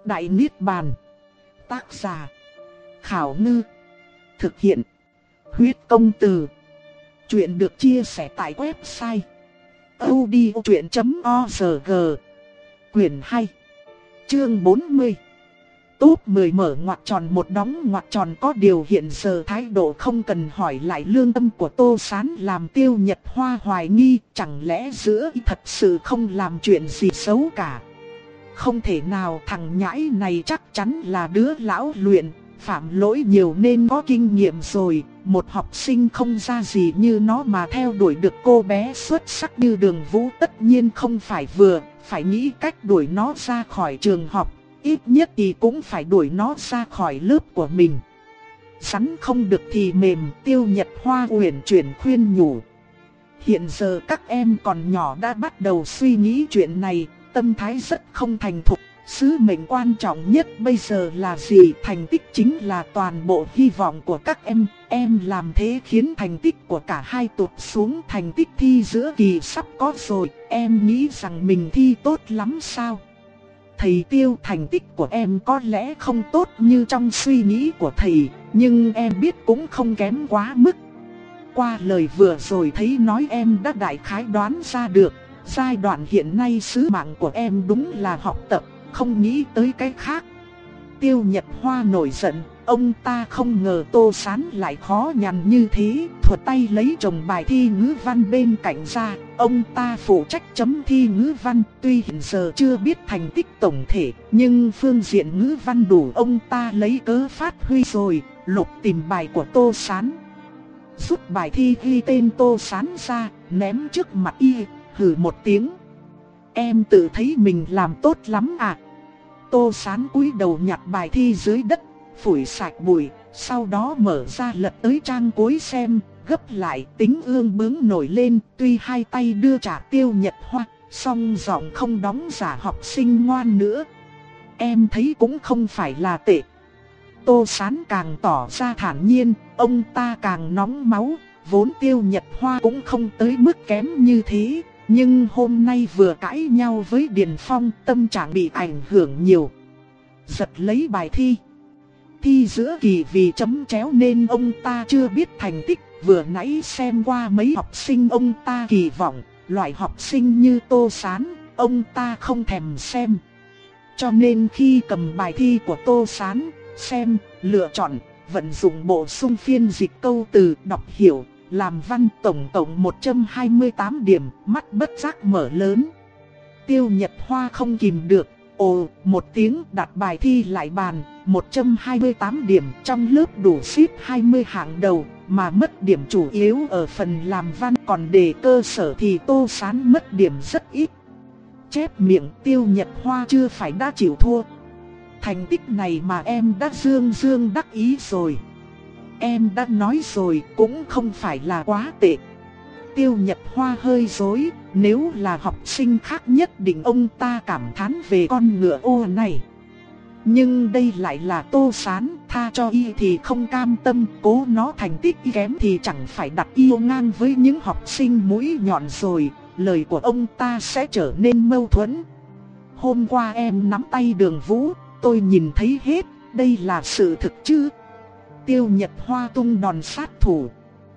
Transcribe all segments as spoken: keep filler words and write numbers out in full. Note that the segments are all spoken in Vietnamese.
Đại Niết Bàn. Tác giả Khảo Ngư. Thực hiện Huyết Công Từ. Chuyện được chia sẻ tại website audiochuyện chấm org. Quyền hai. Chương bốn mươi. Top mười mở ngoặc tròn một đóng ngoặc tròn. Có điều hiện giờ thái độ không cần hỏi lại lương tâm của Tô Sán làm Tiêu Nhật Hoa hoài nghi, chẳng lẽ giữa y thật sự không làm chuyện gì xấu cả. Không thể nào, thằng nhãi này chắc chắn là đứa lão luyện, phạm lỗi nhiều nên có kinh nghiệm rồi. Một học sinh không ra gì như nó mà theo đuổi được cô bé xuất sắc như Đường Vũ tất nhiên không phải vừa, phải nghĩ cách đuổi nó ra khỏi trường học. Ít nhất thì cũng phải đuổi nó ra khỏi lớp của mình. Rắn không được thì mềm, Tiêu Nhật Hoa uyển chuyển khuyên nhủ. Hiện giờ các em còn nhỏ đã bắt đầu suy nghĩ chuyện này, tâm thái rất không thành thục. Sứ mệnh quan trọng nhất bây giờ là gì? Thành tích chính là toàn bộ hy vọng của các em. Em làm thế khiến thành tích của cả hai tụt xuống. Thành tích thi giữa kỳ sắp có rồi, em nghĩ rằng mình thi tốt lắm sao? Thầy Tiêu, thành tích của em có lẽ không tốt như trong suy nghĩ của thầy, nhưng em biết cũng không kém quá mức. Qua lời vừa rồi thấy nói em đã đại khái đoán ra được, giai đoạn hiện nay sứ mạng của em đúng là học tập, không nghĩ tới cái khác. Tiêu Nhật Hoa nổi giận, ông ta không ngờ Tô Sán lại khó nhằn như thế. Thuật tay lấy chồng bài thi ngữ văn bên cạnh ra, ông ta phụ trách chấm thi ngữ văn. Tuy hiện giờ chưa biết thành tích tổng thể, nhưng phương diện ngữ văn đủ ông ta lấy cớ phát huy rồi. Lục tìm bài của Tô Sán, rút bài thi ghi tên Tô Sán ra, ném trước mặt y, hừ một tiếng. Em tự thấy mình làm tốt lắm à? Tô Sán cúi đầu nhặt bài thi dưới đất, phủi sạch bụi, sau đó mở ra lật tới trang cuối xem, gấp lại, tính ương bướng nổi lên. Tuy hai tay đưa trả Tiêu Nhật Hoa, song giọng không đóng giả học sinh ngoan nữa. Em thấy cũng không phải là tệ. Tô Sán càng tỏ ra thản nhiên, ông ta càng nóng máu. Vốn Tiêu Nhật Hoa cũng không tới mức kém như thế, nhưng hôm nay vừa cãi nhau với Điền Phong, tâm trạng bị ảnh hưởng nhiều. Giật lấy bài thi. Thi giữa kỳ vì chấm chéo nên ông ta chưa biết thành tích. Vừa nãy xem qua mấy học sinh ông ta kỳ vọng, loại học sinh như Tô Sán, ông ta không thèm xem. Cho nên khi cầm bài thi của Tô Sán, xem, lựa chọn, vận dụng bổ sung phiên dịch câu từ, đọc hiểu, làm văn tổng tổng một trăm hai mươi tám điểm, mắt bất giác mở lớn. Tiêu Nhật Hoa không kìm được, ồ một tiếng đặt bài thi lại bàn. Một trăm hai mươi tám điểm, trong lớp đủ xếp hai mươi hạng đầu, mà mất điểm chủ yếu ở phần làm văn, còn đề cơ sở thì Tô Sán mất điểm rất ít. Chép miệng, Tiêu Nhật Hoa chưa phải đã chịu thua. Thành tích này mà em đã dương dương đắc ý rồi. Em đã nói rồi, cũng không phải là quá tệ. Tiêu Nhật Hoa hơi dối, nếu là học sinh khác nhất định ông ta cảm thán về con ngựa ô này. Nhưng đây lại là Tô Sán, tha cho y thì không cam tâm, cố nó thành tích kém thì chẳng phải đặt y ngang với những học sinh mũi nhọn rồi, lời của ông ta sẽ trở nên mâu thuẫn. Hôm qua em nắm tay Đường Vũ, tôi nhìn thấy hết, đây là sự thực chứ? Tiêu Nhật Hoa tung đòn sát thủ.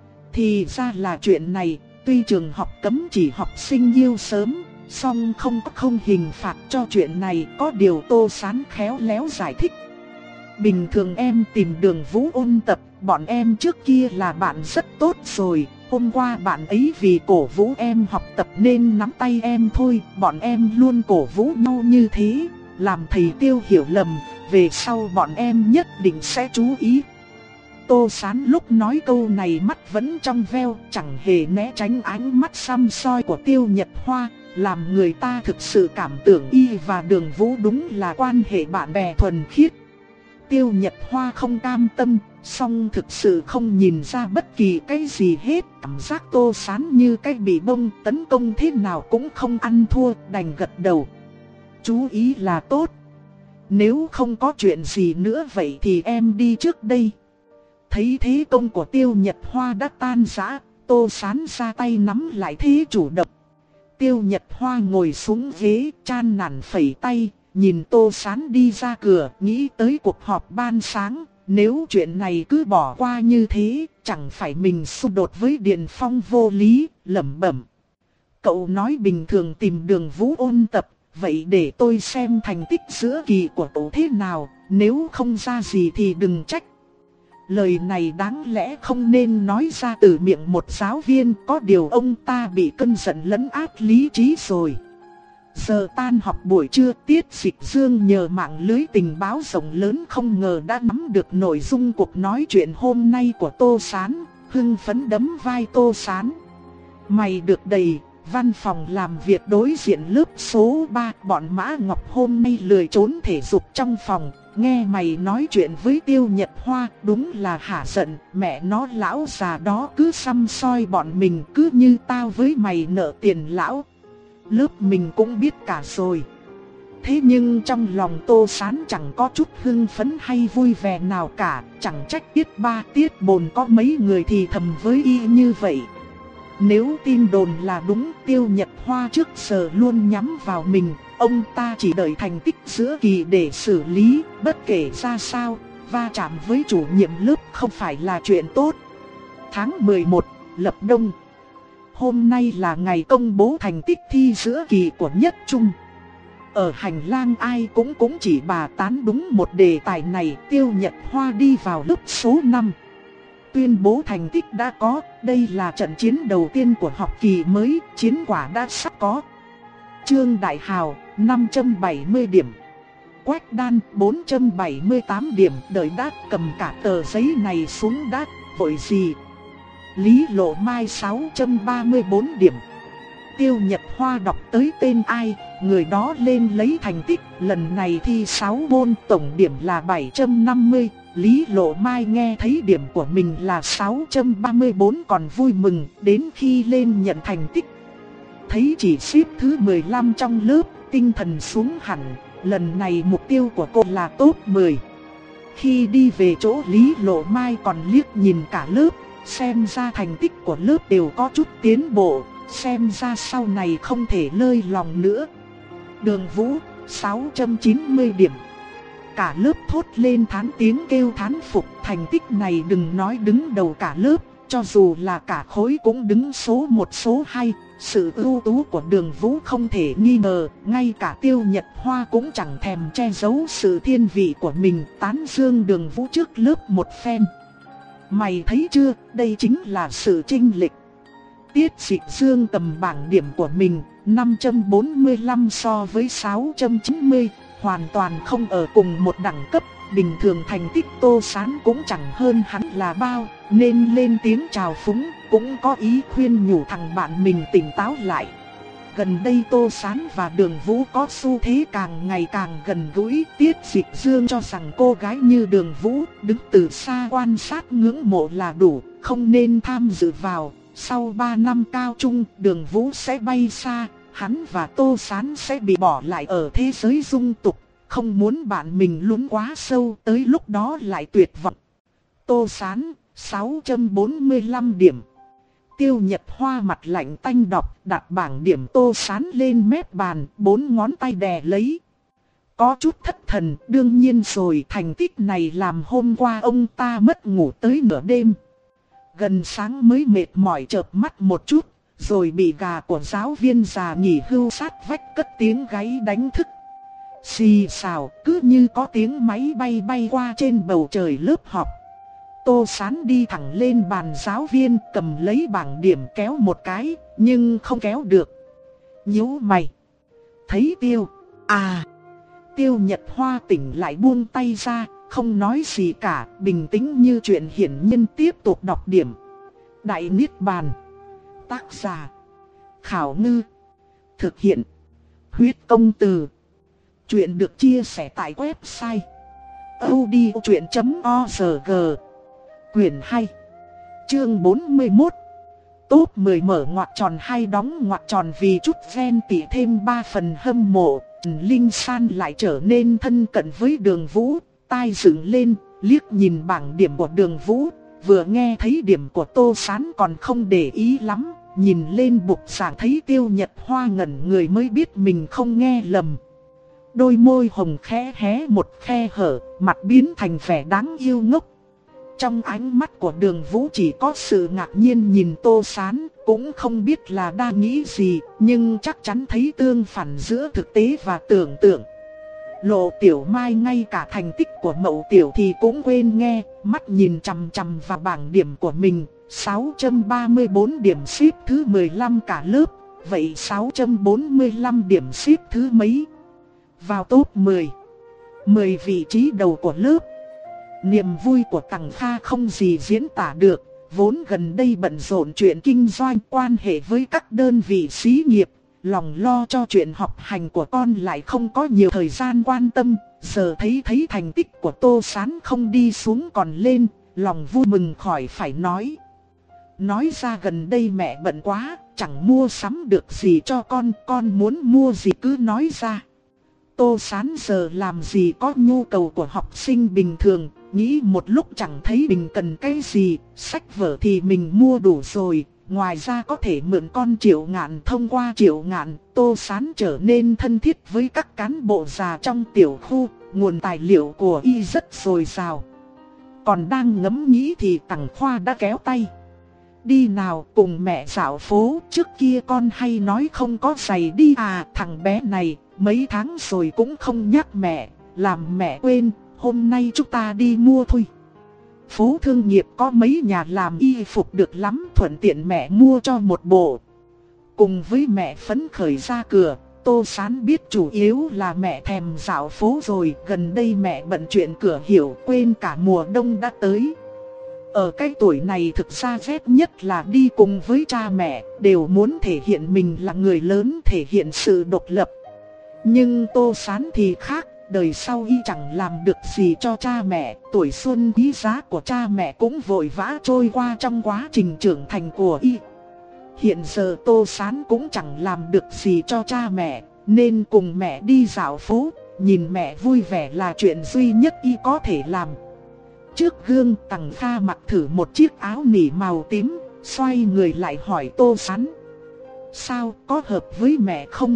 Thì ra là chuyện này, tuy trường học cấm chỉ học sinh yêu sớm, song không có không hình phạt cho chuyện này. Có điều Tô Sán khéo léo giải thích. Bình thường em tìm Đường Vũ ôn tập, bọn em trước kia là bạn rất tốt rồi. Hôm qua bạn ấy vì cổ vũ em học tập nên nắm tay em thôi. Bọn em luôn cổ vũ nhau như thế, làm thầy Tiêu hiểu lầm. Về sau bọn em nhất định sẽ chú ý. Tô Sán lúc nói câu này mắt vẫn trong veo, chẳng hề né tránh ánh mắt săm soi của Tiêu Nhật Hoa, làm người ta thực sự cảm tưởng y và Đường Vũ đúng là quan hệ bạn bè thuần khiết. Tiêu Nhật Hoa không cam tâm, song thực sự không nhìn ra bất kỳ cái gì hết. Cảm giác Tô Sán như cái bị bông, tấn công thế nào cũng không ăn thua, đành gật đầu. Chú ý là tốt. Nếu không có chuyện gì nữa vậy thì em đi trước đây. Thấy thế công của Tiêu Nhật Hoa đã tan rã, Tô Sán ra tay nắm lại thế chủ động. Tiêu Nhật Hoa ngồi xuống ghế, chan nản phẩy tay, nhìn Tô Sán đi ra cửa, nghĩ tới cuộc họp ban sáng. Nếu chuyện này cứ bỏ qua như thế, chẳng phải mình xung đột với Điền Phong vô lý, lẩm bẩm. Cậu nói bình thường tìm Đường Vũ ôn tập, vậy để tôi xem thành tích giữa kỳ của cậu thế nào, nếu không ra gì thì đừng trách. Lời này đáng lẽ không nên nói ra từ miệng một giáo viên, có điều ông ta bị cơn giận lấn át lý trí rồi. Giờ tan học buổi trưa, Tiết Dịch Dương nhờ mạng lưới tình báo rộng lớn không ngờ đã nắm được nội dung cuộc nói chuyện hôm nay của Tô Sán, hưng phấn đấm vai Tô Sán. Mày được đầy, văn phòng làm việc đối diện lớp số ba, bọn Mã Ngọc hôm nay lười trốn thể dục trong phòng, nghe mày nói chuyện với Tiêu Nhật Hoa, đúng là hả giận, mẹ nó lão già đó cứ săm soi bọn mình cứ như tao với mày nợ tiền lão. Lớp mình cũng biết cả rồi. Thế nhưng trong lòng Tô Sán chẳng có chút hưng phấn hay vui vẻ nào cả, chẳng trách Tiết Ba Tiết Bồn có mấy người thì thầm với y như vậy. Nếu tin đồn là đúng, Tiêu Nhật Hoa trước giờ luôn nhắm vào mình, ông ta chỉ đợi thành tích giữa kỳ để xử lý, bất kể ra sao, va chạm với chủ nhiệm lớp không phải là chuyện tốt. Tháng mười một, Lập Đông. Hôm nay là ngày công bố thành tích thi giữa kỳ của Nhất Trung. Ở hành lang ai cũng cũng chỉ bà tán đúng một đề tài này. Tiêu Nhật Hoa đi vào lớp số năm. Tuyên bố thành tích đã có, đây là trận chiến đầu tiên của học kỳ mới, chiến quả đã sắp có. Trương Đại Hào, năm trăm bảy mươi điểm. Quách Đan, bốn trăm bảy mươi tám điểm, đợi đã cầm cả tờ giấy này xuống đã, vội gì. Lý Lộ Mai sáu trăm ba mươi bốn điểm. Tiêu Nhật Hoa đọc tới tên ai, người đó lên lấy thành tích, lần này thi sáu môn, tổng điểm là bảy trăm năm mươi. Lý Lộ Mai nghe thấy điểm của mình là sáu trăm ba mươi bốn còn vui mừng, đến khi lên nhận thành tích. Thấy chỉ xếp thứ mười lăm trong lớp, tinh thần xuống hẳn, lần này mục tiêu của cô là top mười. Khi đi về chỗ Lý Lộ Mai còn liếc nhìn cả lớp, xem ra thành tích của lớp đều có chút tiến bộ, xem ra sau này không thể lơi lòng nữa. Đường Vũ, sáu trăm chín mươi điểm. Cả lớp thốt lên thán tiếng kêu thán phục, thành tích này đừng nói đứng đầu cả lớp, cho dù là cả khối cũng đứng số một số hai. Sự ưu tú của Đường Vũ không thể nghi ngờ, ngay cả Tiêu Nhật Hoa cũng chẳng thèm che giấu sự thiên vị của mình, tán dương Đường Vũ trước lớp một phen. Mày thấy chưa, đây chính là sự chênh lệch. Tiết Dịch Dương cầm bảng điểm của mình, năm trăm bốn mươi lăm so với sáu trăm chín mươi, hoàn toàn không ở cùng một đẳng cấp. Bình thường thành tích Tô Sán cũng chẳng hơn hắn là bao, nên lên tiếng chào phúng, cũng có ý khuyên nhủ thằng bạn mình tỉnh táo lại. Gần đây Tô Sán và Đường Vũ có xu thế càng ngày càng gần gũi. Tiết Dịch Dương cho rằng cô gái như Đường Vũ đứng từ xa quan sát ngưỡng mộ là đủ, không nên tham dự vào. Sau ba năm cao trung, Đường Vũ sẽ bay xa, hắn và Tô Sán sẽ bị bỏ lại ở thế giới dung tục. Không muốn bạn mình lún quá sâu, tới lúc đó lại tuyệt vọng. Tô Sán, sáu trăm bốn mươi lăm điểm. Tiêu Nhật Hoa mặt lạnh tanh đọc, đặt bảng điểm Tô Sán lên mép bàn, bốn ngón tay đè lấy. Có chút thất thần, đương nhiên rồi, thành tích này làm hôm qua ông ta mất ngủ tới nửa đêm. Gần sáng mới mệt mỏi chợp mắt một chút, rồi bị gà của giáo viên già nghỉ hưu sát vách cất tiếng gáy đánh thức. Xì xào, cứ như có tiếng máy bay bay qua trên bầu trời lớp học. Tô Sán đi thẳng lên bàn giáo viên, cầm lấy bảng điểm kéo một cái, nhưng không kéo được. Nhíu mày. Thấy Tiêu. À. Tiêu Nhật Hoa tỉnh lại buông tay ra, không nói gì cả, bình tĩnh như chuyện hiển nhiên tiếp tục đọc điểm. Đại Niết Bàn. Tác giả. Khảo Ngư. Thực hiện. Huyết Công Từ. Chuyện được chia sẻ tại website audiochuyện chấm org. Quyền hai. Chương bốn mươi mốt. Top mười mở ngoặc tròn hay đóng ngoặc tròn vì chút ghen tị thêm ba phần hâm mộ. Linh San lại trở nên thân cận với Đường Vũ, tai dựng lên, liếc nhìn bảng điểm của Đường Vũ, vừa nghe thấy điểm của Tô Sán còn không để ý lắm, nhìn lên bục giảng thấy Tiêu Nhật Hoa ngẩn người mới biết mình không nghe lầm. Đôi môi hồng khẽ hé một khe hở, mặt biến thành vẻ đáng yêu ngốc. Trong ánh mắt của Đường Vũ chỉ có sự ngạc nhiên nhìn Tô Sán, cũng không biết là đang nghĩ gì, nhưng chắc chắn thấy tương phản giữa thực tế và tưởng tượng. Lộ Tiểu Mai ngay cả thành tích của Mậu Tiểu thì cũng quên nghe, mắt nhìn chằm chằm vào bảng điểm của mình, sáu trăm ba mươi tư điểm xếp thứ mười lăm cả lớp, vậy sáu trăm bốn mươi lăm điểm xếp thứ mấy? Vào top mười, mười vị trí đầu của lớp. Niềm vui của Tằng Kha không gì diễn tả được, vốn gần đây bận rộn chuyện kinh doanh, quan hệ với các đơn vị xí nghiệp, lòng lo cho chuyện học hành của con lại không có nhiều thời gian quan tâm. Giờ thấy thấy thành tích của Tô Sán không đi xuống còn lên, lòng vui mừng khỏi phải nói. Nói ra gần đây mẹ bận quá, chẳng mua sắm được gì cho con, con muốn mua gì cứ nói ra. Tô Sán giờ làm gì có nhu cầu của học sinh bình thường, nghĩ một lúc chẳng thấy mình cần cái gì, sách vở thì mình mua đủ rồi, ngoài ra có thể mượn con Triệu Ngạn. Thông qua Triệu Ngạn, Tô Sán trở nên thân thiết với các cán bộ già trong tiểu khu, nguồn tài liệu của y rất dồi dào. Còn đang ngẫm nghĩ thì Tằng Khoa đã kéo tay. Đi nào cùng mẹ dạo phố, trước kia con hay nói không có giày đi à, thằng bé này mấy tháng rồi cũng không nhắc mẹ, làm mẹ quên, hôm nay chúng ta đi mua thôi. Phố thương nghiệp có mấy nhà làm y phục được lắm, thuận tiện mẹ mua cho một bộ. Cùng với mẹ phấn khởi ra cửa, Tô Sán biết chủ yếu là mẹ thèm dạo phố rồi, gần đây mẹ bận chuyện cửa hiệu quên cả mùa đông đã tới. Ở cái tuổi này thực ra ghét nhất là đi cùng với cha mẹ, đều muốn thể hiện mình là người lớn, thể hiện sự độc lập. Nhưng Tô Sán thì khác, đời sau y chẳng làm được gì cho cha mẹ, tuổi xuân quý giá của cha mẹ cũng vội vã trôi qua trong quá trình trưởng thành của y. Hiện giờ Tô Sán cũng chẳng làm được gì cho cha mẹ, nên cùng mẹ đi dạo phố, nhìn mẹ vui vẻ là chuyện duy nhất y có thể làm. Trước gương, Tằng Kha mặc thử một chiếc áo nỉ màu tím, xoay người lại hỏi Tô Sán: sao, có hợp với mẹ không?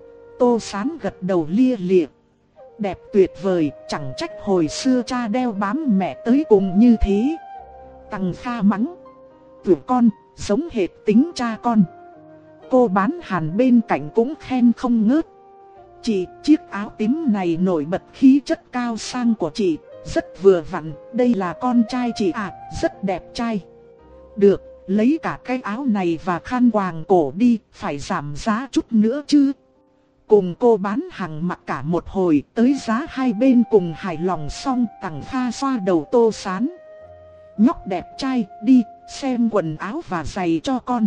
Tô Sán gật đầu lia lịa. Đẹp tuyệt vời, chẳng trách hồi xưa cha đeo bám mẹ tới cùng như thế. Tằng Kha mắng: tụi con, giống hệt tính cha con. Cô bán hàng bên cạnh cũng khen không ngớt. Chị, chiếc áo tím này nổi bật khí chất cao sang của chị, rất vừa vặn, đây là con trai chị à, rất đẹp trai. Được, lấy cả cái áo này và khăn quàng cổ đi, phải giảm giá chút nữa chứ. Cùng cô bán hàng mặc cả một hồi, tới giá hai bên cùng hài lòng xong, Tằng Kha xoa đầu Tô Sán. Nhóc đẹp trai, đi, xem quần áo và giày cho con.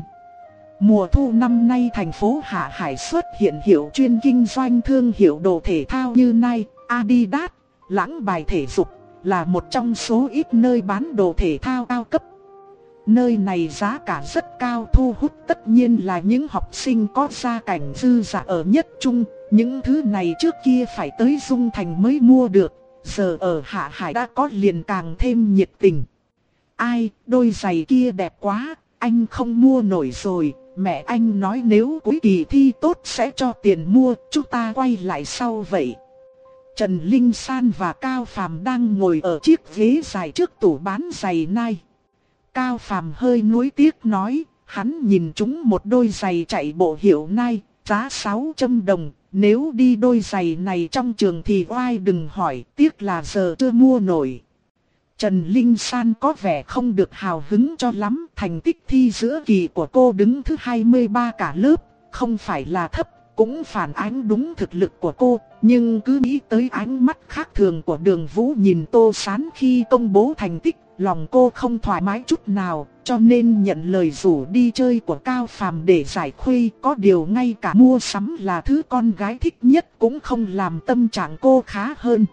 Mùa thu năm nay thành phố Hạ Hải xuất hiện hiệu chuyên kinh doanh thương hiệu đồ thể thao như Nike, Adidas, Lãng Bài Thể Dục, là một trong số ít nơi bán đồ thể thao cao cấp. Nơi này giá cả rất cao, thu hút tất nhiên là những học sinh có gia cảnh dư dả ở nhất trung. Những thứ này trước kia phải tới Dung Thành mới mua được, giờ ở Hạ Hải đã có liền càng thêm nhiệt tình. Ai, đôi giày kia đẹp quá, anh không mua nổi rồi. Mẹ anh nói nếu cuối kỳ thi tốt sẽ cho tiền mua, chúng ta quay lại sau vậy. Trần Linh San và Cao Phàm đang ngồi ở chiếc ghế dài trước tủ bán giày Nike. Cao Phàm hơi nuối tiếc nói, hắn nhìn chúng một đôi giày chạy bộ hiệu Nike, giá sáu trăm đồng, nếu đi đôi giày này trong trường thì oai đừng hỏi, tiếc là giờ chưa mua nổi. Trần Linh San có vẻ không được hào hứng cho lắm, thành tích thi giữa kỳ của cô đứng thứ hai mươi ba cả lớp, không phải là thấp, cũng phản ánh đúng thực lực của cô, nhưng cứ nghĩ tới ánh mắt khác thường của Đường Vũ nhìn Tô Sán khi công bố thành tích, lòng cô không thoải mái chút nào, cho nên nhận lời rủ đi chơi của Cao Phàm để giải khuây. Có điều ngay cả mua sắm là thứ con gái thích nhất cũng không làm tâm trạng cô khá hơn.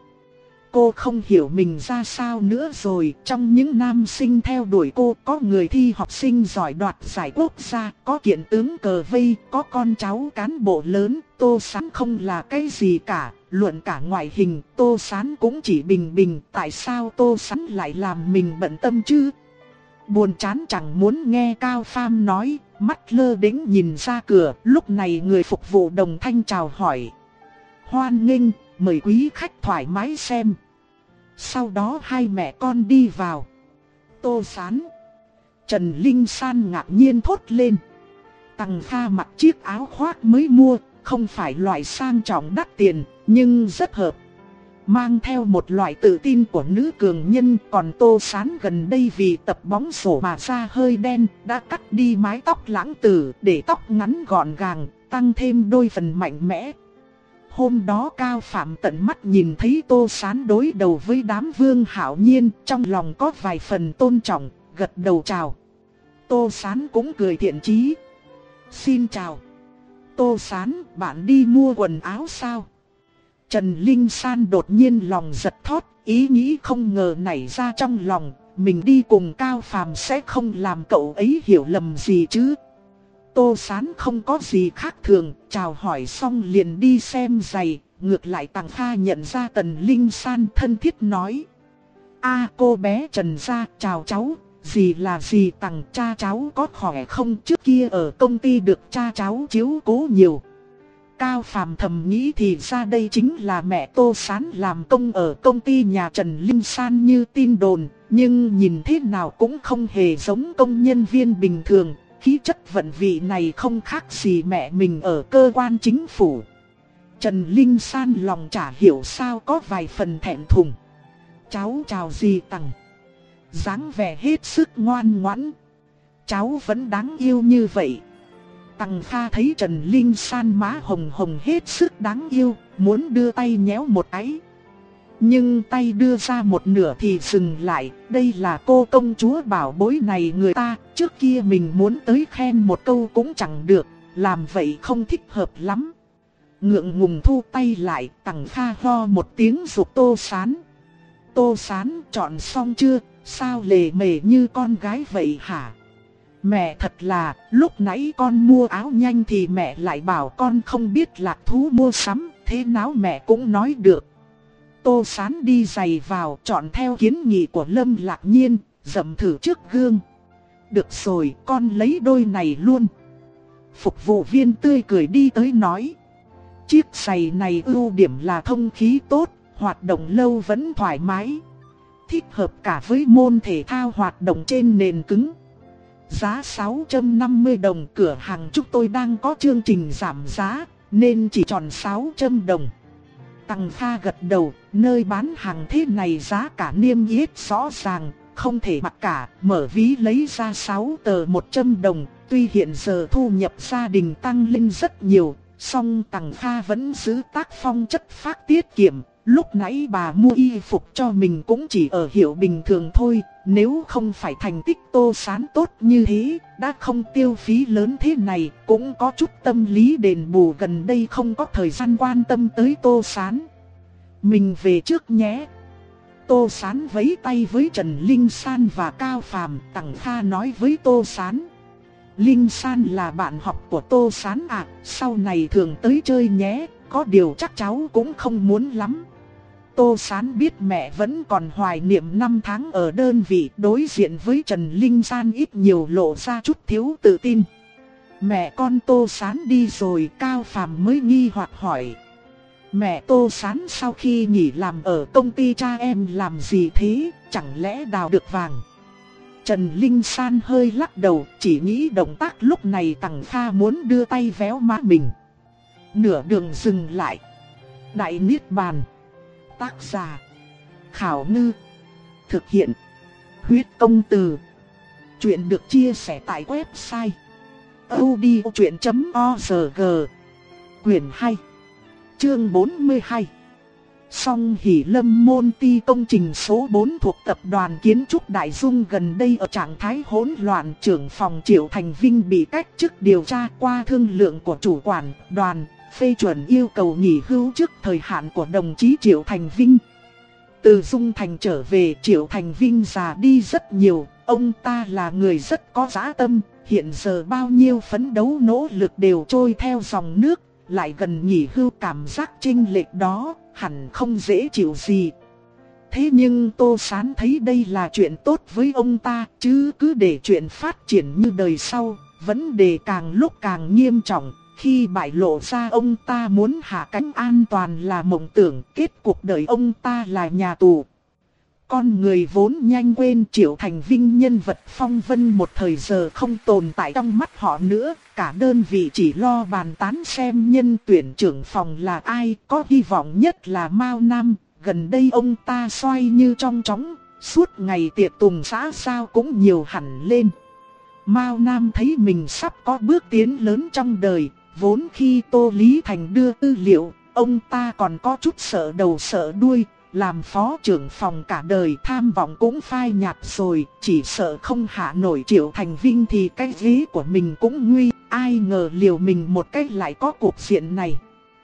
Cô không hiểu mình ra sao nữa rồi, trong những nam sinh theo đuổi cô có người thi học sinh giỏi đoạt giải quốc gia, có kiện tướng cờ vây, có con cháu cán bộ lớn. Tô Sán không là cái gì cả, luận cả ngoại hình, Tô Sán cũng chỉ bình bình, tại sao Tô Sán lại làm mình bận tâm chứ? Buồn chán chẳng muốn nghe Cao Phàm nói, mắt lơ đễnh nhìn ra cửa, lúc này người phục vụ đồng thanh chào hỏi. hoan nghênh, mời quý khách thoải mái xem. Sau đó hai mẹ con đi vào. Tô Sán, Trần Linh San ngạc nhiên thốt lên. Tằng Kha mặc chiếc áo khoác mới mua, không phải loại sang trọng đắt tiền, nhưng rất hợp. Mang theo một loại tự tin của nữ cường nhân. Còn Tô Sán gần đây vì tập bóng rổ mà da hơi đen, đã cắt đi mái tóc lãng tử để tóc ngắn gọn gàng, tăng thêm đôi phần mạnh mẽ. Hôm đó Cao Phạm tận mắt nhìn thấy Tô Sán đối đầu với đám Vương Hạo Nhiên, trong lòng có vài phần tôn trọng, gật đầu chào. Tô Sán cũng cười thiện chí. Xin chào. Tô Sán, bạn đi mua quần áo sao? Trần Linh San đột nhiên lòng giật thót, ý nghĩ không ngờ nảy ra trong lòng, mình đi cùng Cao Phạm sẽ không làm cậu ấy hiểu lầm gì chứ. Tô Sán không có gì khác thường, chào hỏi xong liền đi xem giày. Ngược lại Tằng Kha nhận ra Trần Linh San thân thiết nói: A cô bé Trần gia, chào cháu. Dì là dì Tằng, cha cháu có khỏe không? Trước kia ở công ty được cha cháu chiếu cố nhiều. Cao Phạm thầm nghĩ thì ra đây chính là mẹ Tô Sán làm công ở công ty nhà Trần Linh San như tin đồn. Nhưng nhìn thế nào cũng không hề giống công nhân viên bình thường. Khí chất vận vị này không khác gì mẹ mình ở cơ quan chính phủ. Trần Linh San lòng chả hiểu sao có vài phần thẹn thùng. Cháu chào dì Tằng. Dáng vẻ hết sức ngoan ngoãn. Cháu vẫn đáng yêu như vậy. Tằng Kha thấy Trần Linh San má hồng hồng hết sức đáng yêu, muốn đưa tay nhéo một cái. Nhưng tay đưa ra một nửa thì dừng lại. Đây là cô công chúa bảo bối này người ta, trước kia mình muốn tới khen một câu cũng chẳng được, làm vậy không thích hợp lắm. Ngượng ngùng thu tay lại, Tằng Kha ho một tiếng giục Tô Sán. Tô Sán, chọn xong chưa? Sao lề mề như con gái vậy hả? Mẹ thật là, lúc nãy con mua áo nhanh thì mẹ lại bảo con không biết lạc thú mua sắm, thế nào mẹ cũng nói được. Tô Sán đi giày vào, chọn theo kiến nghị của Lâm Lạc Nhiên, dậm thử trước gương. Được rồi, con lấy đôi này luôn. Phục vụ viên tươi cười đi tới nói. Chiếc giày này ưu điểm là thông khí tốt, hoạt động lâu vẫn thoải mái. Thích hợp cả với môn thể thao hoạt động trên nền cứng. Giá sáu trăm năm mươi đồng, cửa hàng chúng tôi đang có chương trình giảm giá, nên chỉ tròn sáu trăm đồng. Tằng Kha gật đầu, nơi bán hàng thế này giá cả niêm yết rõ ràng, không thể mặc cả, mở ví lấy ra sáu tờ một trăm đồng. Tuy hiện giờ thu nhập gia đình tăng lên rất nhiều, song Tằng Kha vẫn giữ tác phong chất phác tiết kiệm. Lúc nãy bà mua y phục cho mình cũng chỉ ở hiệu bình thường thôi. Nếu không phải thành tích Tô Sán tốt như thế, đã không tiêu phí lớn thế này. Cũng có chút tâm lý đền bù, gần đây không có thời gian quan tâm tới Tô Sán. Mình về trước nhé. Tô Sán vẫy tay với Trần Linh San và Cao Phạm. Tằng Kha nói với Tô Sán. Linh San là bạn học của Tô Sán à, sau này thường tới chơi nhé. Có điều chắc cháu cũng không muốn lắm. Tô Sán biết mẹ vẫn còn hoài niệm năm tháng ở đơn vị, đối diện với Trần Linh San ít nhiều lộ ra chút thiếu tự tin. Mẹ con Tô Sán đi rồi, Cao Phạm mới nghi hoặc hỏi. Mẹ Tô Sán sau khi nghỉ làm ở công ty cha em làm gì thế, chẳng lẽ đào được vàng? Trần Linh San hơi lắc đầu, chỉ nghĩ động tác lúc này Tằng Kha muốn đưa tay véo má mình. Nửa đường dừng lại. Đại Niết Bàn. Tác giả Khảo Ngư. Thực hiện Huyết Công Từ. Chuyện được chia sẻ tại website audiochuyện chấm org. Quyển hai, chương bốn mươi hai. Song Hỷ Lâm môn ti công trình số bốn thuộc tập đoàn kiến trúc Đại Dung gần đây ở trạng thái hỗn loạn. Trưởng phòng Triệu Thành Vinh bị cách chức điều tra, qua thương lượng của chủ quản đoàn, phê chuẩn yêu cầu nghỉ hưu trước thời hạn của đồng chí Triệu Thành Vinh. Từ Dung Thành trở về, Triệu Thành Vinh già đi rất nhiều. Ông ta là người rất có dã tâm, hiện giờ bao nhiêu phấn đấu nỗ lực đều trôi theo dòng nước. Lại gần nghỉ hưu, cảm giác chênh lệch đó hẳn không dễ chịu gì. Thế nhưng Tô Sán thấy đây là chuyện tốt với ông ta, chứ cứ để chuyện phát triển như đời sau, vấn đề càng lúc càng nghiêm trọng. khi bại lộ ra ông ta muốn hạ cánh an toàn là mộng tưởng, kết cuộc đời ông ta là nhà tù. Con người vốn nhanh quên, Triệu Thành Vinh nhân vật phong vân một thời giờ không tồn tại trong mắt họ nữa. Cả đơn vị chỉ lo bàn tán xem nhân tuyển trưởng phòng là ai, có hy vọng nhất là Mao Nam. Gần đây ông ta xoay như trong chóng, suốt ngày tiệc tùng xã giao cũng nhiều hẳn lên. Mao Nam thấy mình sắp có bước tiến lớn trong đời. Vốn khi Tô Lý Thành đưa tư liệu, ông ta còn có chút sợ đầu sợ đuôi. Làm phó trưởng phòng cả đời, tham vọng cũng phai nhạt rồi, chỉ sợ không hạ nổi Triệu Thành Vinh thì cái ghế của mình cũng nguy. Ai ngờ liều mình một cách lại có cục diện này.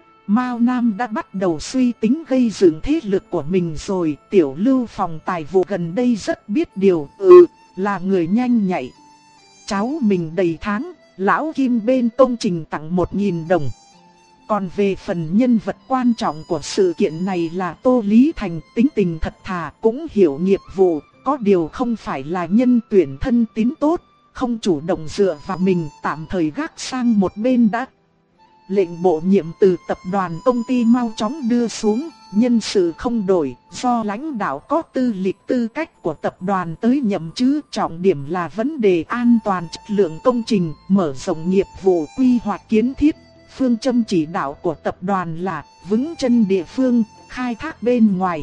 Mao Nam đã bắt đầu suy tính gây dựng thế lực của mình rồi. Tiểu Lưu phòng tài vụ gần đây rất biết điều, ừ, là người nhanh nhạy. Cháu mình đầy tháng, lão Kim bên công trình tặng một nghìn đồng. Còn về phần nhân vật quan trọng của sự kiện này là Tô Lý Thành, tính tình thật thà, cũng hiểu nghiệp vụ, có điều không phải là nhân tuyển thân tín tốt, không chủ động dựa vào mình, tạm thời gác sang một bên đã. Lệnh bổ nhiệm từ tập đoàn công ty mau chóng đưa xuống, nhân sự không đổi, do lãnh đạo có tư lịch tư cách của tập đoàn tới nhậm chứ, trọng điểm là vấn đề an toàn chất lượng công trình, mở rộng nghiệp vụ, quy hoạch kiến thiết. Phương châm chỉ đạo của tập đoàn là vững chân địa phương, khai thác bên ngoài.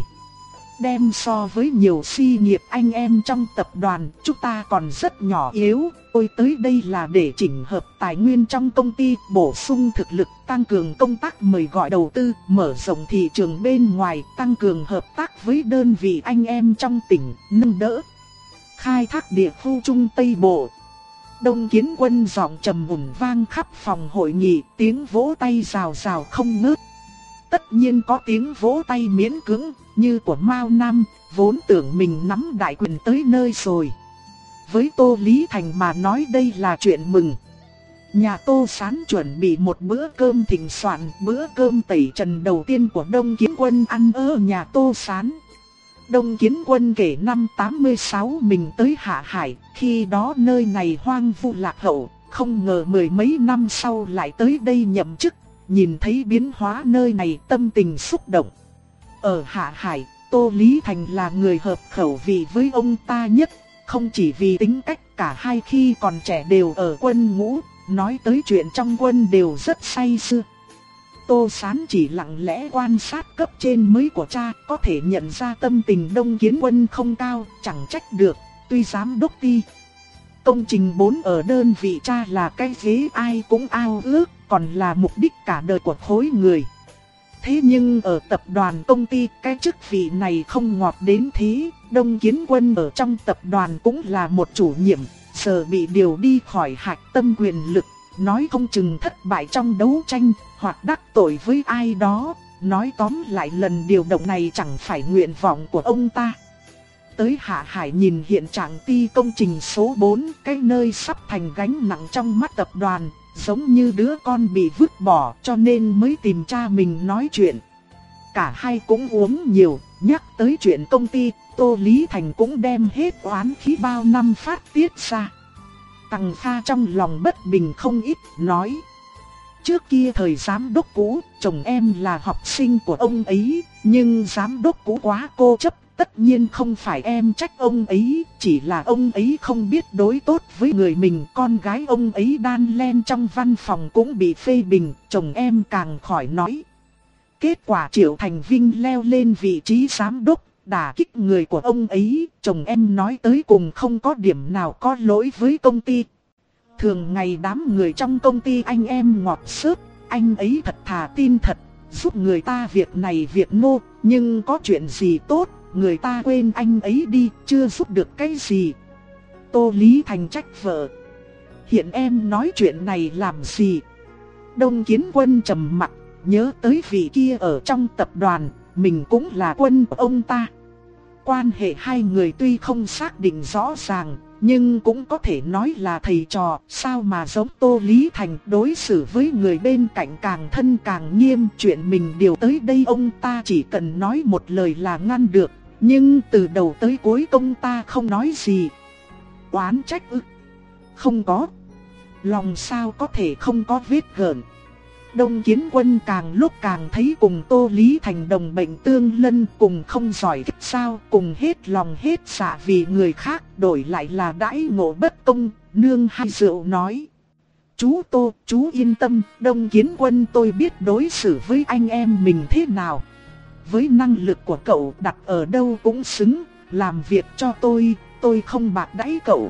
Đem so với nhiều xí nghiệp anh em trong tập đoàn, chúng ta còn rất nhỏ yếu. Tôi tới đây là để chỉnh hợp tài nguyên trong công ty, bổ sung thực lực, tăng cường công tác mời gọi đầu tư, mở rộng thị trường bên ngoài, tăng cường hợp tác với đơn vị anh em trong tỉnh, nâng đỡ khai thác địa khu Trung Tây Bộ. Đông Kiến Quân giọng trầm ổn vang khắp phòng hội nghị, tiếng vỗ tay rào rào không ngớt. Tất nhiên có tiếng vỗ tay miễn cưỡng, như của Mao Nam, vốn tưởng mình nắm đại quyền tới nơi rồi. Với Tô Lý Thành mà nói đây là chuyện mừng. Nhà Tô Sán chuẩn bị một bữa cơm thịnh soạn, bữa cơm tẩy trần đầu tiên của Đông Kiến Quân ăn ở nhà Tô Sán. Đông Kiến Quân kể năm tám mươi sáu mình tới Hạ Hải, khi đó nơi này hoang vu lạc hậu, không ngờ mười mấy năm sau lại tới đây nhậm chức, nhìn thấy biến hóa nơi này tâm tình xúc động. Ở Hạ Hải, Tô Lý Thành là người hợp khẩu vị với ông ta nhất, không chỉ vì tính cách, cả hai khi còn trẻ đều ở quân ngũ, nói tới chuyện trong quân đều rất say sưa. Tô Sán chỉ lặng lẽ quan sát cấp trên mới của cha, có thể nhận ra tâm tình Đông Kiến Quân không cao, chẳng trách được, tuy giám đốc ty công trình bốn ở đơn vị cha là cái ghế ai cũng ao ước, còn là mục đích cả đời của khối người. Thế nhưng ở tập đoàn công ty, cái chức vị này không ngọt đến thế. Đông Kiến Quân ở trong tập đoàn cũng là một chủ nhiệm, giờ bị điều đi khỏi hạch tâm quyền lực, nói không chừng thất bại trong đấu tranh, hoặc đắc tội với ai đó. Nói tóm lại lần điều động này chẳng phải nguyện vọng của ông ta. Tới Hạ Hải nhìn hiện trạng ty công trình số bốn, cái nơi sắp thành gánh nặng trong mắt tập đoàn, giống như đứa con bị vứt bỏ, cho nên mới tìm cha mình nói chuyện. Cả hai cũng uống nhiều, nhắc tới chuyện công ty, Tô Lý Thành cũng đem hết oán khí bao năm phát tiết ra. Tằng Kha trong lòng bất bình không ít, nói: trước kia thời giám đốc cũ, chồng em là học sinh của ông ấy, nhưng giám đốc cũ quá cô chấp, tất nhiên không phải em trách ông ấy, chỉ là ông ấy không biết đối tốt với người mình. Con gái ông ấy đan len trong văn phòng cũng bị phê bình, chồng em càng khỏi nói. Kết quả Triệu Thành Vinh leo lên vị trí giám đốc, đả kích người của ông ấy, chồng em nói tới cùng không có điểm nào có lỗi với công ty. Thường ngày đám người trong công ty anh em ngọt xớt, anh ấy thật thà tin thật, giúp người ta việc này việc nô, nhưng có chuyện gì tốt, người ta quên anh ấy đi, chưa giúp được cái gì. Tô Lý Thành trách vợ: hiện em nói chuyện này làm gì? Đông Kiến Quân trầm mặc, nhớ tới vị kia ở trong tập đoàn, mình cũng là quân của ông ta. Quan hệ hai người tuy không xác định rõ ràng, nhưng cũng có thể nói là thầy trò. Sao mà giống Tô Lý Thành, đối xử với người bên cạnh càng thân càng nghiêm. Chuyện mình điều tới đây ông ta chỉ cần nói một lời là ngăn được, nhưng từ đầu tới cuối ông ta không nói gì. Oán trách ư? Không có. Lòng sao có thể không có vết gợn. Đông Kiến Quân càng lúc càng thấy cùng Tô Lý Thành đồng bệnh tương lân, cùng không giỏi cách sao, cùng hết lòng hết dạ vì người khác, đổi lại là đãi ngộ bất công. Nương hai rượu nói: Chú Tô, chú yên tâm, Đông Kiến Quân tôi biết đối xử với anh em mình thế nào. Với năng lực của cậu đặt ở đâu cũng xứng, làm việc cho tôi, tôi không bạc đãi cậu.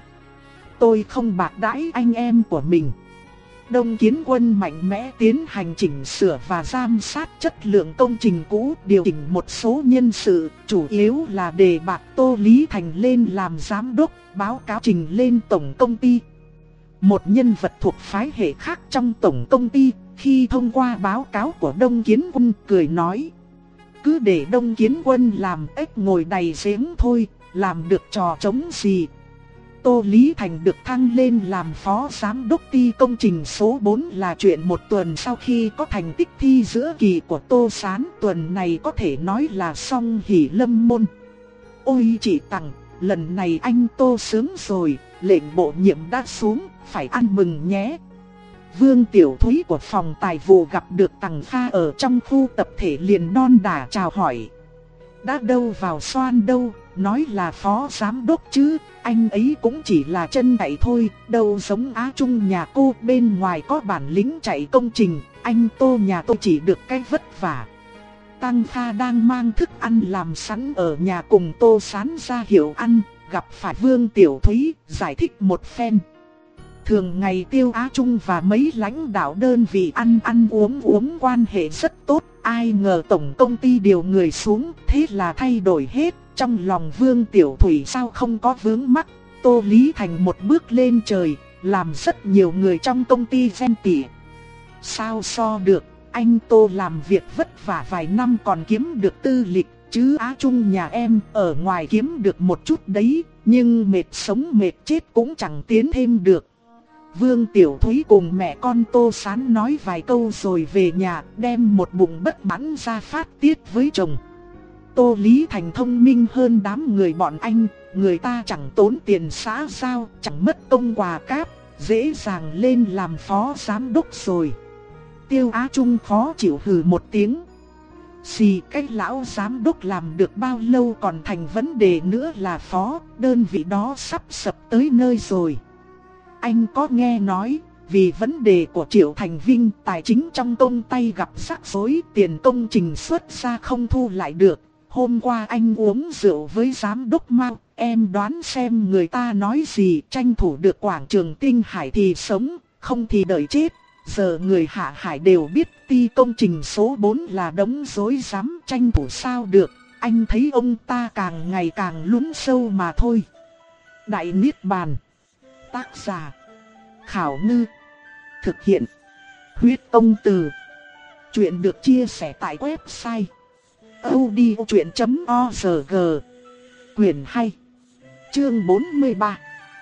Tôi không bạc đãi anh em của mình. Đông Kiến Quân mạnh mẽ tiến hành chỉnh sửa và giám sát chất lượng công trình cũ, điều chỉnh một số nhân sự, chủ yếu là đề bạt Tô Lý Thành lên làm giám đốc, báo cáo trình lên tổng công ty. Một nhân vật thuộc phái hệ khác trong tổng công ty, khi thông qua báo cáo của Đông Kiến Quân cười nói: cứ để Đông Kiến Quân làm ếch ngồi đầy giếng thôi, làm được trò trống gì. Tô Lý Thành được thăng lên làm phó giám đốc ty công trình số bốn là chuyện một tuần sau khi có thành tích thi giữa kỳ của Tô Sán. Tuần này có thể nói là song hỷ lâm môn. Ôi chị Tằng, lần này anh Tô sướng rồi, lệnh bộ nhiệm đã xuống, phải ăn mừng nhé. Vương Tiểu Thúy của phòng tài vụ gặp được Tằng Kha ở trong khu tập thể liền non đả chào hỏi. Đã đâu vào xoan đâu, nói là phó giám đốc chứ, anh ấy cũng chỉ là chân chạy thôi, đâu giống Á Trung nhà cô bên ngoài có bản lĩnh chạy công trình, anh Tô nhà tôi chỉ được cái vất vả. Tăng Kha đang mang thức ăn làm sẵn ở nhà cùng Tô Sán ra hiệu ăn, gặp phải Vương Tiểu Thúy, giải thích một phen. Thường ngày Tiêu Á Trung và mấy lãnh đạo đơn vị ăn ăn uống uống quan hệ rất tốt, ai ngờ tổng công ty điều người xuống, thế là thay đổi hết. Trong lòng Vương Tiểu Thúy sao không có vướng mắc, Tô Lý Thành một bước lên trời, làm rất nhiều người trong công ty ghen tị. Sao so được, anh Tô làm việc vất vả vài năm còn kiếm được tư lịch, chứ Á Trung nhà em ở ngoài kiếm được một chút đấy, nhưng mệt sống mệt chết cũng chẳng tiến thêm được. Vương Tiểu Thúy cùng mẹ con Tô Sán nói vài câu rồi về nhà, đem một bụng bất mãn ra phát tiết với chồng. Tô Lý Thành thông minh hơn đám người bọn anh, người ta chẳng tốn tiền xã giao, chẳng mất công quà cáp, dễ dàng lên làm phó giám đốc rồi. Tiêu Á Trung khó chịu hừ một tiếng. Xì cái lão giám đốc làm được bao lâu còn thành vấn đề nữa là phó, đơn vị đó sắp sập tới nơi rồi. Anh có nghe nói, vì vấn đề của Triệu Thành Vinh, tài chính trong công tay gặp rắc rối, tiền công trình xuất ra không thu lại được. Hôm qua anh uống rượu với giám đốc Mao, em đoán xem người ta nói gì, tranh thủ được quảng trường Tinh Hải thì sống, không thì đợi chết. Giờ người Hạ Hải đều biết ty công trình số bốn là đống rối rắm, tranh thủ sao được, anh thấy ông ta càng ngày càng lún sâu mà thôi. Đại Niết Bàn. Tác giả Khảo Ngư. Thực hiện Huyết Công Từ. Chuyện được chia sẻ tại website audiochuyện chấm org. Quyền hai. Chương bốn mươi ba.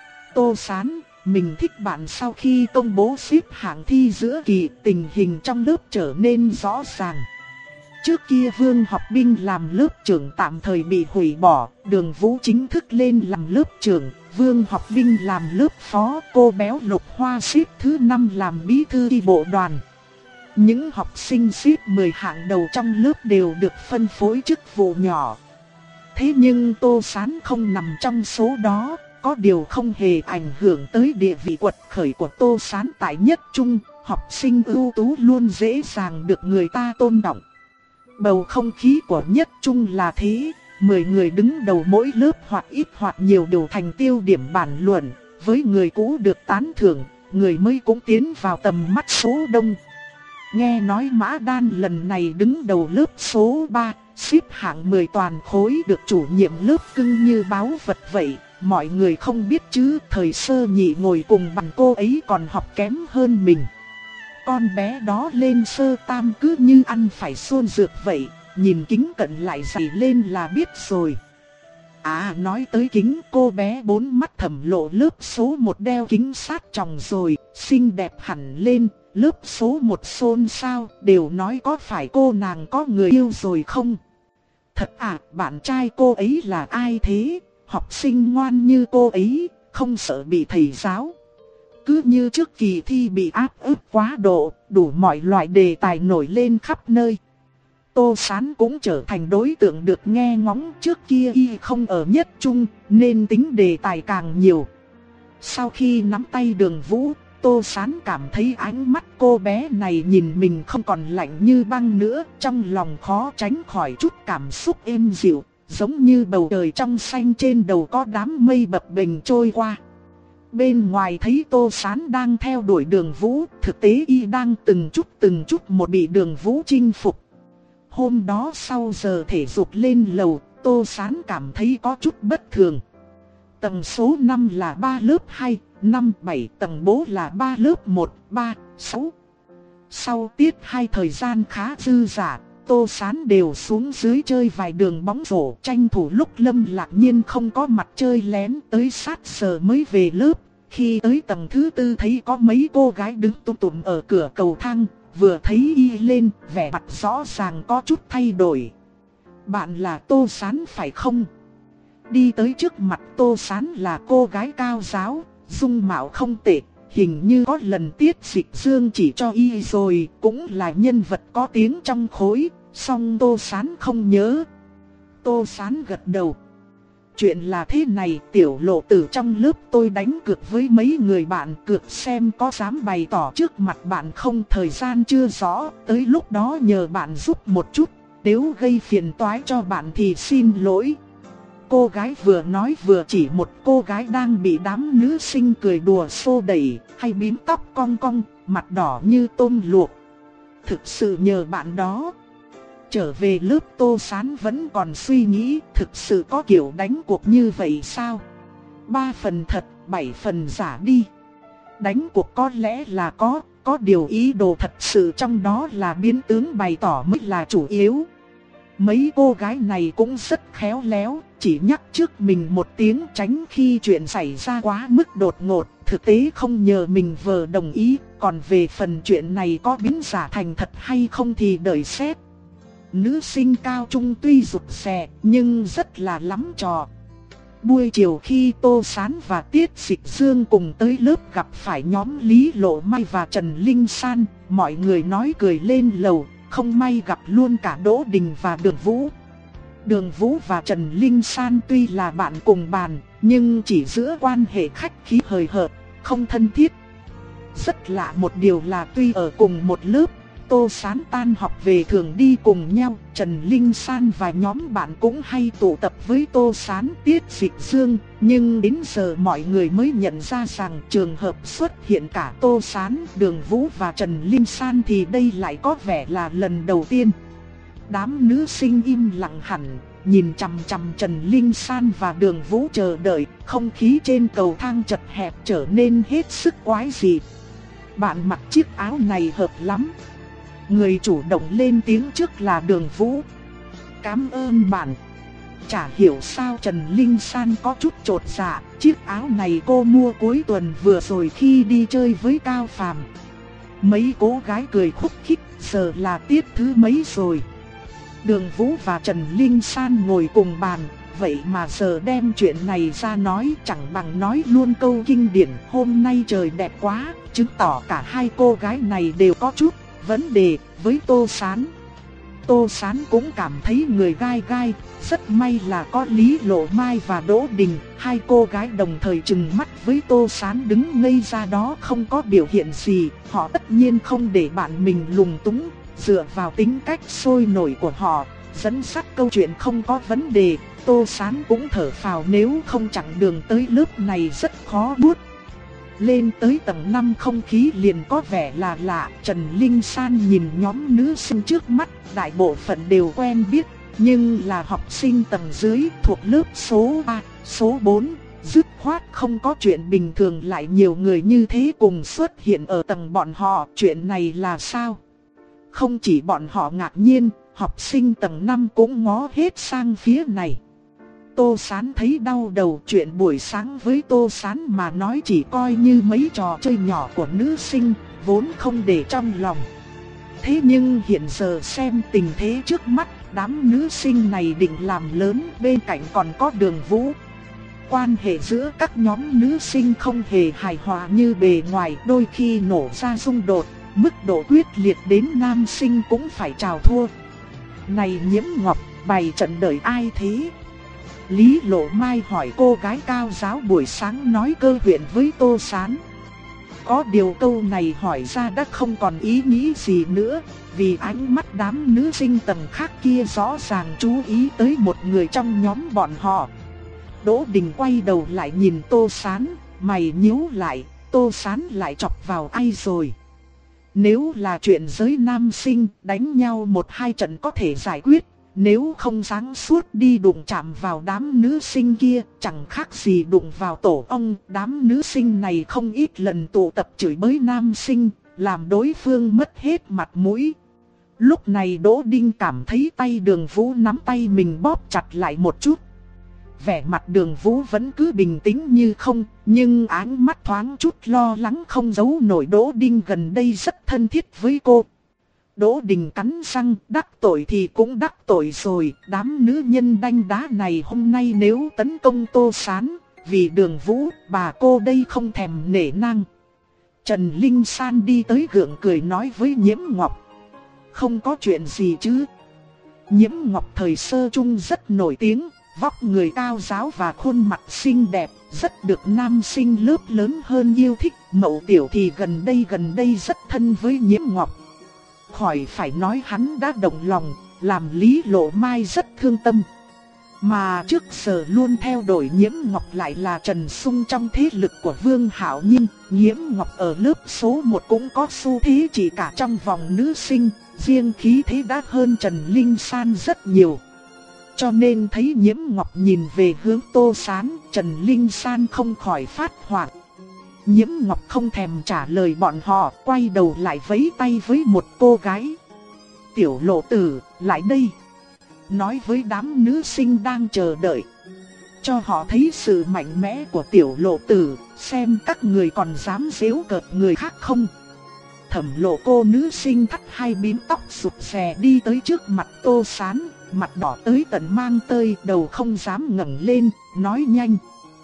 Tô Sán, mình thích bạn. Sau khi công bố xếp hạng thi giữa kỳ, tình hình trong lớp trở nên rõ ràng. Trước kia Vương Học Binh làm lớp trưởng tạm thời bị hủy bỏ, Đường Vũ chính thức lên làm lớp trưởng, Vương Học Binh làm lớp phó, cô béo Lục Hoa xếp thứ năm làm bí thư chi bộ đoàn. Những học sinh xếp mười hạng đầu trong lớp đều được phân phối chức vụ nhỏ. Thế nhưng Tô Sán không nằm trong số đó, có điều không hề ảnh hưởng tới địa vị quật khởi của Tô Sán tại Nhất Trung, học sinh ưu tú luôn dễ dàng được người ta tôn trọng. Bầu không khí của Nhất Trung là thế, mười người đứng đầu mỗi lớp hoặc ít hoặc nhiều đều thành tiêu điểm bàn luận, với người cũ được tán thưởng, người mới cũng tiến vào tầm mắt số đông. Nghe nói Mã Đan lần này đứng đầu lớp số ba, xếp hạng mười toàn khối, được chủ nhiệm lớp cưng như báu vật vậy. Mọi người không biết chứ, thời Sơ Nhị ngồi cùng bằng cô ấy còn học kém hơn mình. Con bé đó lên sơ tam cứ như ăn phải xuân dược vậy, nhìn kính cận lại dày lên là biết rồi. À, nói tới kính, cô bé bốn mắt thẩm lộ lớp số một đeo kính sát tròng rồi, xinh đẹp hẳn lên. Lớp số một xôn xao, đều nói có phải cô nàng có người yêu rồi không? Thật à, bạn trai cô ấy là ai thế? Học sinh ngoan như cô ấy, không sợ bị thầy giáo. Cứ như trước kỳ thi bị áp ức quá độ, đủ mọi loại đề tài nổi lên khắp nơi. Tô Sán cũng trở thành đối tượng được nghe ngóng, trước kia y không ở nhất trung, nên tính đề tài càng nhiều. Sau khi nắm tay Đường Vũ, Tô Sán cảm thấy ánh mắt cô bé này nhìn mình không còn lạnh như băng nữa, trong lòng khó tránh khỏi chút cảm xúc êm dịu, giống như bầu trời trong xanh trên đầu có đám mây bập bềnh trôi qua. Bên ngoài thấy Tô Sán đang theo đuổi Đường Vũ, thực tế y đang từng chút từng chút một bị Đường Vũ chinh phục. Hôm đó sau giờ thể dục lên lầu, Tô Sán cảm thấy có chút bất thường. Tầng số năm là ba lớp hai, năm, bảy, tầng bốn là ba lớp một, ba, sáu. Sau tiết hai thời gian khá dư dả, Tô Sán đều xuống dưới chơi vài đường bóng rổ, tranh thủ lúc Lâm Lạc Nhiên không có mặt chơi lén tới sát giờ mới về lớp. Khi tới tầng thứ tư thấy có mấy cô gái đứng tụm tụm ở cửa cầu thang, vừa thấy y lên, vẻ mặt rõ ràng có chút thay đổi. Bạn là Tô Sán phải không? Đi tới trước mặt Tô Sán là cô gái cao giáo, dung mạo không tệ, hình như có lần Tiết Dịch Dương chỉ cho y rồi, cũng là nhân vật có tiếng trong khối, song Tô Sán không nhớ. Tô Sán gật đầu. Chuyện là thế này, tiểu lộ tử trong lớp tôi đánh cược với mấy người bạn, cược xem có dám bày tỏ trước mặt bạn không, thời gian chưa rõ, tới lúc đó nhờ bạn giúp một chút, nếu gây phiền toái cho bạn thì xin lỗi. Cô gái vừa nói vừa chỉ một cô gái đang bị đám nữ sinh cười đùa xô đẩy, hay bím tóc cong cong, mặt đỏ như tôm luộc. Thực sự nhờ bạn đó. Trở về lớp Tô Sán vẫn còn suy nghĩ, thực sự có kiểu đánh cuộc như vậy sao? Ba phần thật, bảy phần giả đi. Đánh cuộc có lẽ là có, có điều ý đồ thật sự trong đó là biến tướng bày tỏ mới là chủ yếu. Mấy cô gái này cũng rất khéo léo, chỉ nhắc trước mình một tiếng tránh khi chuyện xảy ra quá mức đột ngột, thực tế không nhờ mình vờ đồng ý, còn về phần chuyện này có biến giả thành thật hay không thì đợi xét. Nữ sinh cao trung tuy rụt rè nhưng rất là lắm trò. Buổi chiều khi Tô Sán và Tiết Dịch Dương cùng tới lớp gặp phải nhóm Lý Lộ Mai và Trần Linh San, mọi người nói cười lên lầu, không may gặp luôn cả Đỗ Đình và Đường Vũ. Đường Vũ và Trần Linh San tuy là bạn cùng bàn, nhưng chỉ giữa quan hệ khách khí hời hợt, không thân thiết. Rất lạ một điều là tuy ở cùng một lớp, Tô Sán tan học về thường đi cùng nhau, Trần Linh San và nhóm bạn cũng hay tụ tập với Tô Sán, Tiết Dịch Dương, nhưng đến giờ mọi người mới nhận ra rằng trường hợp xuất hiện cả Tô Sán, Đường Vũ và Trần Linh San thì đây lại có vẻ là lần đầu tiên. Đám nữ sinh im lặng hẳn, nhìn chằm chằm Trần Linh San và Đường Vũ chờ đợi, không khí trên cầu thang chật hẹp trở nên hết sức quái dị. Bạn mặc chiếc áo này hợp lắm. Người chủ động lên tiếng trước là Đường Vũ. Cảm ơn bạn. Chả hiểu sao Trần Linh San có chút chột dạ, chiếc áo này cô mua cuối tuần vừa rồi khi đi chơi với Cao Phàm. Mấy cô gái cười khúc khích, giờ là tiết thứ mấy rồi. Đường Vũ và Trần Linh San ngồi cùng bàn, vậy mà giờ đem chuyện này ra nói chẳng bằng nói luôn câu kinh điển hôm nay trời đẹp quá, chứng tỏ cả hai cô gái này đều có chút vấn đề với Tô Sán. Tô Sán cũng cảm thấy người gai gai, rất may là có Lý Lộ Mai và Đỗ Đình, hai cô gái đồng thời trừng mắt với Tô Sán đứng ngây ra đó không có biểu hiện gì, họ tất nhiên không để bạn mình lúng túng, dựa vào tính cách sôi nổi của họ, dẫn dắt câu chuyện không có vấn đề. Tô Sán cũng thở phào, nếu không chặng đường tới lớp này rất khó buốt. Lên tới tầng năm không khí liền có vẻ là lạ, Trần Linh San nhìn nhóm nữ sinh trước mắt, đại bộ phận đều quen biết, nhưng là học sinh tầng dưới thuộc lớp số ba, số bốn, dứt khoát không có chuyện bình thường lại nhiều người như thế cùng xuất hiện ở tầng bọn họ, chuyện này là sao? Không chỉ bọn họ ngạc nhiên, học sinh tầng năm cũng ngó hết sang phía này. Tô Sán thấy đau đầu, chuyện buổi sáng với Tô Sán mà nói chỉ coi như mấy trò chơi nhỏ của nữ sinh, vốn không để trong lòng. Thế nhưng hiện giờ xem tình thế trước mắt, đám nữ sinh này định làm lớn, bên cạnh còn có Đường Vũ. quan hệ giữa các nhóm nữ sinh không hề hài hòa như bề ngoài, đôi khi nổ ra xung đột, mức độ quyết liệt đến nam sinh cũng phải chào thua. Này Nhiễm Ngọc, bày trận đợi ai thế? Lý Lộ Mai hỏi cô gái cao giáo buổi sáng nói cơ huyện với Tô Sán. Có điều câu này hỏi ra đã không còn ý nghĩ gì nữa, vì ánh mắt đám nữ sinh tầng khác kia rõ ràng chú ý tới một người trong nhóm bọn họ. Đỗ Đình quay đầu lại nhìn Tô Sán, mày nhíu lại, Tô Sán lại chọc vào ai rồi? Nếu là chuyện giới nam sinh, đánh nhau một hai trận có thể giải quyết. Nếu không sáng suốt đi đụng chạm vào đám nữ sinh kia, chẳng khác gì đụng vào tổ ong. Đám nữ sinh này không ít lần tụ tập chửi bới nam sinh, làm đối phương mất hết mặt mũi. Lúc này Đỗ Đinh cảm thấy tay Đường Vũ nắm tay mình bóp chặt lại một chút. Vẻ mặt Đường Vũ vẫn cứ bình tĩnh như không, nhưng ánh mắt thoáng chút lo lắng không giấu nổi. Đỗ Đinh gần đây rất thân thiết với cô. Đỗ Đình cắn răng, đắc tội thì cũng đắc tội rồi, đám nữ nhân đanh đá này hôm nay nếu tấn công Tô Sán, vì Đường Vũ, bà cô đây không thèm nể nang. Trần Linh San đi tới gượng cười nói với Nhiễm Ngọc. Không có chuyện gì chứ. Nhiễm Ngọc thời sơ chung rất nổi tiếng, vóc người cao giáo và khuôn mặt xinh đẹp, rất được nam sinh lớp lớn hơn yêu thích. Mậu Tiểu thì gần đây gần đây rất thân với Nhiễm Ngọc. Khỏi phải nói hắn đã động lòng, làm Lý Lộ Mai rất thương tâm. Mà trước giờ luôn theo đuổi Nhiễm Ngọc lại là Trần Sung trong thế lực của Vương Hạo Nhiên. Nhiễm Ngọc ở lớp số một cũng có xu thế chỉ cả trong vòng nữ sinh, riêng khí thế đã hơn Trần Linh San rất nhiều. Cho nên thấy Nhiễm Ngọc nhìn về hướng Tô Sán, Trần Linh San không khỏi phát hoảng. Nhiễm Ngọc không thèm trả lời bọn họ, quay đầu lại vẫy tay với một cô gái. Tiểu Lộ Tử, lại đây. Nói với đám nữ sinh đang chờ đợi. Cho họ thấy sự mạnh mẽ của Tiểu Lộ Tử, xem các người còn dám giễu cợt người khác không. Thẩm Lộ cô nữ sinh thắt hai bím tóc rụt rè đi tới trước mặt Tô Sán, mặt đỏ tới tận mang tơi, đầu không dám ngẩng lên, nói nhanh.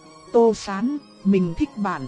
Tô Sán, mình thích bạn.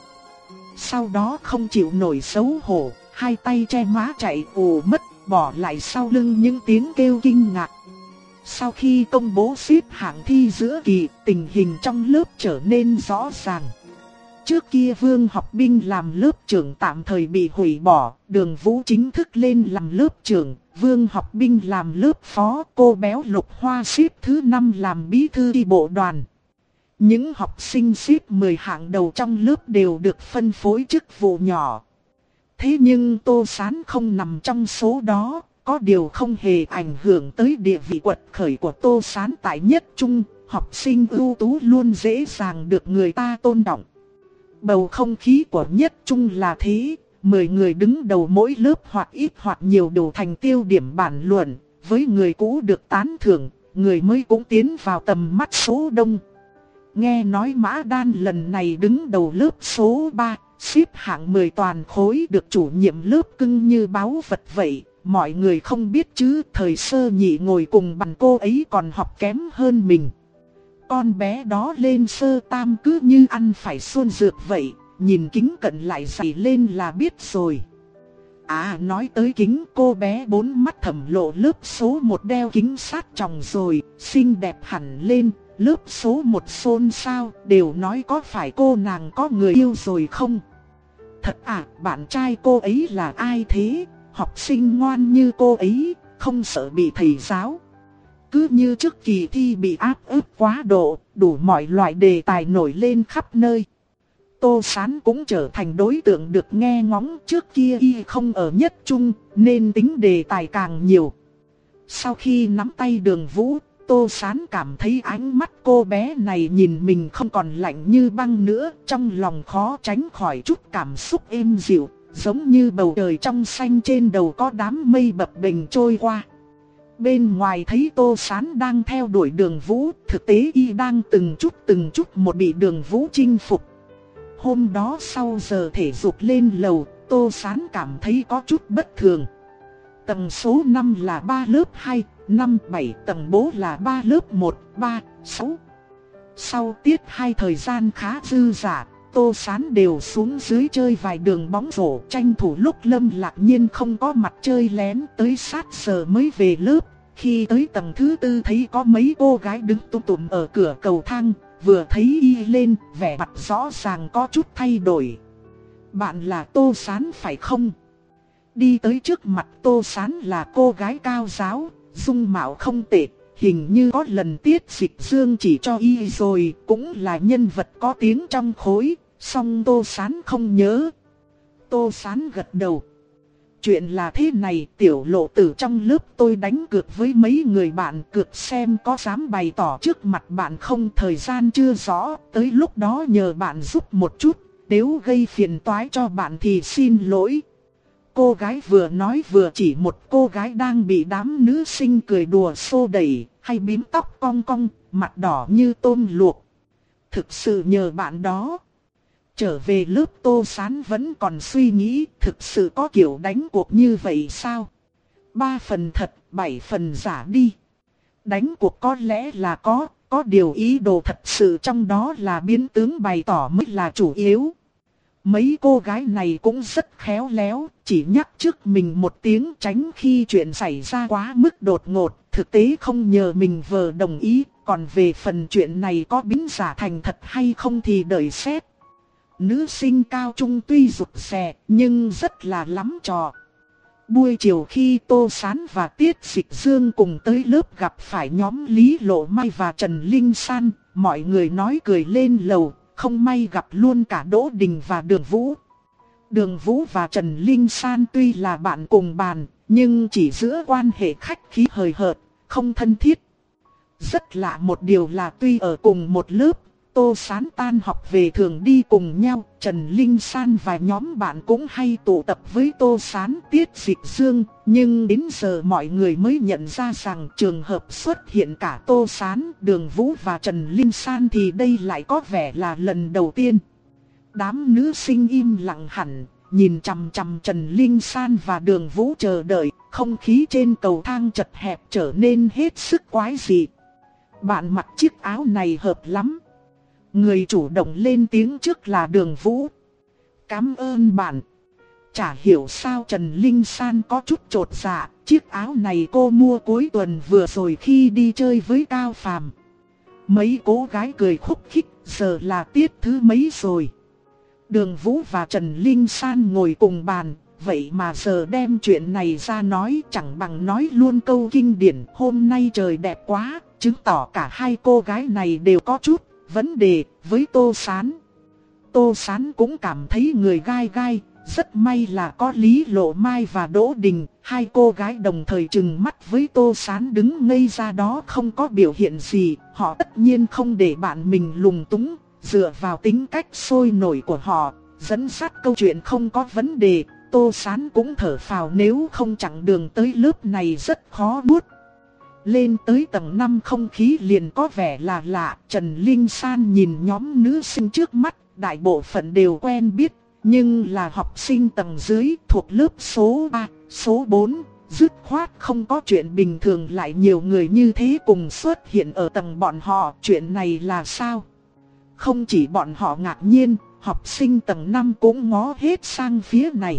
Sau đó không chịu nổi xấu hổ, hai tay che má chạy ù mất, bỏ lại sau lưng những tiếng kêu kinh ngạc. Sau khi công bố xếp hạng thi giữa kỳ, tình hình trong lớp trở nên rõ ràng. Trước kia Vương Học Binh làm lớp trưởng tạm thời bị hủy bỏ, Đường Vũ chính thức lên làm lớp trưởng, Vương Học Binh làm lớp phó, cô béo Lục Hoa xếp thứ năm làm bí thư chi bộ đoàn. Những học sinh xếp mười hạng đầu trong lớp đều được phân phối chức vụ nhỏ. Thế nhưng Tô Sán không nằm trong số đó, có điều không hề ảnh hưởng tới địa vị quật khởi của Tô Sán tại nhất trung, học sinh ưu tú luôn dễ dàng được người ta tôn trọng. Bầu không khí của nhất trung là thế, mười người đứng đầu mỗi lớp hoặc ít hoặc nhiều đều thành tiêu điểm bàn luận, với người cũ được tán thưởng, người mới cũng tiến vào tầm mắt số đông. Nghe nói Mã Đan lần này đứng đầu lớp số ba, xếp hạng mười toàn khối, được chủ nhiệm lớp cưng như báu vật vậy. Mọi người không biết chứ, thời Sơ Nhị ngồi cùng bàn cô ấy còn học kém hơn mình. Con bé đó lên sơ tam cứ như ăn phải xuân dược vậy, nhìn kính cận lại dày lên là biết rồi. À, nói tới kính, cô bé bốn mắt Thẩm Lộ lớp số một đeo kính sát tròng rồi, xinh đẹp hẳn lên. Lớp số một xôn xao, đều nói có phải cô nàng có người yêu rồi không? Thật à, bạn trai cô ấy là ai thế? Học sinh ngoan như cô ấy, không sợ bị thầy giáo. Cứ như trước kỳ thi bị áp ức quá độ, đủ mọi loại đề tài nổi lên khắp nơi. Tô Sán cũng trở thành đối tượng được nghe ngóng, trước kia y không ở nhất trung, nên tính đề tài càng nhiều. Sau khi nắm tay Đường Vũ, Tô Sán cảm thấy ánh mắt cô bé này nhìn mình không còn lạnh như băng nữa, trong lòng khó tránh khỏi chút cảm xúc êm dịu, giống như bầu trời trong xanh trên đầu có đám mây bập bềnh trôi qua. Bên ngoài thấy Tô Sán đang theo đuổi Đường Vũ, thực tế y đang từng chút từng chút một bị Đường Vũ chinh phục. Hôm đó sau giờ thể dục lên lầu, Tô Sán cảm thấy có chút bất thường. Tầng số năm là ba lớp hai, năm, bảy, tầng bốn là ba lớp một, ba, sáu. Sau tiết hai thời gian khá dư dả, Tô Sán đều xuống dưới chơi vài đường bóng rổ, tranh thủ lúc Lâm Lạc Nhiên không có mặt chơi lén tới sát giờ mới về lớp. Khi tới tầng thứ tư thấy có mấy cô gái đứng tụm tụm ở cửa cầu thang, vừa thấy y lên, vẻ mặt rõ ràng có chút thay đổi. Bạn là Tô Sán phải không? Đi tới trước mặt Tô Sán là cô gái cao giáo, dung mạo không tệ. Hình như có lần Tiết Dịch Dương chỉ cho y rồi, cũng là nhân vật có tiếng trong khối, song Tô Sán không nhớ. Tô Sán gật đầu. Chuyện là thế này, tiểu lộ tử trong lớp tôi đánh cược với mấy người bạn, cược xem có dám bày tỏ trước mặt bạn không, thời gian chưa rõ, tới lúc đó nhờ bạn giúp một chút, nếu gây phiền toái cho bạn thì xin lỗi. Cô gái vừa nói vừa chỉ một cô gái đang bị đám nữ sinh cười đùa xô đẩy, hay bím tóc cong cong, mặt đỏ như tôm luộc. Thực sự nhờ bạn đó. Trở về lớp Tô Sán vẫn còn suy nghĩ, thực sự có kiểu đánh cuộc như vậy sao? Ba phần thật, bảy phần giả đi. Đánh cuộc có lẽ là có, có điều ý đồ thật sự trong đó là biến tướng bày tỏ mới là chủ yếu. Mấy cô gái này cũng rất khéo léo, chỉ nhắc trước mình một tiếng tránh khi chuyện xảy ra quá mức đột ngột, thực tế không nhờ mình vờ đồng ý, còn về phần chuyện này có biến giả thành thật hay không thì đợi xét. Nữ sinh cao trung tuy rụt rè nhưng rất là lắm trò. Buổi chiều khi Tô Sán và Tiết Dịch Dương cùng tới lớp gặp phải nhóm Lý Lộ Mai và Trần Linh San, mọi người nói cười lên lầu. Không may gặp luôn cả Đỗ Đình và Đường Vũ. Đường Vũ và Trần Linh San tuy là bạn cùng bàn, nhưng chỉ giữa quan hệ khách khí hời hợt, không thân thiết. Rất lạ một điều là tuy ở cùng một lớp, Tô Sán tan học về thường đi cùng nhau, Trần Linh San và nhóm bạn cũng hay tụ tập với Tô Sán, Tiết Dịch Dương, nhưng đến giờ mọi người mới nhận ra rằng trường hợp xuất hiện cả Tô Sán, Đường Vũ và Trần Linh San thì đây lại có vẻ là lần đầu tiên. Đám nữ sinh im lặng hẳn, nhìn chằm chằm Trần Linh San và Đường Vũ chờ đợi, không khí trên cầu thang chật hẹp trở nên hết sức quái dị. Bạn mặc chiếc áo này hợp lắm. Người chủ động lên tiếng trước là Đường Vũ. Cảm ơn bạn. Chả hiểu sao Trần Linh San có chút chột dạ, chiếc áo này cô mua cuối tuần vừa rồi khi đi chơi với Cao Phàm. Mấy cô gái cười khúc khích, giờ là tiết thứ mấy rồi. Đường Vũ và Trần Linh San ngồi cùng bàn, vậy mà giờ đem chuyện này ra nói chẳng bằng nói luôn câu kinh điển hôm nay trời đẹp quá, chứng tỏ cả hai cô gái này đều có chút vấn đề với Tô Sán. Tô Sán cũng cảm thấy người gai gai, rất may là có Lý Lộ Mai và Đỗ Đình, hai cô gái đồng thời trừng mắt với Tô Sán đứng ngây ra đó không có biểu hiện gì, họ tất nhiên không để bạn mình lúng túng, dựa vào tính cách sôi nổi của họ, dẫn dắt câu chuyện không có vấn đề, Tô Sán cũng thở phào nếu không chặng đường tới lớp này rất khó nuốt. Lên tới tầng năm không khí liền có vẻ là lạ, Trần Linh San nhìn nhóm nữ sinh trước mắt, đại bộ phận đều quen biết, nhưng là học sinh tầng dưới thuộc lớp số ba, số bốn, dứt khoát không có chuyện bình thường lại nhiều người như thế cùng xuất hiện ở tầng bọn họ, chuyện này là sao? Không chỉ bọn họ ngạc nhiên, học sinh tầng năm cũng ngó hết sang phía này.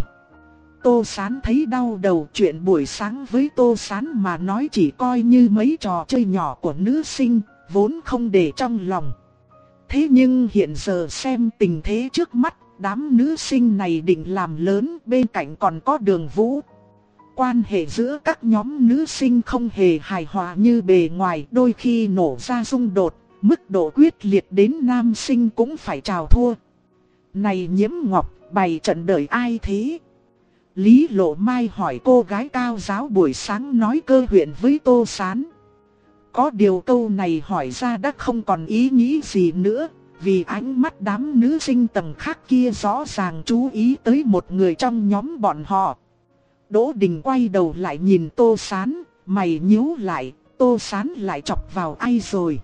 Tô Sán thấy đau đầu, chuyện buổi sáng với Tô Sán mà nói chỉ coi như mấy trò chơi nhỏ của nữ sinh, vốn không để trong lòng. Thế nhưng hiện giờ xem tình thế trước mắt, đám nữ sinh này định làm lớn, bên cạnh còn có Đường Vũ. Quan hệ giữa các nhóm nữ sinh không hề hài hòa như bề ngoài, đôi khi nổ ra xung đột, mức độ quyết liệt đến nam sinh cũng phải chào thua. Này Nhiễm Ngọc, bày trận đợi ai thế? Lý Lộ Mai hỏi cô gái cao giáo buổi sáng nói cơ huyện với Tô Sán. Có điều câu này hỏi ra đã không còn ý nghĩ gì nữa, vì ánh mắt đám nữ sinh tầng khác kia rõ ràng chú ý tới một người trong nhóm bọn họ. Đỗ Đình quay đầu lại nhìn Tô Sán, mày nhíu lại, Tô Sán lại chọc vào ai rồi?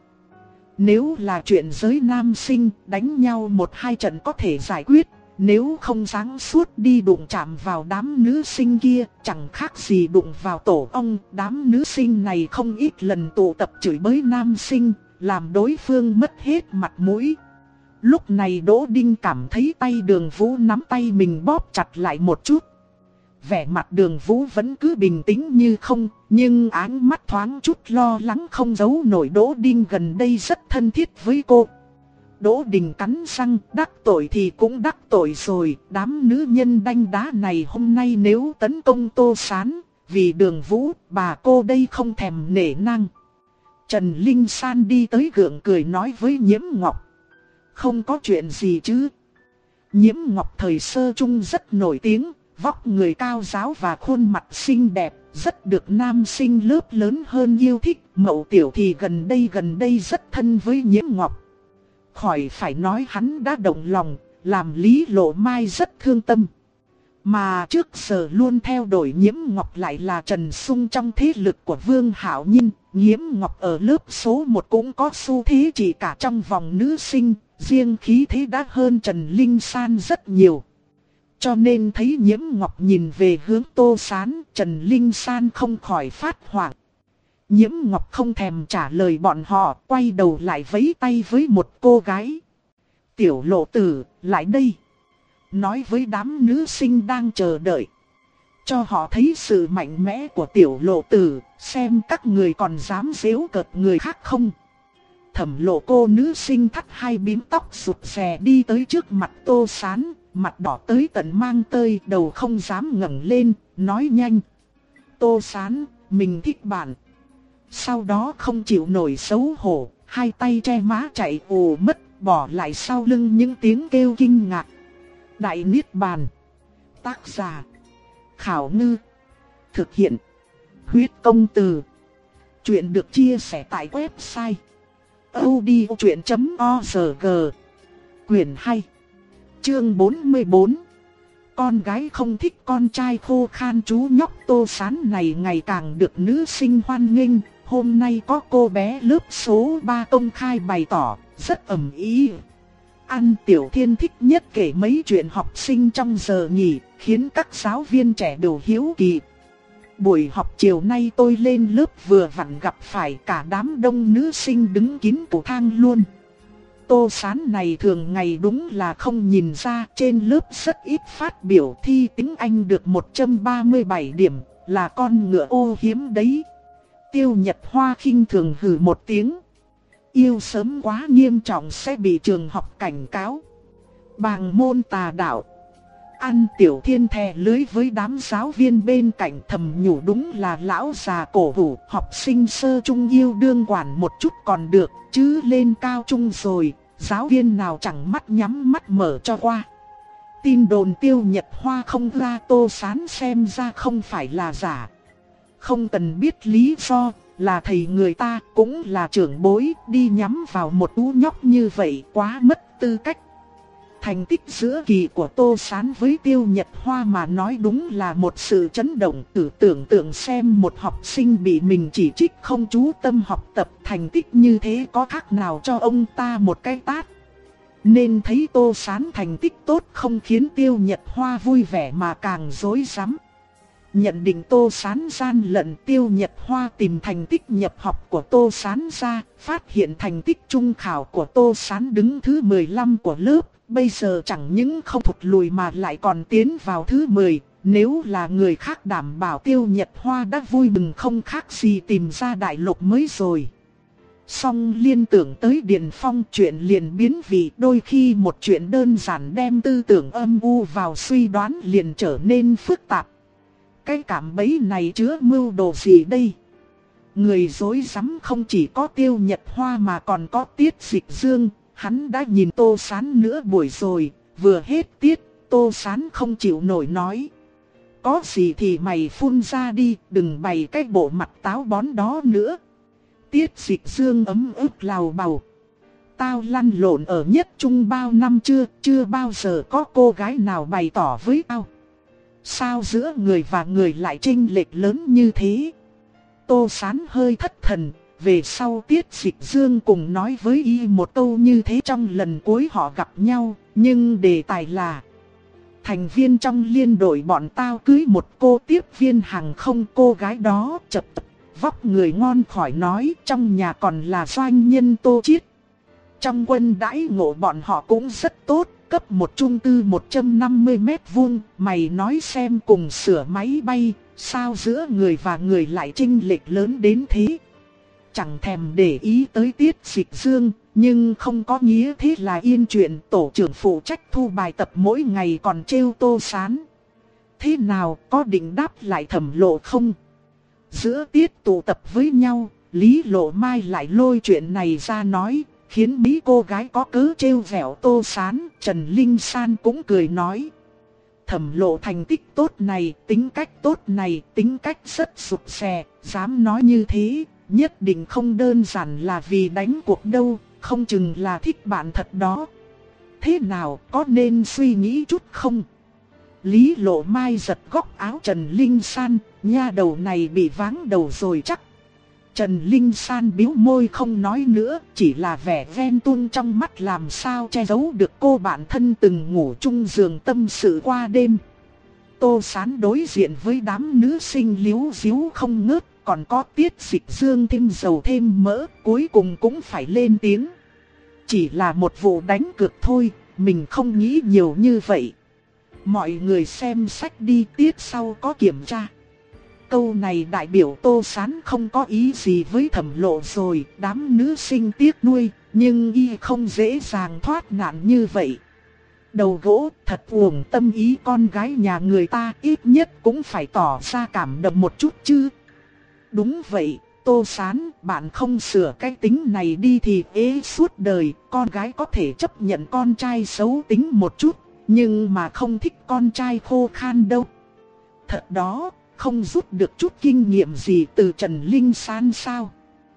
Nếu là chuyện giới nam sinh, đánh nhau một hai trận có thể giải quyết. Nếu không sáng suốt đi đụng chạm vào đám nữ sinh kia, chẳng khác gì đụng vào tổ ong. Đám nữ sinh này không ít lần tụ tập chửi bới nam sinh, làm đối phương mất hết mặt mũi. Lúc này Đỗ Đinh cảm thấy tay Đường Vũ nắm tay mình bóp chặt lại một chút. Vẻ mặt Đường Vũ vẫn cứ bình tĩnh như không, nhưng áng mắt thoáng chút lo lắng không giấu nổi. Đỗ Đinh gần đây rất thân thiết với cô. Đỗ Đình cắn răng, đắc tội thì cũng đắc tội rồi. Đám nữ nhân đanh đá này hôm nay nếu tấn công Tô Sán, vì Đường Vũ, bà cô đây không thèm nể nang. Trần Linh San đi tới gượng cười nói với Nhiễm Ngọc. Không có chuyện gì chứ. Nhiễm Ngọc thời sơ trung rất nổi tiếng, vóc người cao ráo và khuôn mặt xinh đẹp, rất được nam sinh lớp lớn hơn yêu thích. Mậu Tiểu thì gần đây gần đây rất thân với Nhiễm Ngọc. Khỏi phải nói hắn đã động lòng, làm Lý Lộ Mai rất thương tâm. Mà trước giờ luôn theo đuổi Nhiễm Ngọc lại là Trần Sung trong thế lực của Vương Hạo Nhiên. Nhiễm Ngọc ở lớp số một cũng có xu thế chỉ cả trong vòng nữ sinh, riêng khí thế đã hơn Trần Linh San rất nhiều. Cho nên thấy Nhiễm Ngọc nhìn về hướng Tô Sán, Trần Linh San không khỏi phát hoảng. Nhiễm Ngọc không thèm trả lời bọn họ, quay đầu lại vẫy tay với một cô gái. Tiểu Lộ Tử, lại đây. Nói với đám nữ sinh đang chờ đợi. Cho họ thấy sự mạnh mẽ của Tiểu Lộ Tử, xem các người còn dám giễu cợt người khác không. Thẩm Lộ cô nữ sinh thắt hai bím tóc rụt rè đi tới trước mặt Tô Sán, mặt đỏ tới tận mang tơi, đầu không dám ngẩng lên, nói nhanh. Tô Sán, mình thích bạn. Sau đó không chịu nổi xấu hổ, hai tay che má chạy ù mất, bỏ lại sau lưng những tiếng kêu kinh ngạc. Đại Niết Bàn. Tác giả Khảo Ngư. Thực hiện Huyết Công Từ. Chuyện được chia sẻ tại website audiochuyện chấm org. Quyền hai. Chương bốn mươi bốn. Con gái không thích con trai khô khan. Chú nhóc Tô Sán này ngày càng được nữ sinh hoan nghênh. Hôm nay có cô bé lớp số ba công khai bày tỏ, rất ầm ĩ. An Tiểu Thiên thích nhất kể mấy chuyện học sinh trong giờ nghỉ, khiến các giáo viên trẻ đều hiếu kỳ. Buổi học chiều nay tôi lên lớp vừa vặn gặp phải cả đám đông nữ sinh đứng kín cầu thang luôn. Tô Sán này thường ngày đúng là không nhìn ra, trên lớp rất ít phát biểu, thi tiếng Anh được một trăm ba mươi bảy điểm, là con ngựa ô hiếm đấy. Tiêu Nhật Hoa khinh thường hừ một tiếng. Yêu sớm quá nghiêm trọng sẽ bị trường học cảnh cáo. Bàng môn tà đạo. An Tiểu Thiên thè lưới với đám giáo viên bên cạnh, thầm nhủ đúng là lão già cổ hủ. Học sinh sơ trung yêu đương quản một chút còn được, chứ lên cao trung rồi, giáo viên nào chẳng mắt nhắm mắt mở cho qua. Tin đồn Tiêu Nhật Hoa không ra Tô Sán xem ra không phải là giả. Không cần biết lý do, là thầy người ta cũng là trưởng bối, đi nhắm vào một ú nhóc như vậy quá mất tư cách. Thành tích giữa kỳ của Tô Sán với Tiêu Nhật Hoa mà nói đúng là một sự chấn động. Tự tưởng tượng xem một học sinh bị mình chỉ trích không chú tâm học tập, thành tích như thế có khác nào cho ông ta một cái tát. Nên thấy Tô Sán thành tích tốt không khiến Tiêu Nhật Hoa vui vẻ mà càng rối rắm. Nhận định Tô Sán gian lận, Tiêu Nhật Hoa tìm thành tích nhập học của Tô Sán ra, phát hiện thành tích trung khảo của Tô Sán đứng thứ mười lăm của lớp. Bây giờ chẳng những không thụt lùi mà lại còn tiến vào thứ mười. Nếu là người khác đảm bảo Tiêu Nhật Hoa đã vui mừng không khác gì tìm ra đại lục mới rồi. Song liên tưởng tới Điền Phong, chuyện liền biến vị. Đôi khi một chuyện đơn giản đem tư tưởng âm u vào suy đoán liền trở nên phức tạp. Cái cảm bẫy này chứa mưu đồ gì đây? Người dối rắm không chỉ có Tiêu Nhật Hoa mà còn có Tiết Dịch Dương. Hắn đã nhìn Tô Sán nửa buổi rồi, vừa hết tiết, Tô Sán không chịu nổi nói. Có gì thì mày phun ra đi, đừng bày cái bộ mặt táo bón đó nữa. Tiết Dịch Dương ấm ức lào bầu. Tao lăn lộn ở nhất trung bao năm chưa, chưa bao giờ có cô gái nào bày tỏ với tao. Sao giữa người và người lại chênh lệch lớn như thế? Tô Sán hơi thất thần. Về sau Tiết Dịch Dương cùng nói với y một câu như thế trong lần cuối họ gặp nhau. Nhưng đề tài là thành viên trong liên đội bọn tao cưới một cô tiếp viên hàng không. Cô gái đó chập tập vóc người ngon khỏi nói, trong nhà còn là doanh nhân Tô Chiết. Trong quân đãi ngộ bọn họ cũng rất tốt, cấp một chung cư một trăm năm mươi mét vuông, mày nói xem cùng sửa máy bay, sao giữa người và người lại chênh lệch lớn đến thế. Chẳng thèm để ý tới Tiết Dịch Dương, nhưng không có nghĩa thế là yên chuyện. Tổ trưởng phụ trách thu bài tập mỗi ngày còn trêu Tô Sán. Thế nào, có định đáp lại Thẩm Lộ không? Giữa tiết tụ tập với nhau, Lý Lộ Mai lại lôi chuyện này ra nói, khiến mấy cô gái có cớ trêu vẻo Tô Sán. Trần Linh San cũng cười nói, Thẩm Lộ thành tích tốt này, tính cách tốt này, tính cách rất sụp sè, dám nói như thế, nhất định không đơn giản là vì đánh cuộc đâu, không chừng là thích bạn thật đó. Thế nào, có nên suy nghĩ chút không? Lý Lộ Mai giật góc áo Trần Linh San, nha đầu này bị váng đầu rồi chắc. Trần Linh San bĩu môi không nói nữa, chỉ là vẻ ghen tuông trong mắt làm sao che giấu được cô bạn thân từng ngủ chung giường tâm sự qua đêm. Tô Sán đối diện với đám nữ sinh líu díu không ngớt, còn có Tiết Dịch Dương thêm dầu thêm mỡ, cuối cùng cũng phải lên tiếng. Chỉ là một vụ đánh cược thôi, mình không nghĩ nhiều như vậy. Mọi người xem sách đi, tiết sau có kiểm tra. Câu này đại biểu Tô Sán không có ý gì với Thẩm Lộ rồi, đám nữ sinh tiếc nuôi, nhưng y không dễ dàng thoát nạn như vậy. Đầu gỗ, thật uổng tâm ý con gái nhà người ta, ít nhất cũng phải tỏ ra cảm động một chút chứ. Đúng vậy, Tô Sán, bạn không sửa cái tính này đi thì ế suốt đời, con gái có thể chấp nhận con trai xấu tính một chút, nhưng mà không thích con trai khô khan đâu. Thật đó, không rút được chút kinh nghiệm gì từ Trần Linh San sao?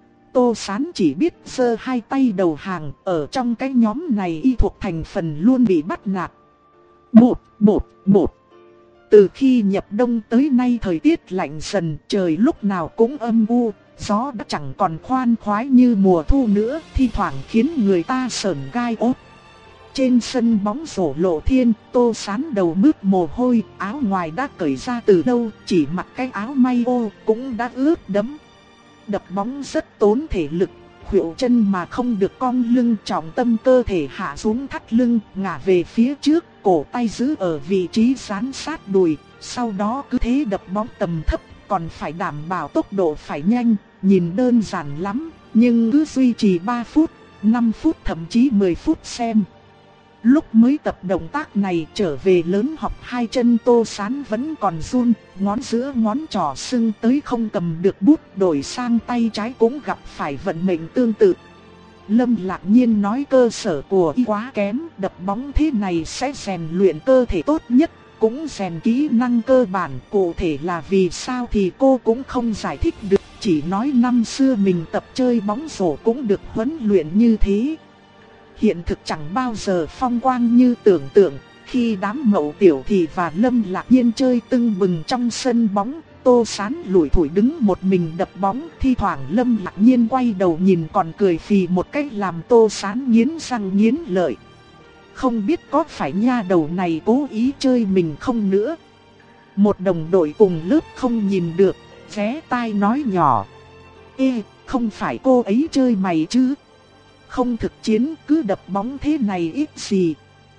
Tô Sán chỉ biết giơ hai tay đầu hàng, ở trong cái nhóm này y thuộc thành phần luôn bị bắt nạt. Bột, bột, bột. Từ khi nhập đông tới nay thời tiết lạnh dần, trời lúc nào cũng âm u, gió đã chẳng còn khoan khoái như mùa thu nữa, thi thoảng khiến người ta sởn gai ốt. Trên sân bóng rổ Lộ Thiên, Tô Sán đầu mướt mồ hôi, áo ngoài đã cởi ra từ đâu, chỉ mặc cái áo may ô cũng đã ướt đẫm. Đập bóng rất tốn thể lực, khuỷu chân mà không được cong lưng, trọng tâm cơ thể hạ xuống thắt lưng, ngả về phía trước, cổ tay giữ ở vị trí dán sát đùi, sau đó cứ thế đập bóng tầm thấp, còn phải đảm bảo tốc độ phải nhanh, nhìn đơn giản lắm, nhưng cứ duy trì ba phút, năm phút thậm chí mười phút xem. Lúc mới tập động tác này trở về lớn học hai chân Tô Sán vẫn còn run, ngón giữa ngón trỏ sưng tới không cầm được bút, đổi sang tay trái cũng gặp phải vận mệnh tương tự. Lâm Lạc Nhiên nói cơ sở của y quá kém, đập bóng thế này sẽ rèn luyện cơ thể tốt nhất, cũng rèn kỹ năng cơ bản, cụ thể là vì sao thì cô cũng không giải thích được, chỉ nói năm xưa mình tập chơi bóng rổ cũng được huấn luyện như thế. Hiện thực chẳng bao giờ phong quang như tưởng tượng, khi đám Mậu Tiểu Thị và Lâm Lạc Nhiên chơi tưng bừng trong sân bóng, Tô Sán lủi thủi đứng một mình đập bóng, thi thoảng Lâm Lạc Nhiên quay đầu nhìn còn cười phì một cách làm Tô Sán nghiến răng nghiến lợi. Không biết có phải nha đầu này cố ý chơi mình không nữa. Một đồng đội cùng lớp không nhìn được, ghé tai nói nhỏ: "Ê, không phải cô ấy chơi mày chứ? Không thực chiến cứ đập bóng thế này ít gì.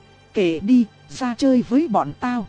Kệ đi, ra chơi với bọn tao."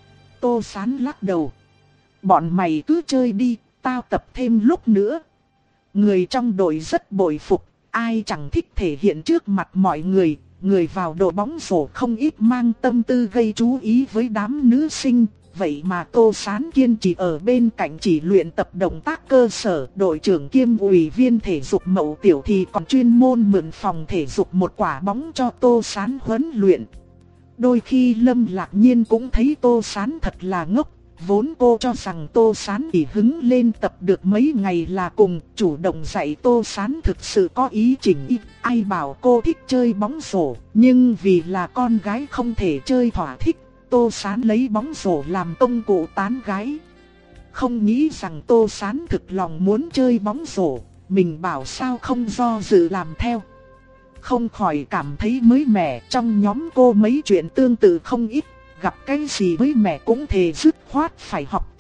Tô Sán lắc đầu: "Bọn mày cứ chơi đi, tao tập thêm lúc nữa." Người trong đội rất bội phục, ai chẳng thích thể hiện trước mặt mọi người. Người vào đội bóng rổ không ít mang tâm tư gây chú ý với đám nữ sinh. Vậy mà Tô Sán kiên trì ở bên cạnh chỉ luyện tập động tác cơ sở. Đội trưởng kiêm ủy viên thể dục Mậu Tiểu thì còn chuyên môn mượn phòng thể dục một quả bóng cho Tô Sán huấn luyện. Đôi khi Lâm Lạc Nhiên cũng thấy Tô Sán thật là ngốc. Vốn cô cho rằng Tô Sán chỉ hứng lên tập được mấy ngày là cùng, chủ động dạy Tô Sán thực sự có ý chỉnh ý. Ai bảo cô thích chơi bóng rổ, nhưng vì là con gái không thể chơi thỏa thích, Tô Sán lấy bóng rổ làm công cụ tán gái. Không nghĩ rằng Tô Sán thực lòng muốn chơi bóng rổ, mình bảo sao không do dự làm theo. Không khỏi cảm thấy mới mẻ, trong nhóm cô mấy chuyện tương tự không ít. Gặp cái gì với mẹ cũng thề dứt khoát phải học tốt,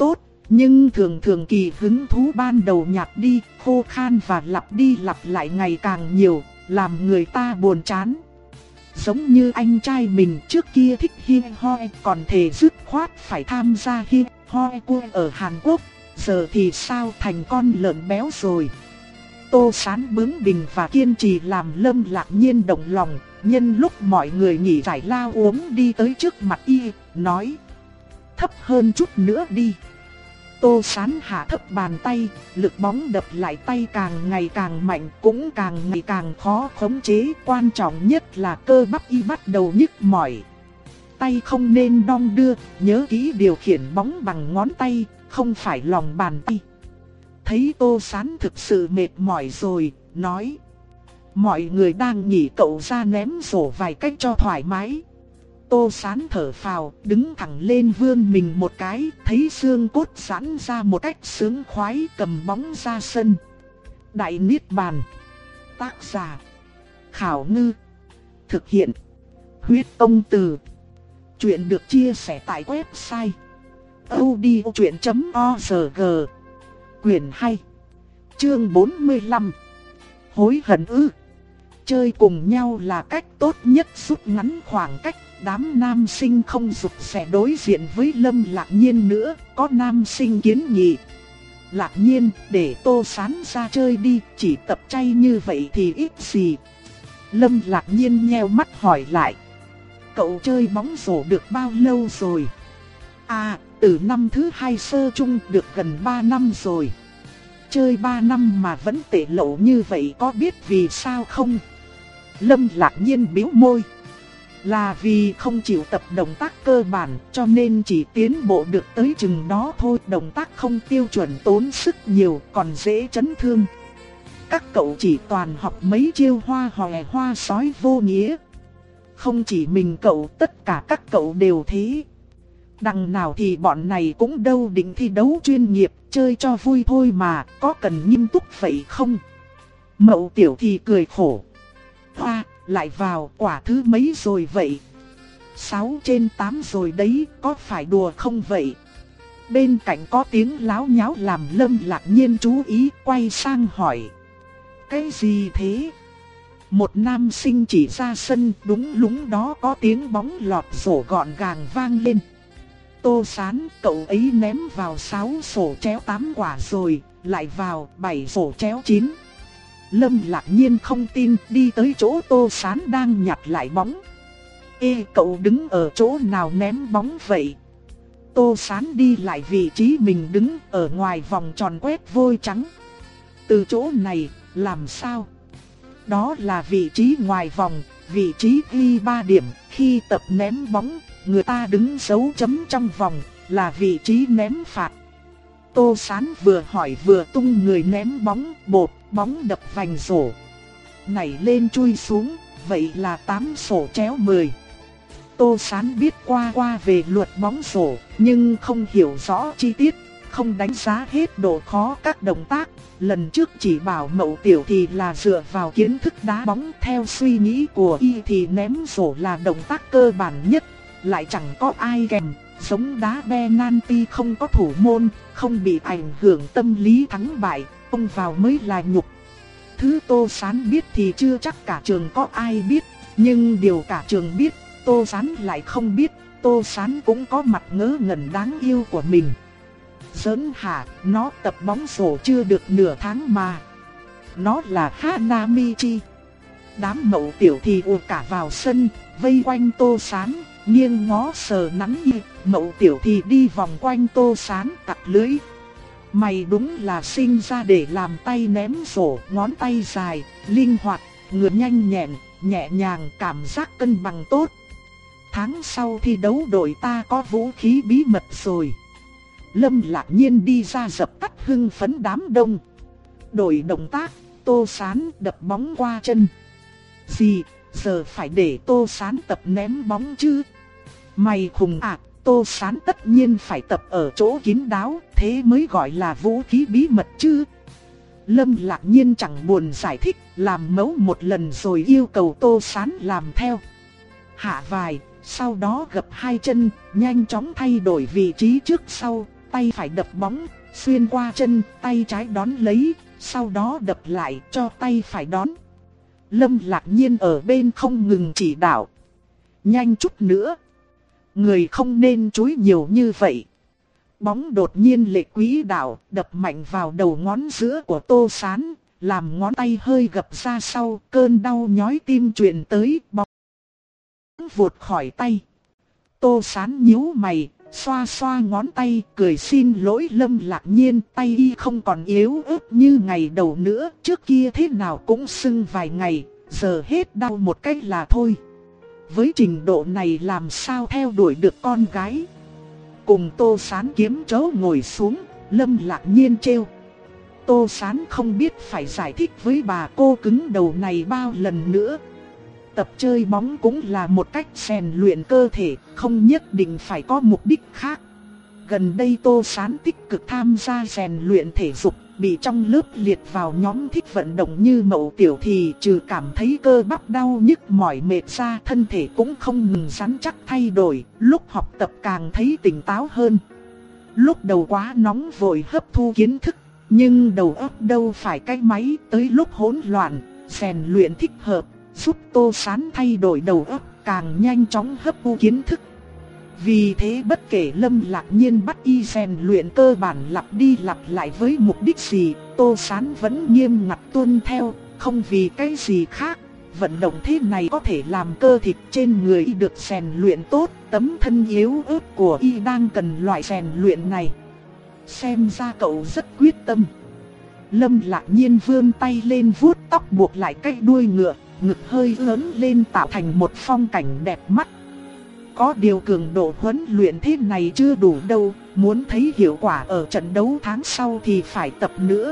Nhưng thường thường kỳ hứng thú ban đầu nhạt đi, khô khan và lặp đi lặp lại ngày càng nhiều, làm người ta buồn chán. Giống như anh trai mình trước kia thích hi hoi, còn thề dứt khoát phải tham gia hi hoi cua ở Hàn Quốc, giờ thì sao thành con lợn béo rồi. Tô Sán bướng bỉnh và kiên trì làm Lâm Lạc Nhiên động lòng, nhân lúc mọi người nghỉ giải lao uống đi tới trước mặt y, nói: thấp hơn chút nữa đi. Tô Sán hạ thấp bàn tay, lực bóng đập lại tay càng ngày càng mạnh, cũng càng ngày càng khó khống chế, quan trọng nhất là cơ bắp y bắt đầu nhức mỏi. Tay không nên đong đưa, nhớ kỹ điều khiển bóng bằng ngón tay, không phải lòng bàn tay. Thấy Tô Sán thực sự mệt mỏi rồi, nói: mọi người đang nghỉ, cậu ra ném rổ vài cách cho thoải mái. Tô Sán thở phào, đứng thẳng lên vươn mình một cái, thấy xương cốt giãn ra một cách sướng khoái, cầm bóng ra sân. Đại Niết Bàn. Tác giả: Khảo Ngư. Thực hiện: Huyết Công Từ. Chuyện được chia sẻ tại website audiochuyện chấm org. Quyển hai. Chương bốn mươi lăm. Hối hận ư? Chơi cùng nhau là cách tốt nhất rút ngắn khoảng cách. Đám nam sinh không rụt rè đối diện với Lâm Lạc Nhiên nữa, có nam sinh kiến nghị: Lạc Nhiên, để Tô Sán ra chơi đi, chỉ tập chay như vậy thì ít gì. Lâm Lạc Nhiên nheo mắt hỏi lại: cậu chơi bóng rổ được bao lâu rồi? À, từ năm thứ hai sơ trung, được gần ba năm rồi. Chơi ba năm mà vẫn tệ lậu như vậy, có biết vì sao không? Lâm Lạc Nhiên bĩu môi: là vì không chịu tập động tác cơ bản, cho nên chỉ tiến bộ được tới chừng đó thôi. Động tác không tiêu chuẩn tốn sức nhiều, còn dễ chấn thương. Các cậu chỉ toàn học mấy chiêu hoa hòe hoa sói vô nghĩa. Không chỉ mình cậu, tất cả các cậu đều thế. Đằng nào thì bọn này cũng đâu định thi đấu chuyên nghiệp, chơi cho vui thôi mà, có cần nghiêm túc vậy không? Mậu Tiểu thì cười khổ: hoa, lại vào, quả thứ mấy rồi vậy? Sáu trên tám rồi đấy, có phải đùa không vậy? Bên cạnh có tiếng láo nháo làm Lâm Lạc Nhiên chú ý, quay sang hỏi: cái gì thế? Một nam sinh chỉ ra sân, đúng lúc đó có tiếng bóng lọt rổ gọn gàng vang lên. Tô Sán, cậu ấy ném vào sáu sổ chéo tám quả rồi, lại vào bảy sổ chéo chín. Lâm Lạc Nhiên không tin, đi tới chỗ Tô Sán đang nhặt lại bóng. Ê, cậu đứng ở chỗ nào ném bóng vậy? Tô Sán đi lại vị trí mình đứng, ở ngoài vòng tròn quét vôi trắng. Từ chỗ này, làm sao? Đó là vị trí ngoài vòng, vị trí ghi ba điểm. Khi tập ném bóng, người ta đứng dấu chấm trong vòng, là vị trí ném phạt. Tô Sán vừa hỏi vừa tung người ném bóng, bột, bóng đập vành rổ. Nảy lên chui xuống, vậy là tám sổ chéo mười. Tô Sán biết qua qua về luật bóng rổ, nhưng không hiểu rõ chi tiết, không đánh giá hết độ khó các động tác. Lần trước chỉ bảo Mậu Tiểu thì là dựa vào kiến thức đá bóng, theo suy nghĩ của y thì ném rổ là động tác cơ bản nhất, lại chẳng có ai kèm. Giống đá penalty không có thủ môn, không bị ảnh hưởng tâm lý thắng bại, ông vào mới là nhục. Thứ Tô Sán biết thì chưa chắc cả trường có ai biết, nhưng điều cả trường biết, Tô Sán lại không biết. Tô Sán cũng có mặt ngớ ngẩn đáng yêu của mình. Giỡn hả, nó tập bóng rổ chưa được nửa tháng mà. Nó là Hanamichi. Đám Mậu Tiểu thì ùa cả vào sân, vây quanh Tô Sán, nghiêng ngó sờ nắn y. Mậu Tiểu thì đi vòng quanh Tô Sán cặc lưỡi: mày đúng là sinh ra để làm tay ném rổ, ngón tay dài, linh hoạt, ngựa nhanh nhẹn, nhẹ nhàng, cảm giác cân bằng tốt. Tháng sau thi đấu đội ta có vũ khí bí mật rồi. Lâm Lạc Nhiên đi ra dập tắt hưng phấn đám đông. Đổi động tác, Tô Sán đập bóng qua chân. Gì, giờ phải để Tô Sán tập ném bóng chứ? Mày khùng à, Tô Sán tất nhiên phải tập ở chỗ kín đáo, thế mới gọi là vũ khí bí mật chứ. Lâm Lạc Nhiên chẳng buồn giải thích, làm mẫu một lần rồi yêu cầu Tô Sán làm theo. Hạ vài, sau đó gập hai chân, nhanh chóng thay đổi vị trí trước sau, tay phải đập bóng, xuyên qua chân, tay trái đón lấy, sau đó đập lại cho tay phải đón. Lâm Lạc Nhiên ở bên không ngừng chỉ đạo. Nhanh chút nữa. Người không nên chúi nhiều như vậy. Bóng đột nhiên lệch quỹ đạo, đập mạnh vào đầu ngón giữa của Tô Sán, làm ngón tay hơi gập ra sau, cơn đau nhói tim truyền tới, bóng vụt khỏi tay. Tô Sán nhíu mày, xoa xoa ngón tay, cười xin lỗi Lâm Lạc Nhiên, tay y không còn yếu ớt như ngày đầu nữa, trước kia thế nào cũng sưng vài ngày, giờ hết đau một cách là thôi. Với trình độ này làm sao theo đuổi được con gái. Cùng Tô Sán kiếm chỗ ngồi xuống, Lâm Lạc Nhiên trêu. Tô Sán không biết phải giải thích với bà cô cứng đầu này bao lần nữa. Tập chơi bóng cũng là một cách rèn luyện cơ thể, không nhất định phải có mục đích khác. Gần đây Tô Sán tích cực tham gia rèn luyện thể dục, bị trong lớp liệt vào nhóm thích vận động như Mậu Tiểu thì trừ cảm thấy cơ bắp đau nhức mỏi mệt ra, thân thể cũng không ngừng rắn chắc thay đổi, lúc học tập càng thấy tỉnh táo hơn. Lúc đầu quá nóng vội hấp thu kiến thức, nhưng đầu óc đâu phải cái máy, tới lúc hỗn loạn, rèn luyện thích hợp, giúp Tô Sán thay đổi đầu óc, càng nhanh chóng hấp thu kiến thức. Vì thế bất kể Lâm Lạc Nhiên bắt y rèn luyện cơ bản lặp đi lặp lại với mục đích gì, Tô Sán vẫn nghiêm ngặt tuân theo, không vì cái gì khác. Vận động thế này có thể làm cơ thịt trên người y được rèn luyện tốt, tấm thân yếu ớt của y đang cần loại rèn luyện này. Xem ra cậu rất quyết tâm. Lâm Lạc Nhiên vươn tay lên vuốt tóc buộc lại cái đuôi ngựa, ngực hơi lớn lên tạo thành một phong cảnh đẹp mắt. Có điều cường độ huấn luyện thế này chưa đủ đâu, muốn thấy hiệu quả ở trận đấu tháng sau thì phải tập nữa.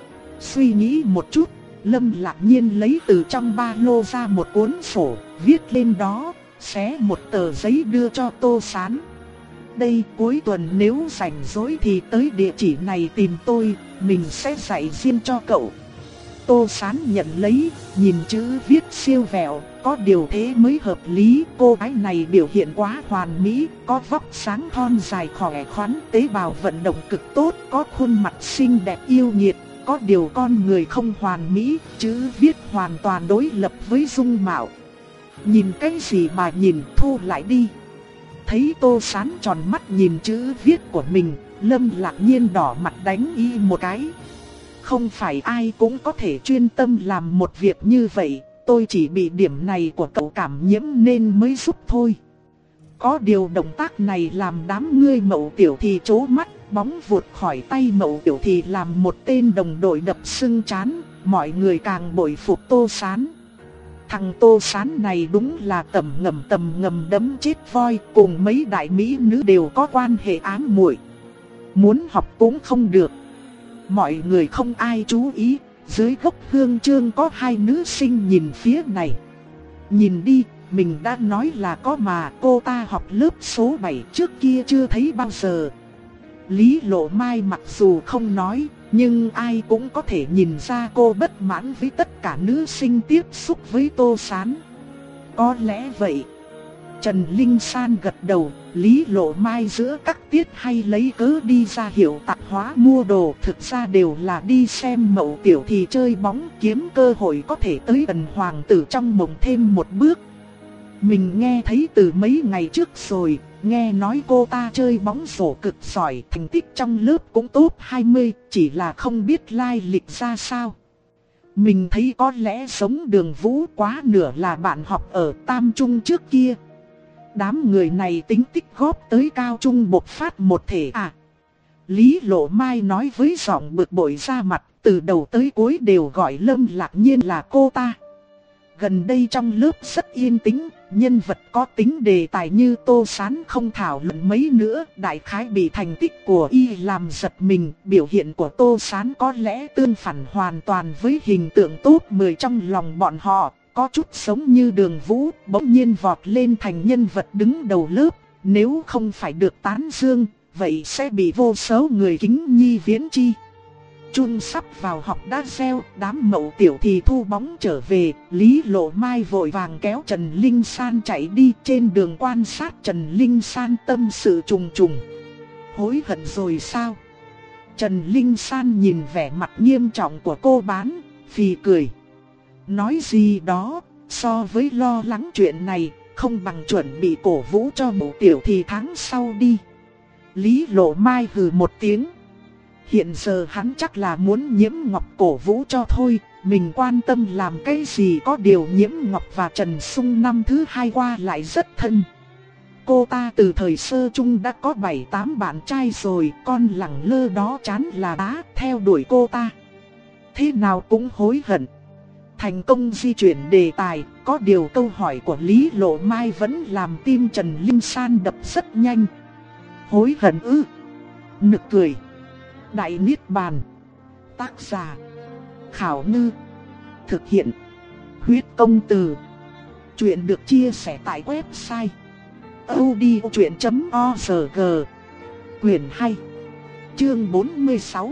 Suy nghĩ một chút, Lâm Lạc Nhiên lấy từ trong ba lô ra một cuốn sổ, viết lên đó, xé một tờ giấy đưa cho Tô Sán. Đây, cuối tuần nếu rảnh rỗi thì tới địa chỉ này tìm tôi, mình sẽ dạy riêng cho cậu. Tô Sán nhận lấy, nhìn chữ viết siêu vẹo, có điều thế mới hợp lý. Cô gái này biểu hiện quá hoàn mỹ, có vóc sáng thon dài khỏe khoắn, tế bào vận động cực tốt, có khuôn mặt xinh đẹp yêu nghiệt. Có điều con người không hoàn mỹ, chữ viết hoàn toàn đối lập với dung mạo. Nhìn cái gì mà nhìn, thu lại đi. Thấy Tô Sán tròn mắt nhìn chữ viết của mình, Lâm Lạc Nhiên đỏ mặt đánh y một cái. Không phải ai cũng có thể chuyên tâm làm một việc như vậy, tôi chỉ bị điểm này của cậu cảm nhiễm nên mới giúp thôi. Có điều động tác này làm đám ngươi Mậu Tiểu thì trố mắt, bóng vụt khỏi tay Mậu Tiểu thì làm một tên đồng đội đập sưng trán, mọi người càng bội phục Tô Sán. Thằng Tô Sán này đúng là tầm ngầm tầm ngầm đấm chết voi, cùng mấy đại mỹ nữ đều có quan hệ ám muội. Muốn học cũng không được. Mọi người không ai chú ý, dưới gốc hương chương có hai nữ sinh nhìn phía này. Nhìn đi, mình đã nói là có mà, cô ta học lớp số bảy, trước kia chưa thấy bao giờ. Lý Lộ Mai mặc dù không nói, nhưng ai cũng có thể nhìn ra cô bất mãn với tất cả nữ sinh tiếp xúc với Tô Sán. Có lẽ vậy. Trần Linh San gật đầu, Lý Lộ Mai giữa các tiết hay lấy cớ đi ra hiệu tạp hóa mua đồ, thực ra đều là đi xem Mậu Tiểu thì chơi bóng, kiếm cơ hội có thể tới gần hoàng tử trong mộng thêm một bước. Mình nghe thấy từ mấy ngày trước rồi, nghe nói cô ta chơi bóng rổ cực giỏi, thành tích trong lớp cũng top hai mươi, chỉ là không biết lai lịch ra sao. Mình thấy có lẽ giống Đường Vũ, quá nửa là bạn học ở Tam Trung trước kia. Đám người này tính tích góp tới cao trung bộc phát một thể à. Lý Lộ Mai nói với giọng bực bội ra mặt, từ đầu tới cuối đều gọi Lâm Lạc Nhiên là cô ta. Gần đây trong lớp rất yên tĩnh, nhân vật có tính đề tài như Tô Sán không thảo luận mấy nữa, đại khái bị thành tích của y làm giật mình. Biểu hiện của Tô Sán có lẽ tương phản hoàn toàn với hình tượng top mười trong lòng bọn họ. Có chút giống như Đường Vũ, bỗng nhiên vọt lên thành nhân vật đứng đầu lớp. Nếu không phải được tán dương, vậy sẽ bị vô số người kính nhi viễn chi. Chun sắp vào học đã reo, đám Mậu Tiểu thì thu bóng trở về. Lý Lộ Mai vội vàng kéo Trần Linh San chạy đi, trên đường quan sát Trần Linh San tâm sự trùng trùng. hối hận rồi sao? Trần Linh San nhìn vẻ mặt nghiêm trọng của cô bán, phì cười. Nói gì đó, so với lo lắng chuyện này, không bằng chuẩn bị cổ vũ cho mụ tiểu thì tháng sau đi. Lý Lộ Mai hừ một tiếng. Hiện giờ hắn chắc là muốn Nhiễm Ngọc cổ vũ cho thôi, mình quan tâm làm cái gì, có điều Nhiễm Ngọc và Trần Sung năm thứ hai qua lại rất thân. Cô ta từ thời sơ chung đã có bảy tám bạn trai rồi, con lẳng lơ đó chán là đá theo đuổi cô ta. Thế nào cũng hối hận. Thành công di chuyển đề tài, có điều câu hỏi của Lý Lộ Mai vẫn làm tim Trần Linh San đập rất nhanh. Hối hận ư? Nực cười. Đại Niết Bàn. Tác giả Khảo Ngư. Thực hiện Huyết Công Từ. Chuyện được chia sẻ tại website audiochuyện chấm org. Quyền hai. Chương bốn mươi sáu.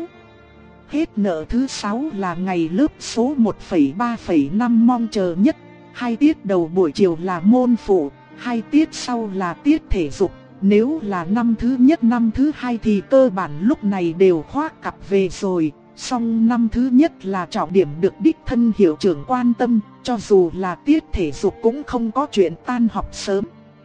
Hết nợ thứ sáu là ngày lớp số một phẩy ba phẩy năm mong chờ nhất. Hai tiết đầu buổi chiều là môn phụ, hai tiết sau là tiết thể dục. Nếu là năm thứ nhất năm thứ hai thì cơ bản lúc này đều khoác cặp về rồi. Song năm thứ nhất là trọng điểm được đích thân hiệu trưởng quan tâm, cho dù là tiết thể dục cũng không có chuyện tan học sớm.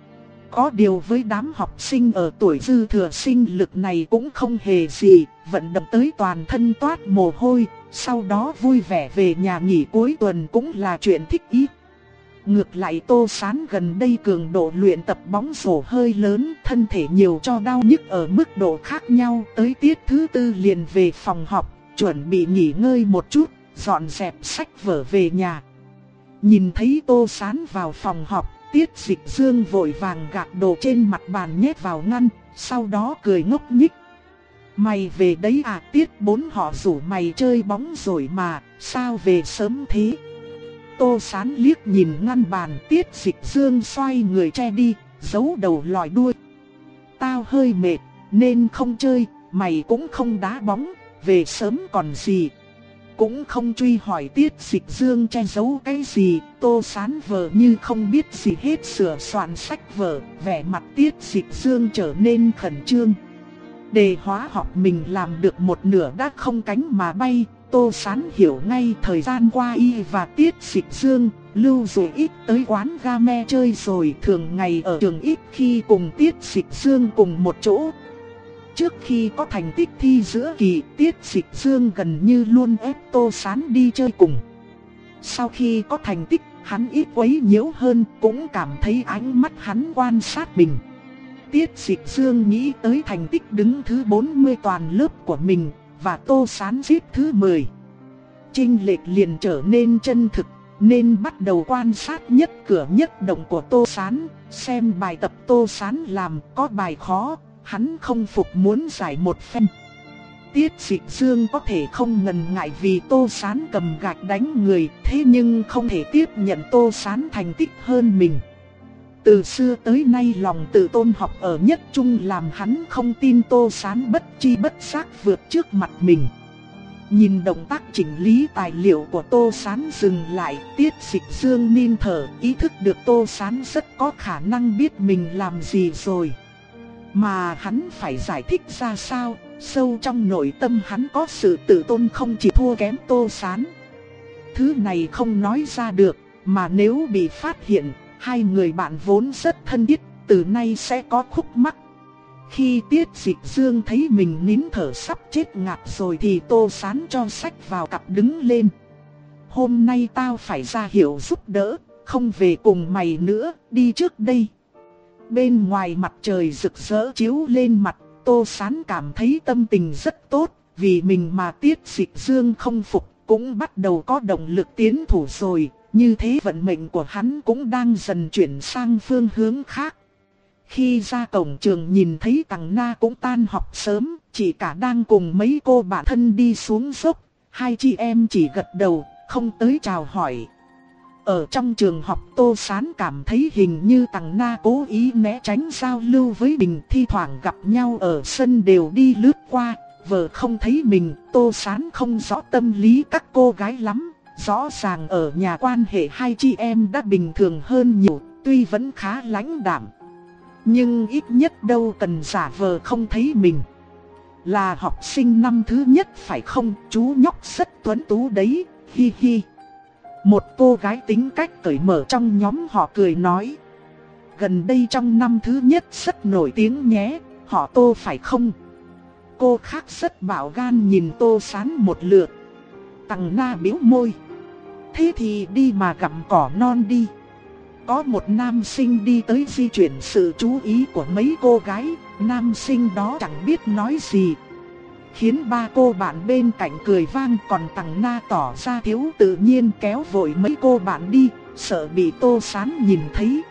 Có điều với đám học sinh ở tuổi dư thừa sinh lực này cũng không hề gì, vận động tới toàn thân toát mồ hôi, sau đó vui vẻ về nhà nghỉ cuối tuần cũng là chuyện thích ý. Ngược lại Tô Sán gần đây cường độ luyện tập bóng rổ hơi lớn, thân thể nhiều cho đau nhức ở mức độ khác nhau, tới tiết thứ tư liền về phòng học, chuẩn bị nghỉ ngơi một chút, dọn dẹp sách vở về nhà. Nhìn thấy Tô Sán vào phòng học, Tiết Dịch Dương vội vàng gạt đồ trên mặt bàn nhét vào ngăn, sau đó cười ngốc nghếch. Mày về đấy à? Tiết bốn họ rủ mày chơi bóng rồi mà, sao về sớm thế? Tô Sán liếc nhìn ngăn bàn, Tiết Dịch Dương xoay người che đi, giấu đầu lòi đuôi. Tao hơi mệt, nên không chơi, mày cũng không đá bóng, về sớm còn gì. Cũng không truy hỏi Tiết Dịch Dương che giấu cái gì, Tô Sán vờ như không biết gì hết sửa soạn sách vở, vẻ mặt Tiết Dịch Dương trở nên khẩn trương. Đề hóa học mình làm được một nửa đã không cánh mà bay, Tô Sán hiểu ngay thời gian qua y và Tiết Dịch Dương, Lưu Dụ ít tới quán game chơi rồi, thường ngày ở trường ít khi cùng Tiết Dịch Dương cùng một chỗ. Trước khi có thành tích thi giữa kỳ, Tiết Dịch Dương gần như luôn ép Tô Sán đi chơi cùng. Sau khi có thành tích, hắn ít quấy nhiễu hơn, cũng cảm thấy ánh mắt hắn quan sát mình. Tiết Dịch Dương nghĩ tới thành tích đứng thứ bốn mươi toàn lớp của mình, và Tô Sán xếp thứ mười. Chênh lệch liền trở nên chân thực, nên bắt đầu quan sát nhất cử nhất động của Tô Sán, xem bài tập Tô Sán làm có bài khó, hắn không phục muốn giải một phen. Tiết Dịch Dương có thể không ngần ngại vì Tô Sán cầm gạch đánh người, thế nhưng không thể tiếp nhận Tô Sán thành tích hơn mình. Từ xưa tới nay lòng tự tôn học ở nhất trung làm hắn không tin Tô Sán bất chi bất giác vượt trước mặt mình. Nhìn động tác chỉnh lý tài liệu của Tô Sán dừng lại, Tiết Dịch Dương nín thở, ý thức được Tô Sán rất có khả năng biết mình làm gì rồi. Mà hắn phải giải thích ra sao, sâu trong nội tâm hắn có sự tự tôn không chỉ thua kém Tô Sán. Thứ này không nói ra được, mà nếu bị phát hiện, hai người bạn vốn rất thân thiết, từ nay sẽ có khúc mắc. Khi Tiết Dịch Dương thấy mình nín thở sắp chết ngạt rồi thì Tô Sán cho sách vào cặp đứng lên. Hôm nay tao phải ra hiệu giúp đỡ, không về cùng mày nữa, đi trước đây. Bên ngoài mặt trời rực rỡ chiếu lên mặt, Tô Sán cảm thấy tâm tình rất tốt, vì mình mà Tiết Dịch Dương không phục, cũng bắt đầu có động lực tiến thủ rồi, như thế vận mệnh của hắn cũng đang dần chuyển sang phương hướng khác. Khi ra cổng trường nhìn thấy Tằng Na cũng tan học sớm, chị cả đang cùng mấy cô bạn thân đi xuống dốc, hai chị em chỉ gật đầu, không tới chào hỏi. Ở trong trường học Tô Sán cảm thấy hình như Tằng Na cố ý né tránh giao lưu với mình, thi thoảng gặp nhau ở sân đều đi lướt qua, vờ không thấy mình. Tô Sán không rõ tâm lý các cô gái lắm, rõ ràng ở nhà quan hệ hai chị em đã bình thường hơn nhiều, tuy vẫn khá lãnh đạm, nhưng ít nhất đâu cần giả vờ không thấy mình. là học sinh năm thứ nhất phải không? Chú nhóc rất tuấn tú đấy, hi hi. Một cô gái tính cách cởi mở trong nhóm họ cười nói. Gần đây trong năm thứ nhất rất nổi tiếng nhé, họ Tô phải không? Cô khác rất bạo gan nhìn Tô Sán một lượt. Tằng Na bĩu môi. Thế thì đi mà gặm cỏ non đi. Có một nam sinh đi tới di chuyển sự chú ý của mấy cô gái. Nam sinh đó chẳng biết nói gì, khiến ba cô bạn bên cạnh cười vang. Còn Tằng Na tỏ ra thiếu tự nhiên kéo vội mấy cô bạn đi, sợ bị Tô Sán nhìn thấy.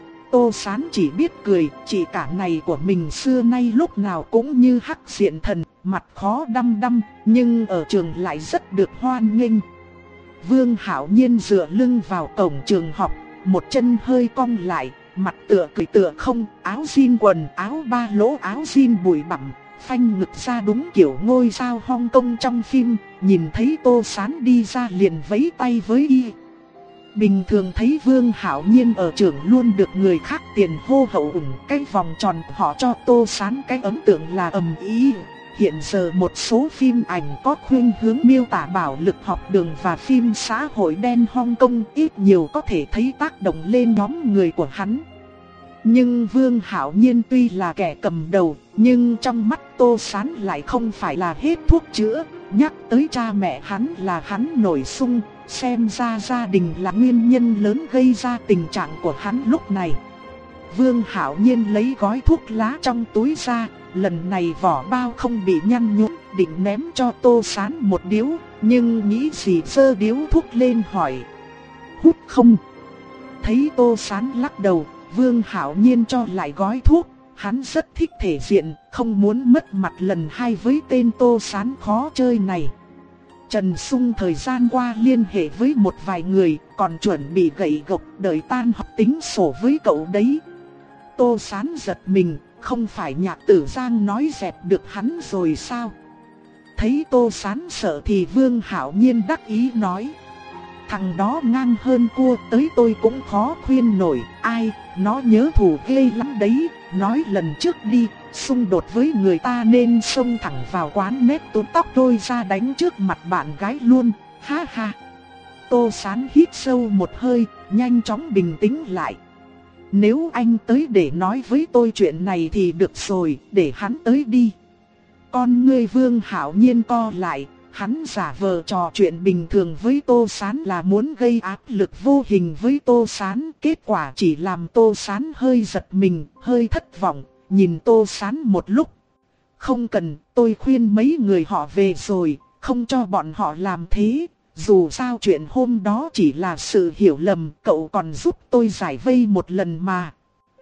Tô Sán chỉ biết cười, chị cả này của mình xưa nay lúc nào cũng như hắc diện thần, mặt khó đăm đăm, nhưng ở trường lại rất được hoan nghênh. Vương Hạo Nhiên dựa lưng vào cổng trường học, một chân hơi cong lại, mặt tựa cười tựa không, áo jean quần áo ba lỗ áo jean bụi bặm, phanh ngực ra đúng kiểu ngôi sao Hong Kong trong phim. Nhìn thấy Tô Sán đi ra liền vẫy tay với y. Bình thường thấy Vương Hạo Nhiên ở trường luôn được người khác tiền hô hậu ủng, cái vòng tròn họ cho Tô Sán cái ấn tượng là ầm ĩ. Hiện giờ một số phim ảnh có khuynh hướng miêu tả bạo lực học đường và phim xã hội đen Hong Kong ít nhiều có thể thấy tác động lên nhóm người của hắn. Nhưng Vương Hạo Nhiên tuy là kẻ cầm đầu, nhưng trong mắt Tô Sán lại không phải là hết thuốc chữa. Nhắc tới cha mẹ hắn là hắn nổi xung, xem ra gia đình là nguyên nhân lớn gây ra tình trạng của hắn lúc này. Vương Hạo Nhiên lấy gói thuốc lá trong túi ra, lần này vỏ bao không bị nhăn nhúm, định ném cho Tô Sán một điếu, nhưng nghĩ gì giơ điếu thuốc lên hỏi. Hút không? Thấy Tô Sán lắc đầu, Vương Hạo Nhiên cho lại gói thuốc. Hắn rất thích thể diện, không muốn mất mặt lần hai với tên Tô Sán khó chơi này. Trần Sung thời gian qua liên hệ với một vài người, còn chuẩn bị gậy gộc đợi tan học tính sổ với cậu đấy. Tô Sán giật mình, không phải Nhạc Tử Giang nói dẹp được hắn rồi sao? Thấy Tô Sán sợ thì Vương Hạo Nhiên đắc ý nói. Thằng đó ngang hơn cua, tới tôi cũng khó khuyên nổi. Ai, nó nhớ thù ghê lắm đấy. Nói lần trước đi, xung đột với người ta nên xông thẳng vào quán nét túm tóc đôi ra đánh trước mặt bạn gái luôn. Ha ha. Tô Sán hít sâu một hơi, nhanh chóng bình tĩnh lại. Nếu anh tới để nói với tôi chuyện này thì được rồi, để hắn tới đi. Con ngươi Vương Hạo Nhiên co lại. Hắn giả vờ trò chuyện bình thường với Tô Sán là muốn gây áp lực vô hình với Tô Sán. Kết quả chỉ làm Tô Sán hơi giật mình, hơi thất vọng, nhìn Tô Sán một lúc. Không cần, tôi khuyên mấy người họ về rồi, không cho bọn họ làm thế. Dù sao chuyện hôm đó chỉ là sự hiểu lầm, cậu còn giúp tôi giải vây một lần mà.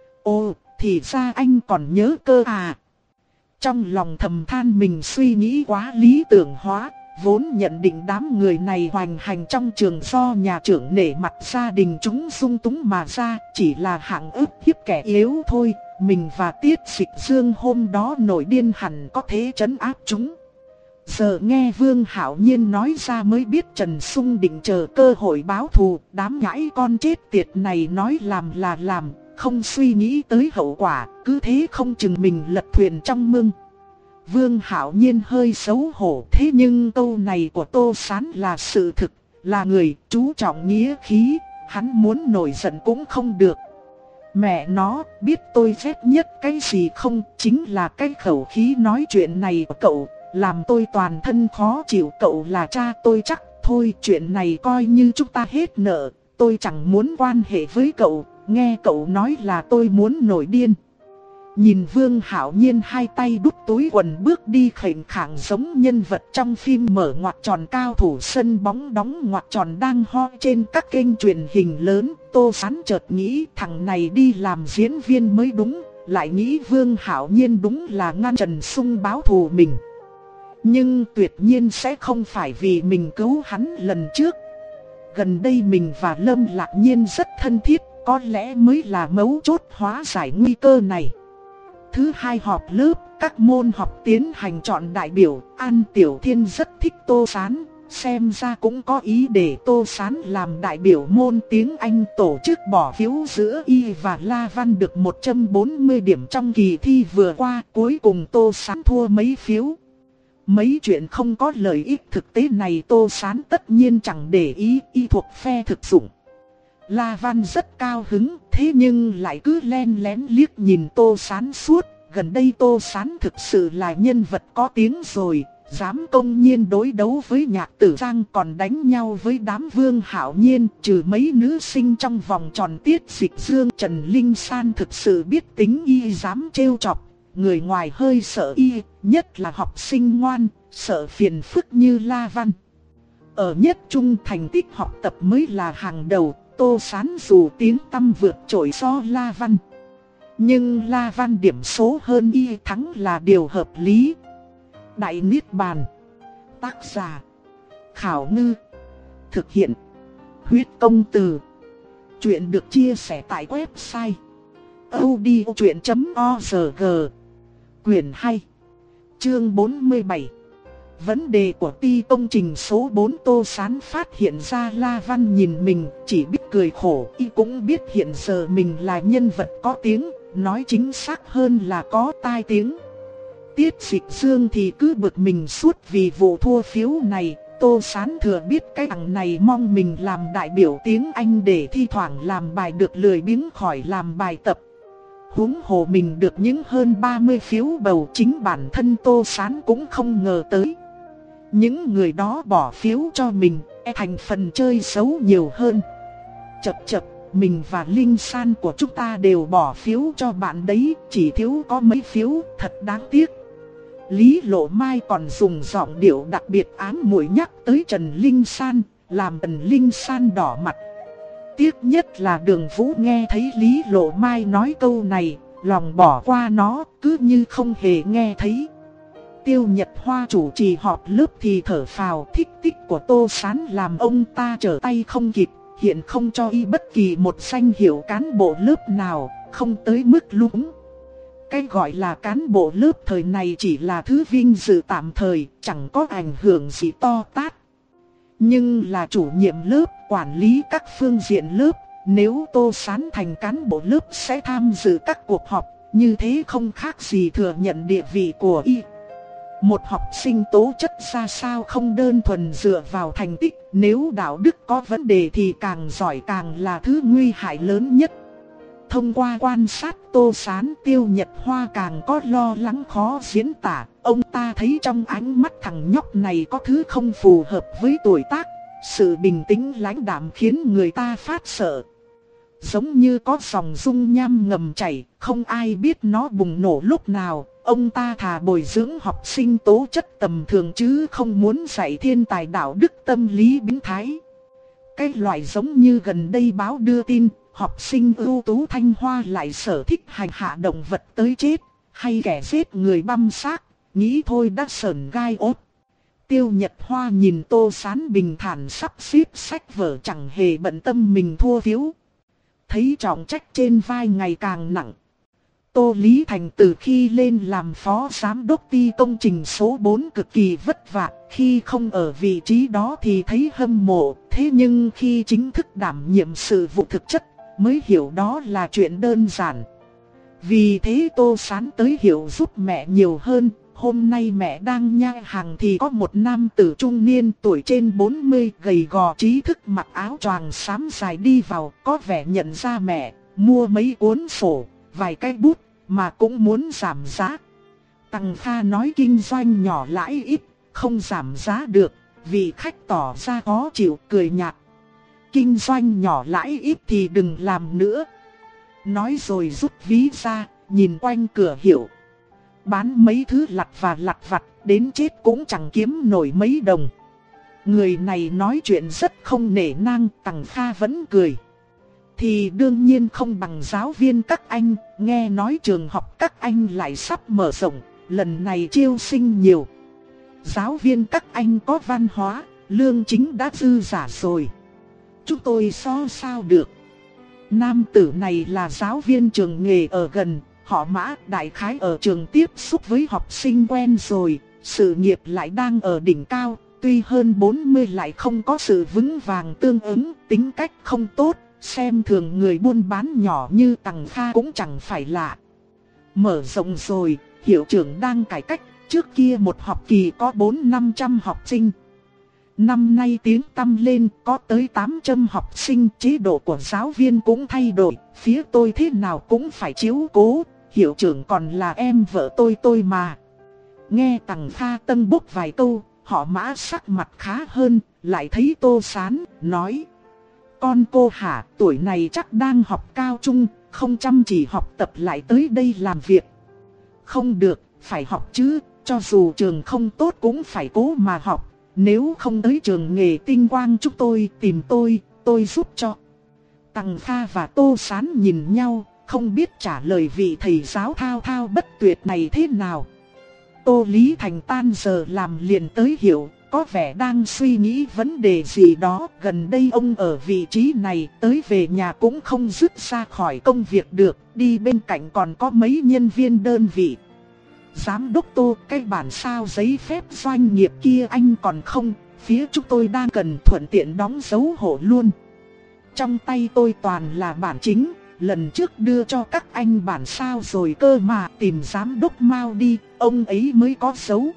Ồ, thì ra anh còn nhớ cơ à. Trong lòng thầm than mình suy nghĩ quá lý tưởng hóa. Vốn nhận định đám người này hoành hành trong trường do nhà trưởng nể mặt gia đình chúng dung túng mà ra, chỉ là hạng ức hiếp kẻ yếu thôi. Mình và Tiết Dịch Dương hôm đó nổi điên hẳn có thế trấn áp chúng. Giờ nghe Vương Hạo Nhiên nói ra mới biết Trần Sung định chờ cơ hội báo thù. Đám nhãi con chết tiệt này nói làm là làm, không suy nghĩ tới hậu quả, cứ thế không chừng mình lật thuyền trong mương. Vương Hạo Nhiên hơi xấu hổ, thế nhưng câu này của Tô Sán là sự thực, là người chú trọng nghĩa khí, hắn muốn nổi giận cũng không được. Mẹ nó, biết tôi ghét nhất cái gì không, chính là cái khẩu khí nói chuyện này của cậu, làm tôi toàn thân khó chịu. Cậu là cha tôi chắc, thôi chuyện này coi như chúng ta hết nợ, tôi chẳng muốn quan hệ với cậu, nghe cậu nói là tôi muốn nổi điên. Nhìn Vương Hạo Nhiên hai tay đút túi quần bước đi khệnh khạng giống nhân vật trong phim mở ngoặc tròn cao thủ sân bóng đóng ngoặc tròn đang hot trên các kênh truyền hình lớn. Tô Sán chợt nghĩ thằng này đi làm diễn viên mới đúng, lại nghĩ Vương Hạo Nhiên đúng là ngăn Trần Sung báo thù mình. Nhưng tuyệt nhiên sẽ không phải vì mình cứu hắn lần trước. Gần đây mình và Lâm Lạc Nhiên rất thân thiết, có lẽ mới là mấu chốt hóa giải nguy cơ này. Thứ hai họp lớp, các môn học tiến hành chọn đại biểu. An Tiểu Thiên rất thích Tô Sán, xem ra cũng có ý để Tô Sán làm đại biểu môn tiếng Anh, tổ chức bỏ phiếu giữa y và La Văn được một trăm bốn mươi điểm trong kỳ thi vừa qua. Cuối cùng Tô Sán thua mấy phiếu. Mấy chuyện không có lợi ích thực tế này Tô Sán tất nhiên chẳng để ý, y thuộc phe thực dụng. La Văn rất cao hứng, thế nhưng lại cứ len lén liếc nhìn Tô Sán suốt. Gần đây Tô Sán thực sự là nhân vật có tiếng rồi, dám công nhiên đối đấu với Nhạc Tử Giang, còn đánh nhau với đám Vương Hạo Nhiên. Trừ mấy nữ sinh trong vòng tròn Tiết Dịch Dương, Trần Linh San thực sự biết tính y dám trêu chọc. Người ngoài hơi sợ y, nhất là học sinh ngoan, sợ phiền phức như La Văn. Ở nhất trung thành tích học tập mới là hàng đầu. Tô Sán dù tiếng tăm vượt trội so La Văn, nhưng La Văn điểm số hơn y thắng là điều hợp lý. Đại Niết Bàn. Tác giả Khảo Ngư. Thực hiện Huyết Công Từ. Chuyện được chia sẻ tại website audiochuyện chấm org. Quyền hai. Chương bốn mươi bảy. Vấn đề của ti công trình số bốn. Tô Sán phát hiện ra La Văn nhìn mình chỉ biết cười khổ. Y cũng biết hiện giờ mình là nhân vật có tiếng, nói chính xác hơn là có tai tiếng. Tiết Dịch Dương thì cứ bực mình suốt vì vụ thua phiếu này. Tô Sán thừa biết cái thằng này mong mình làm đại biểu tiếng Anh để thi thoảng làm bài được lười biếng khỏi làm bài tập. Huống hồ mình được những hơn ba mươi phiếu bầu, chính bản thân Tô Sán cũng không ngờ tới. Những người đó bỏ phiếu cho mình, e thành phần chơi xấu nhiều hơn. Chập chập, mình và Linh San của chúng ta đều bỏ phiếu cho bạn đấy, chỉ thiếu có mấy phiếu, thật đáng tiếc. Lý Lộ Mai còn dùng giọng điệu đặc biệt ám muội nhắc tới Trần Linh San, làm Trần Linh San đỏ mặt. Tiếc nhất là Đường Vũ nghe thấy Lý Lộ Mai nói câu này, lòng bỏ qua nó, cứ như không hề nghe thấy. Tiêu Nhật Hoa chủ trì họp lớp thì thở phào, thích tích của Tô Sán làm ông ta trở tay không kịp, hiện không cho y bất kỳ một danh hiệu cán bộ lớp nào, không tới mức lúng. Cái gọi là cán bộ lớp thời này chỉ là thứ vinh dự tạm thời, chẳng có ảnh hưởng gì to tát. Nhưng là chủ nhiệm lớp, quản lý các phương diện lớp, nếu Tô Sán thành cán bộ lớp sẽ tham dự các cuộc họp, như thế không khác gì thừa nhận địa vị của y. Một học sinh tố chất ra sao không đơn thuần dựa vào thành tích, nếu đạo đức có vấn đề thì càng giỏi càng là thứ nguy hại lớn nhất. Thông qua quan sát Tô Sán, Tiêu Nhật Hoa càng có lo lắng khó diễn tả. Ông ta thấy trong ánh mắt thằng nhóc này có thứ không phù hợp với tuổi tác. Sự bình tĩnh lãnh đạm khiến người ta phát sợ. Giống như có dòng dung nham ngầm chảy, không ai biết nó bùng nổ lúc nào. Ông ta thà bồi dưỡng học sinh tố chất tầm thường chứ không muốn dạy thiên tài đạo đức tâm lý biến thái. Cái loại giống như gần đây báo đưa tin, học sinh ưu tú Thanh Hoa lại sở thích hành hạ động vật tới chết, hay kẻ giết người băm xác, nghĩ thôi đã sởn gai ốt. Tiêu Nhật Hoa nhìn Tô Sán bình thản sắp xếp sách vở, chẳng hề bận tâm mình thua phiếu. Thấy trọng trách trên vai ngày càng nặng. Tô Lý Thành từ khi lên làm phó giám đốc ty công trình số bốn cực kỳ vất vả, khi không ở vị trí đó thì thấy hâm mộ, thế nhưng khi chính thức đảm nhiệm sự vụ thực chất, mới hiểu đó là chuyện đơn giản. Vì thế Tô Sán tới hiểu giúp mẹ nhiều hơn. Hôm nay mẹ đang nhai hàng thì có một nam tử trung niên tuổi trên bốn mươi, gầy gò trí thức, mặc áo choàng xám dài đi vào, có vẻ nhận ra mẹ, mua mấy cuốn sổ, vài cái bút, mà cũng muốn giảm giá. Tằng Kha nói kinh doanh nhỏ lãi ít, không giảm giá được, vị khách tỏ ra khó chịu, cười nhạt. Kinh doanh nhỏ lãi ít thì đừng làm nữa. Nói rồi rút ví ra, nhìn quanh cửa hiệu. Bán mấy thứ lặt và lặt vặt, đến chết cũng chẳng kiếm nổi mấy đồng. Người này nói chuyện rất không nể nang, Tằng Kha vẫn cười. Thì đương nhiên không bằng giáo viên các anh, nghe nói trường học các anh lại sắp mở rộng, lần này chiêu sinh nhiều. Giáo viên các anh có văn hóa, lương chính đã dư giả rồi. Chúng tôi so sao được. Nam tử này là giáo viên trường nghề ở gần, họ Mã, đại khái ở trường tiếp xúc với học sinh quen rồi, sự nghiệp lại đang ở đỉnh cao, tuy hơn bốn mươi lại không có sự vững vàng tương ứng, tính cách không tốt, xem thường người buôn bán nhỏ như Tằng Kha cũng chẳng phải lạ. Mở rộng rồi, hiệu trưởng đang cải cách, trước kia một học kỳ có bốn năm trăm học sinh. Năm nay tiếng tăm lên có tới tám trăm học sinh, chế độ của giáo viên cũng thay đổi, phía tôi thế nào cũng phải chiếu cố, hiệu trưởng còn là em vợ tôi tôi mà. Nghe Tằng Kha tân bốc vài câu, họ Mã sắc mặt khá hơn, lại thấy Tô Sán, nói: con cô hả, tuổi này chắc đang học cao trung, không chăm chỉ học tập lại tới đây làm việc. Không được, phải học chứ, cho dù trường không tốt cũng phải cố mà học. Nếu không tới trường nghề tinh quang chúng tôi tìm tôi, tôi giúp cho. Tằng Kha và Tô Sán nhìn nhau, không biết trả lời vị thầy giáo thao thao bất tuyệt này thế nào. Tô Lý Thành tan giờ làm liền tới hiểu, có vẻ đang suy nghĩ vấn đề gì đó. Gần đây ông ở vị trí này, tới về nhà cũng không dứt ra khỏi công việc được, đi bên cạnh còn có mấy nhân viên đơn vị. Giám đốc Tô, cái bản sao giấy phép doanh nghiệp kia anh còn không, phía chúng tôi đang cần thuận tiện đóng dấu hộ luôn. Trong tay tôi toàn là bản chính, lần trước đưa cho các anh bản sao rồi cơ mà, tìm giám đốc Mao đi, ông ấy mới có dấu.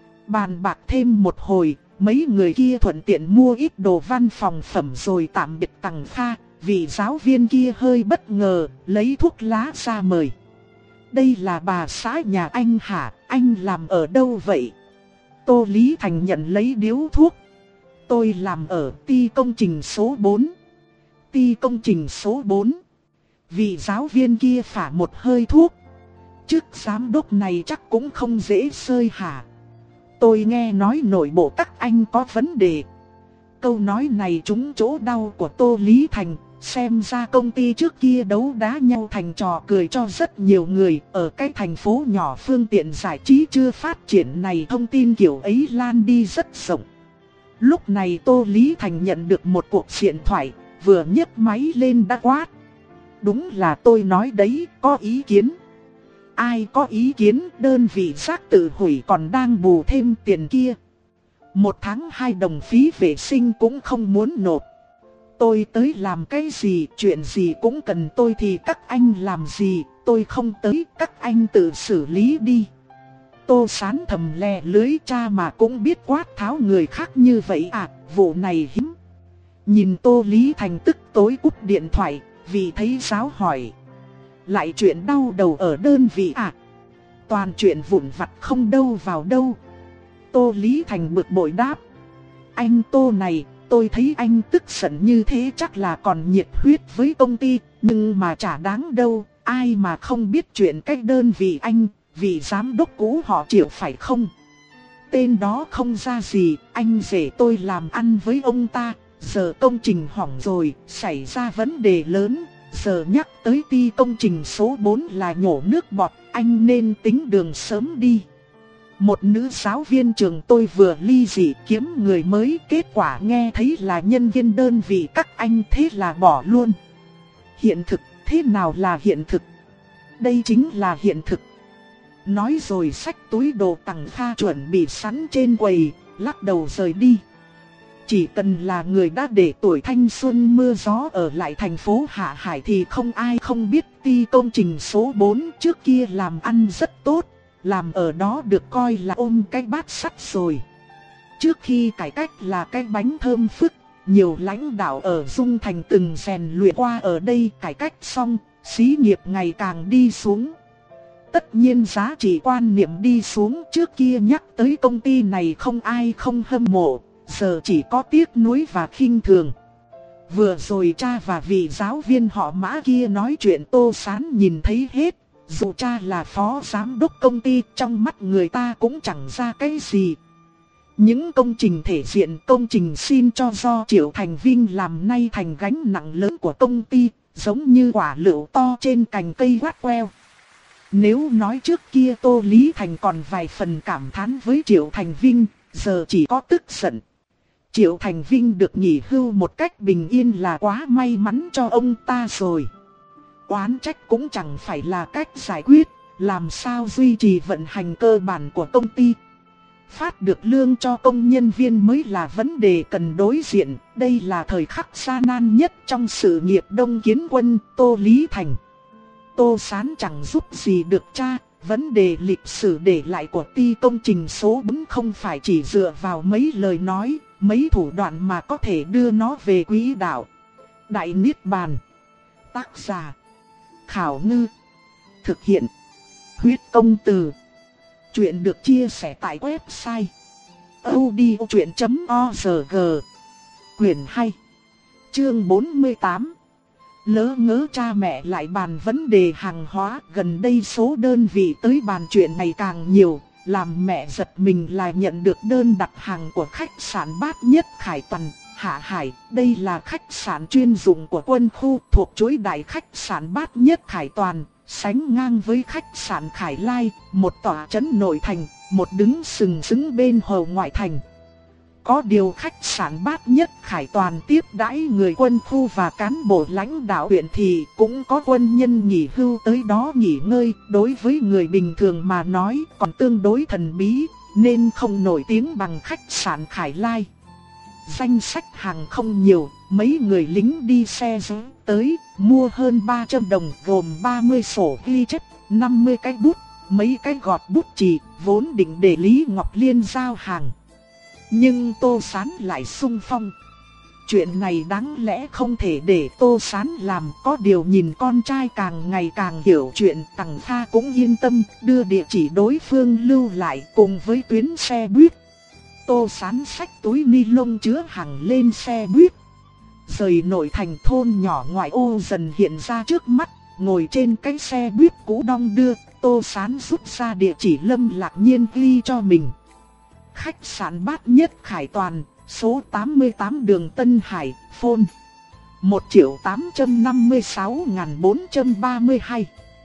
Bàn bạc thêm một hồi, mấy người kia thuận tiện mua ít đồ văn phòng phẩm rồi tạm biệt Tằng Kha. Vị giáo viên kia hơi bất ngờ, lấy thuốc lá ra mời. Đây là bà xã nhà anh hả, anh làm ở đâu vậy? Tô Lý Thành nhận lấy điếu thuốc. Tôi làm ở ty công trình số bốn. Ty công trình số bốn. Vị giáo viên kia phả một hơi thuốc. Chức giám đốc này chắc cũng không dễ xơi hả? Tôi nghe nói nội bộ các anh có vấn đề. Câu nói này trúng chỗ đau của Tô Lý Thành. Xem ra công ty trước kia đấu đá nhau thành trò cười cho rất nhiều người. Ở cái thành phố nhỏ phương tiện giải trí chưa phát triển này, thông tin kiểu ấy lan đi rất rộng. Lúc này Tô Lý Thành nhận được một cuộc điện thoại, vừa nhấc máy lên đã quát: đúng là tôi nói đấy, có ý kiến. Ai có ý kiến, đơn vị xác tự hủy còn đang bù thêm tiền kia. Một tháng hai đồng phí vệ sinh cũng không muốn nộp. Tôi tới làm cái gì, chuyện gì cũng cần tôi thì các anh làm gì, tôi không tới, các anh tự xử lý đi. Tô Sán thầm lè lưới, cha mà cũng biết quát tháo người khác như vậy à, vụ này hiếm. Nhìn Tô Lý Thành tức tối cúp điện thoại, vì thấy giáo hỏi: lại chuyện đau đầu ở đơn vị à? Toàn chuyện vụn vặt không đâu vào đâu. Tô Lý Thành bực bội đáp: anh Tô này, tôi thấy anh tức giận như thế chắc là còn nhiệt huyết với công ty, nhưng mà chả đáng đâu, ai mà không biết chuyện cách đơn vị anh, vị giám đốc cũ họ Triệu phải không? Tên đó không ra gì, anh rể tôi làm ăn với ông ta, giờ công trình hỏng rồi, xảy ra vấn đề lớn, giờ nhắc tới ty công trình số bốn là nhổ nước bọt, anh nên tính đường sớm đi. Một nữ giáo viên trường tôi vừa ly dị kiếm người mới, kết quả nghe thấy là nhân viên đơn vị các anh, thế là bỏ luôn. Hiện thực, thế nào là hiện thực? Đây chính là hiện thực. Nói rồi xách túi đồ Tằng Kha chuẩn bị sẵn trên quầy, lắc đầu rời đi. Chỉ cần là người đã để tuổi thanh xuân mưa gió ở lại thành phố Hạ Hải thì không ai không biết ty công trình số bốn trước kia làm ăn rất tốt. Làm ở đó được coi là ôm cái bát sắt rồi. Trước khi cải cách là cái bánh thơm phức, nhiều lãnh đạo ở Dung Thành từng rèn luyện qua ở đây. Cải cách xong, xí nghiệp ngày càng đi xuống. Tất nhiên giá trị quan niệm đi xuống, trước kia nhắc tới công ty này không ai không hâm mộ, giờ chỉ có tiếc nuối và khinh thường. Vừa rồi cha và vị giáo viên họ Mã kia nói chuyện Tô Sán nhìn thấy hết. Dù cha là phó giám đốc công ty, trong mắt người ta cũng chẳng ra cái gì. Những công trình thể diện, công trình xin cho do Triệu Thành Vinh làm nay thành gánh nặng lớn của công ty, giống như quả lựu to trên cành cây quát queo. Nếu nói trước kia Tô Lý Thành còn vài phần cảm thán với Triệu Thành Vinh, giờ chỉ có tức giận. Triệu Thành Vinh được nghỉ hưu một cách bình yên là quá may mắn cho ông ta rồi. Oán trách cũng chẳng phải là cách giải quyết, làm sao duy trì vận hành cơ bản của công ty. phát được lương cho công nhân viên mới là vấn đề cần đối diện. Đây là thời khắc gian nan nhất trong sự nghiệp Đông Kiến Quân, Tô Lý Thành. Tô Sán chẳng giúp gì được cha. Vấn đề lịch sử để lại của ty công trình số bốn không phải chỉ dựa vào mấy lời nói, mấy thủ đoạn mà có thể đưa nó về quỹ đạo. Đại Niết Bàn. Tác giả: Khảo Ngư. Thực hiện: Huyết Công Từ. Chuyện được chia sẻ tại website audiochuyện chấm org. Quyển hai. Chương bốn mươi tám. Lỡ ngớ cha mẹ lại bàn vấn đề hàng hóa. Gần đây số đơn vị tới bàn chuyện ngày càng nhiều. Làm mẹ giật mình là nhận được đơn đặt hàng của khách sạn Bát Nhất Khải Toàn, Hạ Hải. Đây là khách sạn chuyên dụng của quân khu thuộc chuỗi đại khách sạn Bát Nhất Khải Toàn, sánh ngang với khách sạn Khải Lai, một tòa trấn nội thành, một đứng sừng sững bên hồ ngoại thành. Có điều khách sạn Bát Nhất Khải Toàn tiếp đãi người quân khu và cán bộ lãnh đạo huyện thì cũng có quân nhân nghỉ hưu tới đó nghỉ ngơi. Đối với người bình thường mà nói còn tương đối thần bí, nên không nổi tiếng bằng khách sạn Khải Lai. Danh sách hàng không nhiều, mấy người lính đi xe giữ tới, mua hơn ba trăm đồng gồm ba mươi sổ ghi chép, năm mươi cái bút, mấy cái gọt bút chì, vốn định để Lý Ngọc Liên giao hàng. Nhưng Tô Sán lại xung phong. Chuyện này đáng lẽ không thể để Tô Sán làm, có điều nhìn con trai càng ngày càng hiểu chuyện, Tằng Kha cũng yên tâm, đưa địa chỉ đối phương lưu lại cùng với tuyến xe buýt. Tô Sán xách túi ni lông chứa hàng lên xe buýt. Rời nội thành, thôn nhỏ ngoại ô dần hiện ra trước mắt, ngồi trên cái xe buýt cũ đong đưa, Tô Sán rút ra địa chỉ Lâm Lạc Nhiên ghi cho mình. Khách sạn Bát Nhất Khải Toàn, số tám mươi tám đường Tân Hải, phone một triệu tám trăm năm mươi sáu nghìn bốn trăm ba mươi hai.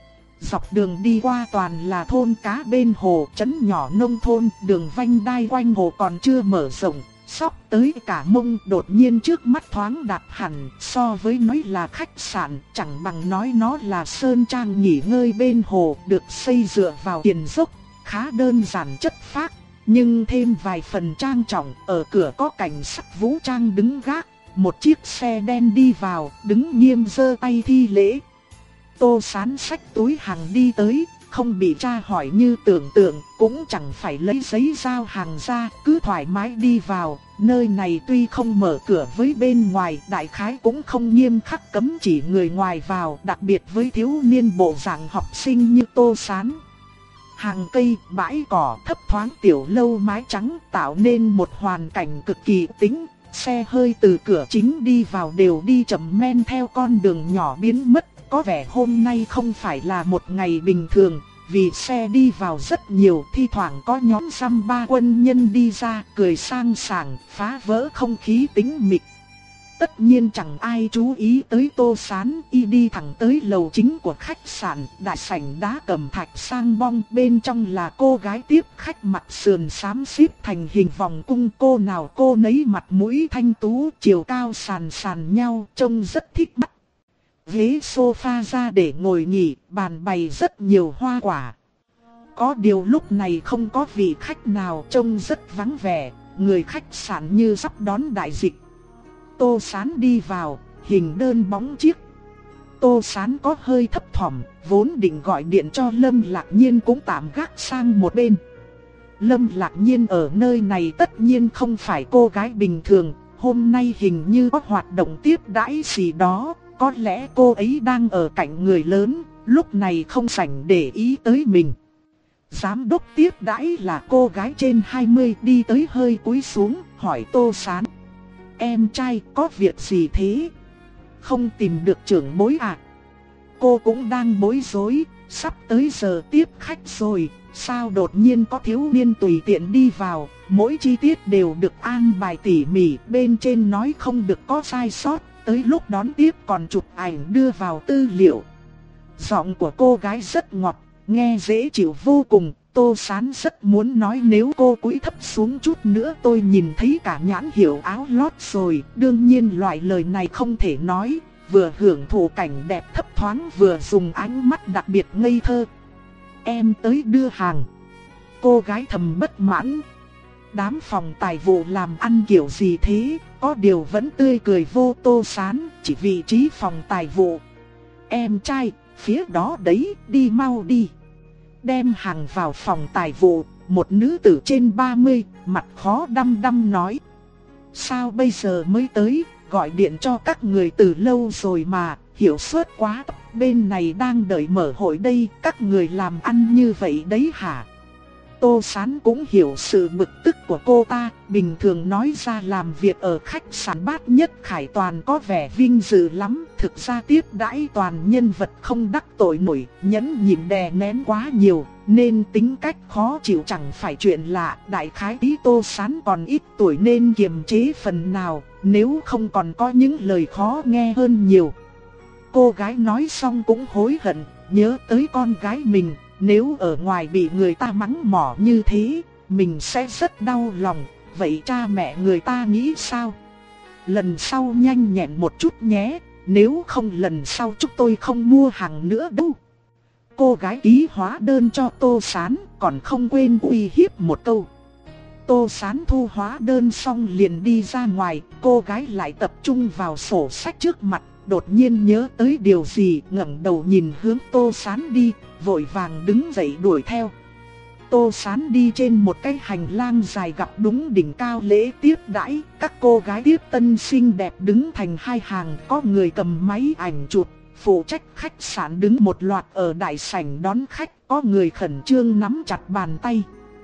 Dọc đường đi qua toàn là thôn cá bên hồ, trấn nhỏ nông thôn, đường vanh đai quanh hồ còn chưa mở rộng, sóc tới cả mông. Đột nhiên trước mắt thoáng đạt hẳn, so với nói là khách sạn, chẳng bằng nói nó là sơn trang nghỉ ngơi bên hồ, được xây dựa vào tiền dốc, khá đơn giản chất phác, nhưng thêm vài phần trang trọng. Ở cửa có cảnh sát vũ trang đứng gác, một chiếc xe đen đi vào, đứng nghiêm giơ tay thi lễ. Tô Sán xách túi hàng đi tới, không bị tra hỏi như tưởng tượng, cũng chẳng phải lấy giấy giao hàng ra, cứ thoải mái đi vào. Nơi này tuy không mở cửa với bên ngoài, đại khái cũng không nghiêm khắc cấm chỉ người ngoài vào, đặc biệt với thiếu niên bộ dạng học sinh như Tô Sán. Hàng cây, bãi cỏ, thấp thoáng tiểu lâu mái trắng tạo nên một hoàn cảnh cực kỳ tĩnh. Xe hơi từ cửa chính đi vào đều đi chậm men theo con đường nhỏ biến mất. Có vẻ hôm nay không phải là một ngày bình thường, vì xe đi vào rất nhiều, thi thoảng có nhóm dăm ba quân nhân đi ra, cười sang sảng, phá vỡ không khí tĩnh mịch. Tất nhiên chẳng ai chú ý tới Tô Sán, y đi thẳng tới lầu chính của khách sạn, đại sảnh đá cẩm thạch sang bong, bên trong là cô gái tiếp khách mặc sườn xám xếp thành hình vòng cung, cô nào cô nấy mặt mũi thanh tú, chiều cao sàn sàn nhau, trông rất thích mắt. Ghế sofa ra để ngồi nghỉ, bàn bày rất nhiều hoa quả. Có điều lúc này không có vị khách nào, trông rất vắng vẻ, người khách sạn như sắp đón đại dịch. Tô Sán đi vào, hình đơn bóng chiếc. Tô Sán có hơi thấp thỏm, vốn định gọi điện cho Lâm Lạc Nhiên cũng tạm gác sang một bên. Lâm Lạc Nhiên ở nơi này tất nhiên không phải cô gái bình thường, hôm nay hình như có hoạt động tiếp đãi gì đó. Có lẽ cô ấy đang ở cạnh người lớn, lúc này không rảnh để ý tới mình. Giám đốc tiếp đãi là cô gái trên hai mươi, đi tới hơi cúi xuống, hỏi Tô Sán: "Em trai có việc gì thế? Không tìm được trưởng bối à?" Cô cũng đang bối rối, sắp tới giờ tiếp khách rồi, sao đột nhiên có thiếu niên tùy tiện đi vào, mỗi chi tiết đều được an bài tỉ mỉ, bên trên nói không được có sai sót. Tới lúc đón tiếp còn chụp ảnh đưa vào tư liệu. Giọng của cô gái rất ngọt, nghe dễ chịu vô cùng. Tô Sán rất muốn nói nếu cô cúi thấp xuống chút nữa tôi nhìn thấy cả nhãn hiệu áo lót rồi. Đương nhiên loại lời này không thể nói, vừa hưởng thụ cảnh đẹp thấp thoáng vừa dùng ánh mắt đặc biệt ngây thơ. "Em tới đưa hàng." Cô gái thầm bất mãn. đám phòng tài vụ làm ăn kiểu gì thế, có điều vẫn tươi cười vô Tô Sán, chỉ vị trí phòng tài vụ. Em trai, phía đó đấy, đi mau đi. Đem hàng vào phòng tài vụ, một nữ tử trên ba mươi, mặt khó đăm đăm nói. Sao bây giờ mới tới, gọi điện cho các người từ lâu rồi mà, hiệu suất quá, bên này đang đợi mở hội đây, các người làm ăn như vậy đấy hả? Tô Sán cũng hiểu sự bực tức của cô ta, bình thường nói ra làm việc ở khách sạn Bát Nhất Khải Toàn có vẻ vinh dự lắm, thực ra tiếp đãi toàn nhân vật không đắc tội nổi, nhẫn nhịn đè nén quá nhiều, nên tính cách khó chịu chẳng phải chuyện lạ. Đại khái tí Tô Sán còn ít tuổi nên kiềm chế phần nào, nếu không còn có những lời khó nghe hơn nhiều. Cô gái nói xong cũng hối hận, nhớ tới con gái mình. Nếu ở ngoài bị người ta mắng mỏ như thế, mình sẽ rất đau lòng, vậy cha mẹ người ta nghĩ sao? Lần sau nhanh nhẹn một chút nhé, nếu không lần sau chúng tôi không mua hàng nữa đâu. Cô gái ký hóa đơn cho Tô Sán, còn không quên uy hiếp một câu. Tô Sán thu hóa đơn xong liền đi ra ngoài, cô gái lại tập trung vào sổ sách trước mặt. Đột nhiên nhớ tới điều gì, ngẩng đầu nhìn hướng Tô Sán đi, vội vàng đứng dậy đuổi theo. Tô Sán đi trên một cái hành lang dài gặp đúng đỉnh cao lễ tiếp đãi, các cô gái tiếp tân xinh đẹp đứng thành hai hàng, có người cầm máy ảnh chụp, phụ trách khách sạn đứng một loạt ở đại sảnh đón khách, có người khẩn trương nắm chặt bàn tay.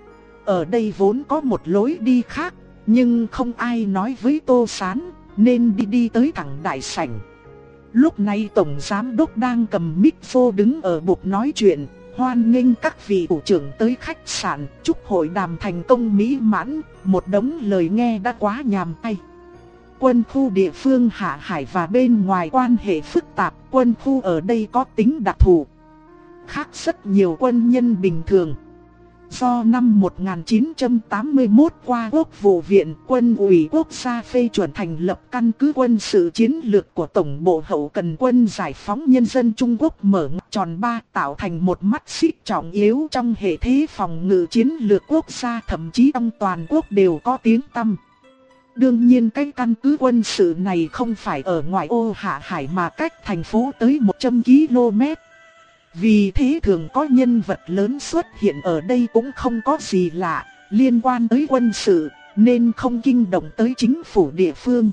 Ở đây vốn có một lối đi khác, nhưng không ai nói với Tô Sán, nên đi đi tới thẳng đại sảnh. Lúc này Tổng Giám Đốc đang cầm micro đứng ở bục nói chuyện, hoan nghênh các vị thủ trưởng tới khách sạn, chúc hội đàm thành công mỹ mãn, một đống lời nghe đã quá nhàm tay. Quân khu địa phương Hạ Hải và bên ngoài quan hệ phức tạp, quân khu ở đây có tính đặc thù, khác rất nhiều quân nhân bình thường. Do năm một nghìn chín trăm tám mươi mốt qua Quốc vụ viện, Quân ủy Quốc gia phê chuẩn thành lập căn cứ quân sự chiến lược của Tổng bộ Hậu cần Quân Giải phóng Nhân dân Trung Quốc mở ngoặc tròn ba, tạo thành một mắt xích trọng yếu trong hệ thế phòng ngự chiến lược quốc gia, thậm chí trong toàn quốc đều có tiếng tăm. Đương nhiên cái căn cứ quân sự này không phải ở ngoại ô Hạ Hải mà cách thành phố tới một trăm ki lô mét. Vì thế thường có nhân vật lớn xuất hiện ở đây cũng không có gì lạ, liên quan tới quân sự, nên không kinh động tới chính phủ địa phương.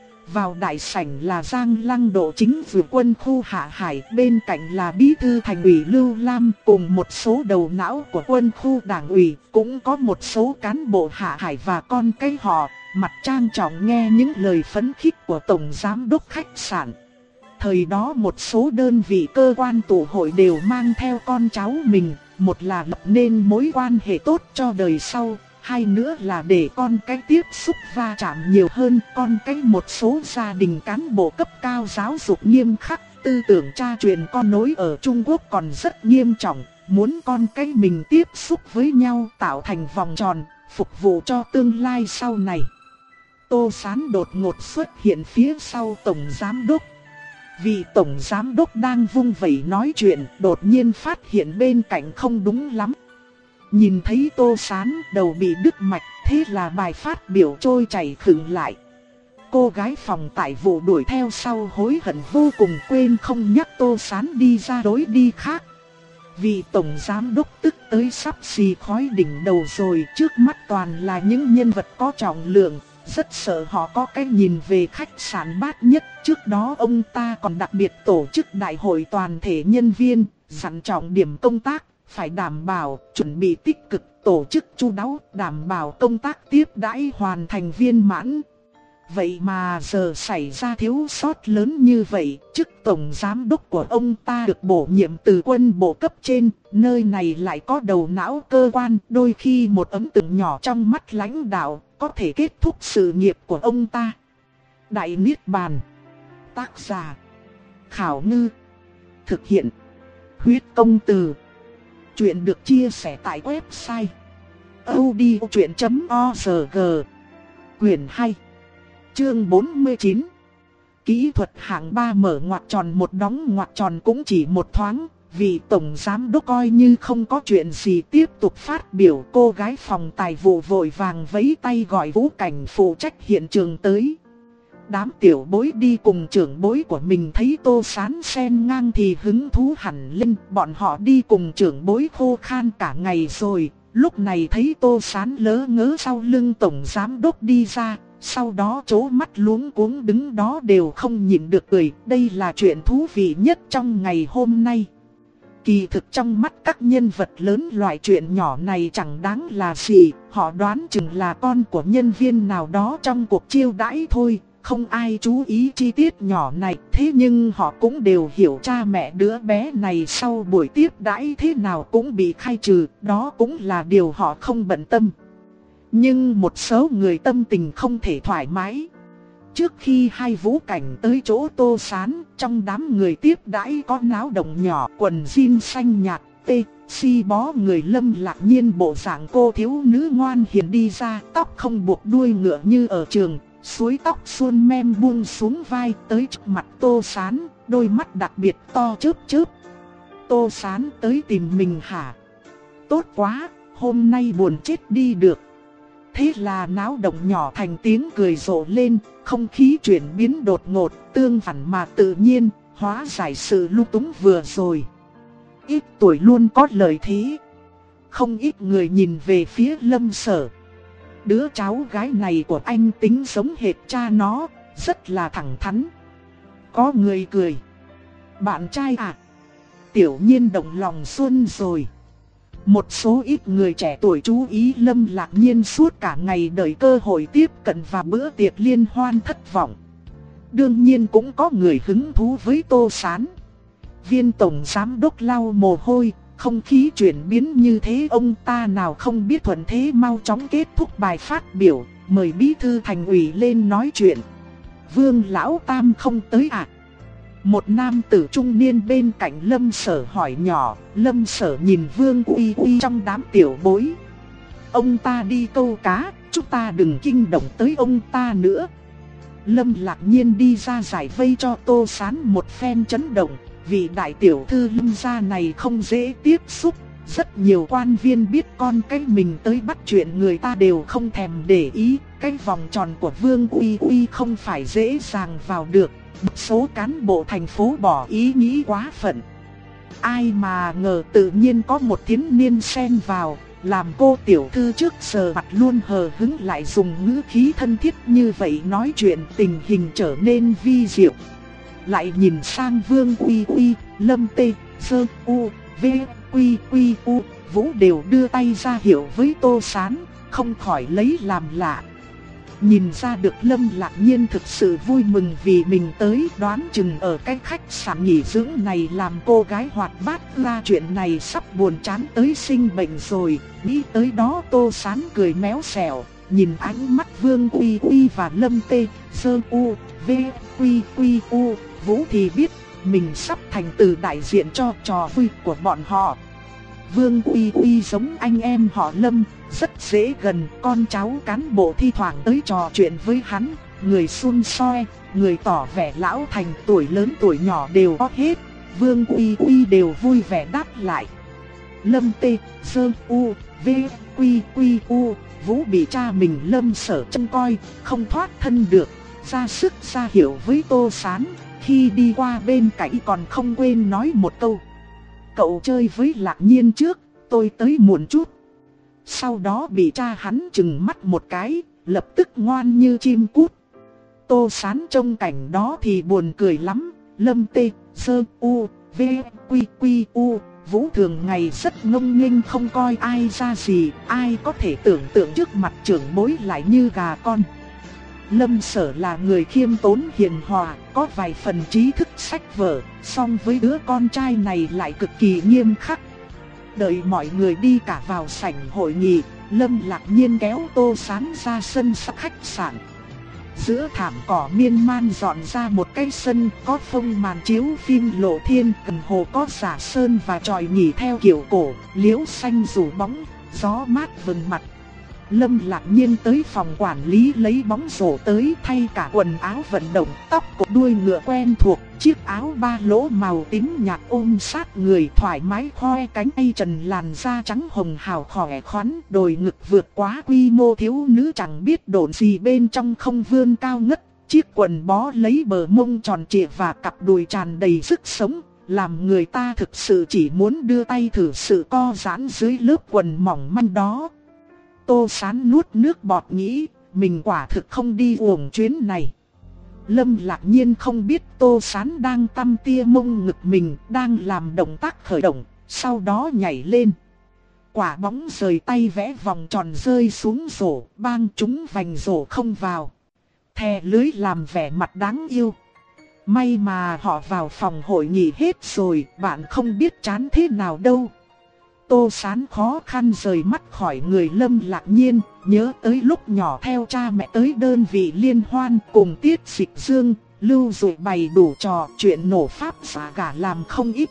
Vào đại sảnh là Giang Lăng Độ chính vụ quân khu Hạ Hải, bên cạnh là bí thư thành ủy Lưu Lam cùng một số đầu não của quân khu đảng ủy, cũng có một số cán bộ Hạ Hải và con cái họ, mặt trang trọng nghe những lời phấn khích của Tổng Giám Đốc khách sạn. Thời đó một số đơn vị cơ quan tụ hội đều mang theo con cháu mình, một là lập nên mối quan hệ tốt cho đời sau, hai nữa là để con cái tiếp xúc va chạm nhiều hơn. Con cái một số gia đình cán bộ cấp cao giáo dục nghiêm khắc, tư tưởng cha truyền con nối ở Trung Quốc còn rất nghiêm trọng, muốn con cái mình tiếp xúc với nhau tạo thành vòng tròn, phục vụ cho tương lai sau này. Tô Sán đột ngột xuất hiện phía sau Tổng Giám Đốc. Vị Tổng Giám Đốc đang vung vẩy nói chuyện, đột nhiên phát hiện bên cạnh không đúng lắm. Nhìn thấy Tô Sán đầu bị đứt mạch, thế là bài phát biểu trôi chảy khựng lại. Cô gái phòng tài vụ đuổi theo sau hối hận vô cùng, quên không nhắc Tô Sán đi ra lối đi khác. Vị Tổng Giám Đốc tức tới sắp xì khói đỉnh đầu rồi, trước mắt toàn là những nhân vật có trọng lượng. Rất sợ họ có cái nhìn về khách sạn Bát Nhất. Trước đó ông ta còn đặc biệt tổ chức đại hội toàn thể nhân viên, dặn trọng điểm công tác, phải đảm bảo, chuẩn bị tích cực, tổ chức chu đáo, đảm bảo công tác tiếp đãi hoàn thành viên mãn. Vậy mà giờ xảy ra thiếu sót lớn như vậy, chức Tổng Giám Đốc của ông ta được bổ nhiệm từ quân bộ cấp trên, nơi này lại có đầu não cơ quan, đôi khi một ấm tượng nhỏ trong mắt lãnh đạo có thể kết thúc sự nghiệp của ông ta. Đại Niết Bàn. Tác giả Khảo Ngư. Thực hiện Huyết Công Từ. Chuyện được chia sẻ tại website audiochuyện chấm org. Quyền hai, chương bốn mươi chín. Kỹ thuật hạng ba mở ngoặc tròn một đóng ngoặc tròn cũng chỉ một thoáng, Vị tổng giám đốc coi như không có chuyện gì tiếp tục phát biểu. Cô gái phòng tài vụ vội vàng vẫy tay gọi Vũ Cảnh phụ trách hiện trường tới. Đám tiểu bối đi cùng trưởng bối của mình thấy Tô Sán xen ngang thì hứng thú hẳn lên. Bọn họ đi cùng trưởng bối khô khan cả ngày rồi. Lúc này thấy Tô Sán lớ ngớ sau lưng tổng giám đốc đi ra. Sau đó trố mắt luống cuống đứng đó đều không nhịn được cười. Đây là chuyện thú vị nhất trong ngày hôm nay. Kỳ thực trong mắt các nhân vật lớn loại chuyện nhỏ này chẳng đáng là gì. Họ đoán chừng là con của nhân viên nào đó trong cuộc chiêu đãi thôi. Không ai chú ý chi tiết nhỏ này. Thế nhưng họ cũng đều hiểu cha mẹ đứa bé này sau buổi tiếp đãi thế nào cũng bị khai trừ. Đó cũng là điều họ không bận tâm. Nhưng một số người tâm tình không thể thoải mái. Trước khi hai Vũ Cảnh tới chỗ Tô Sán, trong đám người tiếp đãi có náo động nhỏ, quần jean xanh nhạt, tê, si bó người Lâm Lạc Nhiên bộ dạng cô thiếu nữ ngoan hiền đi ra, tóc không buộc đuôi ngựa như ở trường, suối tóc suôn mem buông xuống vai tới trước mặt Tô Sán, đôi mắt đặc biệt to chớp chớp. Tô Sán tới tìm mình hả? Tốt quá, hôm nay buồn chết đi được. Thế là náo động nhỏ thành tiếng cười rộ lên, không khí chuyển biến đột ngột, tương phản mà tự nhiên, hóa giải sự lung túng vừa rồi. Ít tuổi luôn có lời thế. Không ít người nhìn về phía Lâm Sở. Đứa cháu gái này của anh tính giống hệt cha nó, rất là thẳng thắn. Có người cười. Bạn trai à? Tiểu Nhiên động lòng xuân rồi. Một số ít người trẻ tuổi chú ý Lâm Lạc Nhiên suốt cả ngày đợi cơ hội tiếp cận và bữa tiệc liên hoan thất vọng. Đương nhiên cũng có người hứng thú với Tô Sán. Viên tổng giám đốc lau mồ hôi, không khí chuyển biến như thế ông ta nào không biết thuận thế mau chóng kết thúc bài phát biểu, mời bí thư thành ủy lên nói chuyện. Vương Lão Tam không tới à? Một nam tử trung niên bên cạnh Lâm Sở hỏi nhỏ. Lâm Sở nhìn Vương Uy Uy trong đám tiểu bối. Ông ta đi câu cá, chúng ta đừng kinh động tới ông ta nữa. Lâm Lạc Nhiên đi ra giải vây cho Tô Sán một phen chấn động. Vị đại tiểu thư Lâm gia này không dễ tiếp xúc. Rất nhiều quan viên biết con cái mình tới bắt chuyện người ta đều không thèm để ý. Cái vòng tròn của Vương Uy Uy không phải dễ dàng vào được. Một số cán bộ thành phố bỏ ý nghĩ quá phận. Ai mà ngờ tự nhiên có một thiếu niên xen vào, làm cô tiểu thư trước giờ mặt luôn hờ hững lại dùng ngữ khí thân thiết như vậy nói chuyện, tình hình trở nên vi diệu. Lại nhìn sang Vương Uy Uy, Lâm Tê, Sơ U, V, Quy Quy U, Vũ đều đưa tay ra hiệu với Tô Sán, không khỏi lấy làm lạ. Nhìn ra được Lâm Lạc Nhiên thực sự vui mừng vì mình tới, đoán chừng ở cái khách sạn nghỉ dưỡng này làm cô gái hoạt bát ra chuyện này sắp buồn chán tới sinh bệnh rồi. Nghĩ tới đó Tô Sán cười méo xẻo, nhìn ánh mắt Vương Uy Uy và Lâm Tê, Sơ U, V, Quy Quy U, Vũ thì biết mình sắp thành từ đại diện cho trò vui của bọn họ. Vương Uy Uy giống anh em họ Lâm, rất dễ gần, con cháu cán bộ thi thoảng tới trò chuyện với hắn, người xun xoe, người tỏ vẻ lão thành, tuổi lớn tuổi nhỏ đều có hết. Vương Uy Uy đều vui vẻ đáp lại. Lâm Tê, Sơ U, V, Quy Quy U, Vũ bị cha mình Lâm Sở trông coi, không thoát thân được, ra sức ra hiệu với Tô Sán, khi đi qua bên cạnh còn không quên nói một câu. Cậu chơi với Lạc Nhiên trước, tôi tới muộn chút. Sau đó bị cha hắn chừng mắt một cái, lập tức ngoan như chim cút. Tô Sán trông cảnh đó thì buồn cười lắm. Lâm Tê, Sơ U, V, Quy Quy U, Vũ thường ngày rất ngông nghênh không coi ai ra gì. Ai có thể tưởng tượng trước mặt trưởng bối lại như gà con. Lâm Sở là người khiêm tốn hiền hòa, có vài phần trí thức sách vở, song với đứa con trai này lại cực kỳ nghiêm khắc. Đợi mọi người đi cả vào sảnh hội nghị, Lâm Lạc Nhiên kéo Tô Sán ra sân khách sạn. Giữa thảm cỏ miên man dọn ra một cái sân có phông màn chiếu phim lộ thiên, gần hồ có giả sơn và tròi nghỉ theo kiểu cổ, liễu xanh rủ bóng, gió mát vừng mặt. Lâm Lạc Nhiên tới phòng quản lý lấy bóng rổ tới, thay cả quần áo vận động, tóc cột đuôi ngựa quen thuộc, chiếc áo ba lỗ màu tím nhạt ôm sát người thoải mái khoe cánh tay trần, làn da trắng hồng hào khỏe khoắn, đồi ngực vượt quá quy mô thiếu nữ chẳng biết độn gì bên trong không vươn cao ngất, chiếc quần bó lấy bờ mông tròn trịa và cặp đùi tràn đầy sức sống, làm người ta thực sự chỉ muốn đưa tay thử sự co giãn dưới lớp quần mỏng manh đó. Tô Sán nuốt nước bọt nghĩ, mình quả thực không đi uổng chuyến này. Lâm Lạc Nhiên không biết Tô Sán đang tăm tia mông ngực mình, đang làm động tác khởi động, sau đó nhảy lên. Quả bóng rời tay vẽ vòng tròn rơi xuống rổ, bang trúng vành rổ không vào. Thè lưới làm vẻ mặt đáng yêu. May mà họ vào phòng hội nghị hết rồi, bạn không biết chán thế nào đâu. Tô Sán khó khăn rời mắt khỏi người Lâm Lạc Nhiên, nhớ tới lúc nhỏ theo cha mẹ tới đơn vị liên hoan cùng Tiết Dịch Dương, Lưu Dụ bày đủ trò, chuyện nổ pháp giả cả làm không ít.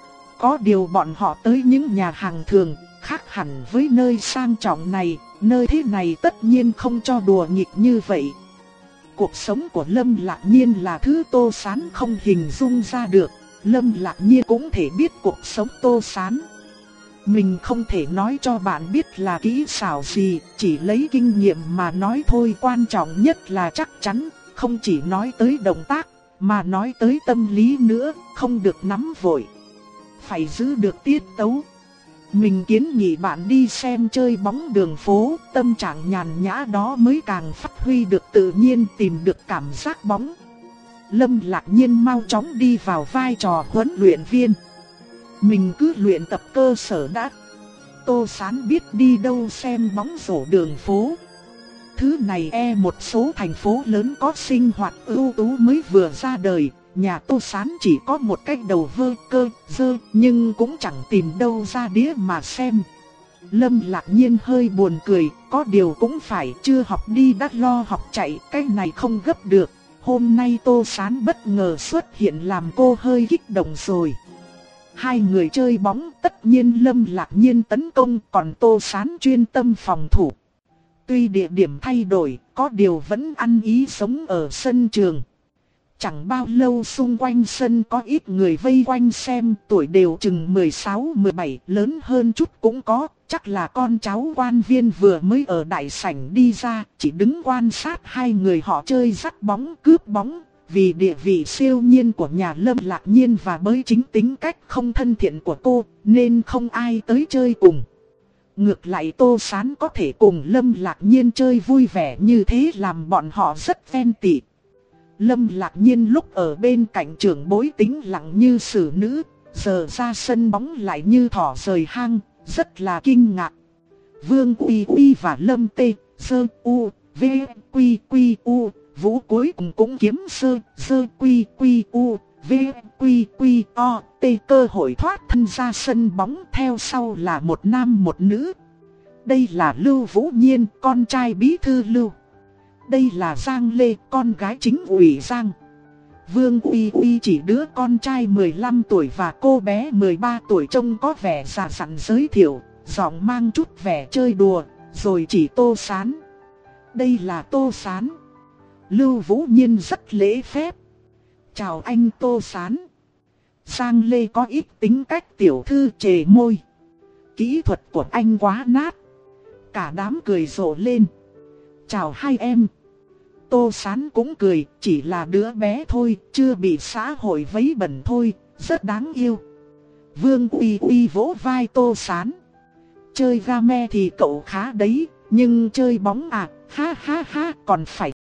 Có điều bọn họ tới những nhà hàng thường, khác hẳn với nơi sang trọng này, nơi thế này tất nhiên không cho đùa nghịch như vậy. Cuộc sống của Lâm Lạc Nhiên là thứ Tô Sán không hình dung ra được, Lâm Lạc Nhiên cũng thể biết cuộc sống Tô Sán. Mình không thể nói cho bạn biết là kỹ xảo gì, chỉ lấy kinh nghiệm mà nói thôi. Quan trọng nhất là chắc chắn, không chỉ nói tới động tác, mà nói tới tâm lý nữa, không được nắm vội. Phải giữ được tiết tấu. Mình kiến nghị bạn đi xem chơi bóng đường phố, tâm trạng nhàn nhã đó mới càng phát huy được tự nhiên, tìm được cảm giác bóng. Lâm Lạc Nhiên mau chóng đi vào vai trò huấn luyện viên. Mình cứ luyện tập cơ sở đã. Tô Sán biết đi đâu xem bóng rổ đường phố. Thứ này e một số thành phố lớn có sinh hoạt ưu tú mới vừa ra đời. Nhà Tô Sán chỉ có một cái đầu vơ cơ dơ, nhưng cũng chẳng tìm đâu ra đĩa mà xem. Lâm Lạc Nhiên hơi buồn cười, có điều cũng phải, chưa học đi đã lo học chạy, cái này không gấp được. Hôm nay Tô Sán bất ngờ xuất hiện làm cô hơi kích động rồi. Hai người chơi bóng, tất nhiên Lâm Lạc Nhiên tấn công, còn Tô Sán chuyên tâm phòng thủ. Tuy địa điểm thay đổi, có điều vẫn ăn ý sống ở sân trường. Chẳng bao lâu xung quanh sân có ít người vây quanh xem, tuổi đều chừng mười sáu mười bảy, lớn hơn chút cũng có, chắc là con cháu quan viên vừa mới ở đại sảnh đi ra, chỉ đứng quan sát hai người họ chơi dắt bóng cướp bóng. Vì địa vị siêu nhiên của nhà Lâm Lạc Nhiên và với chính tính cách không thân thiện của cô, nên không ai tới chơi cùng. Ngược lại Tô Sán có thể cùng Lâm Lạc Nhiên chơi vui vẻ như thế làm bọn họ rất ven tị. Lâm Lạc Nhiên lúc ở bên cạnh trưởng bối tĩnh lặng như xử nữ, giờ ra sân bóng lại như thỏ rời hang, rất là kinh ngạc. Vương Uy Uy và Lâm Tê, Sơ U, V, Quy Quy U, Vũ cuối cùng cũng kiếm Sơ, Sơ Quy Quy U, V, Quy Quy O, T cơ hội thoát thân ra sân bóng, theo sau là một nam một nữ. Đây là Lưu Vũ Nhiên, con trai bí thư Lưu. Đây là Giang Lê, con gái chính ủy Giang. Vương Uy Uy chỉ đứa con trai mười lăm tuổi và cô bé mười ba tuổi trông có vẻ già dặn giới thiệu, giọng mang chút vẻ chơi đùa, rồi chỉ Tô Sán. Đây là Tô Sán. Lưu Vũ Nhiên rất lễ phép. Chào anh Tô Sán. Giang Lê có ít tính cách tiểu thư chề môi. Kỹ thuật của anh quá nát. Cả đám cười rộ lên. Chào hai em. Tô Sán cũng cười, chỉ là đứa bé thôi, chưa bị xã hội vấy bẩn thôi, rất đáng yêu. Vương Uy Uy vỗ vai Tô Sán. Chơi game thì cậu khá đấy, nhưng chơi bóng à, ha ha ha, còn phải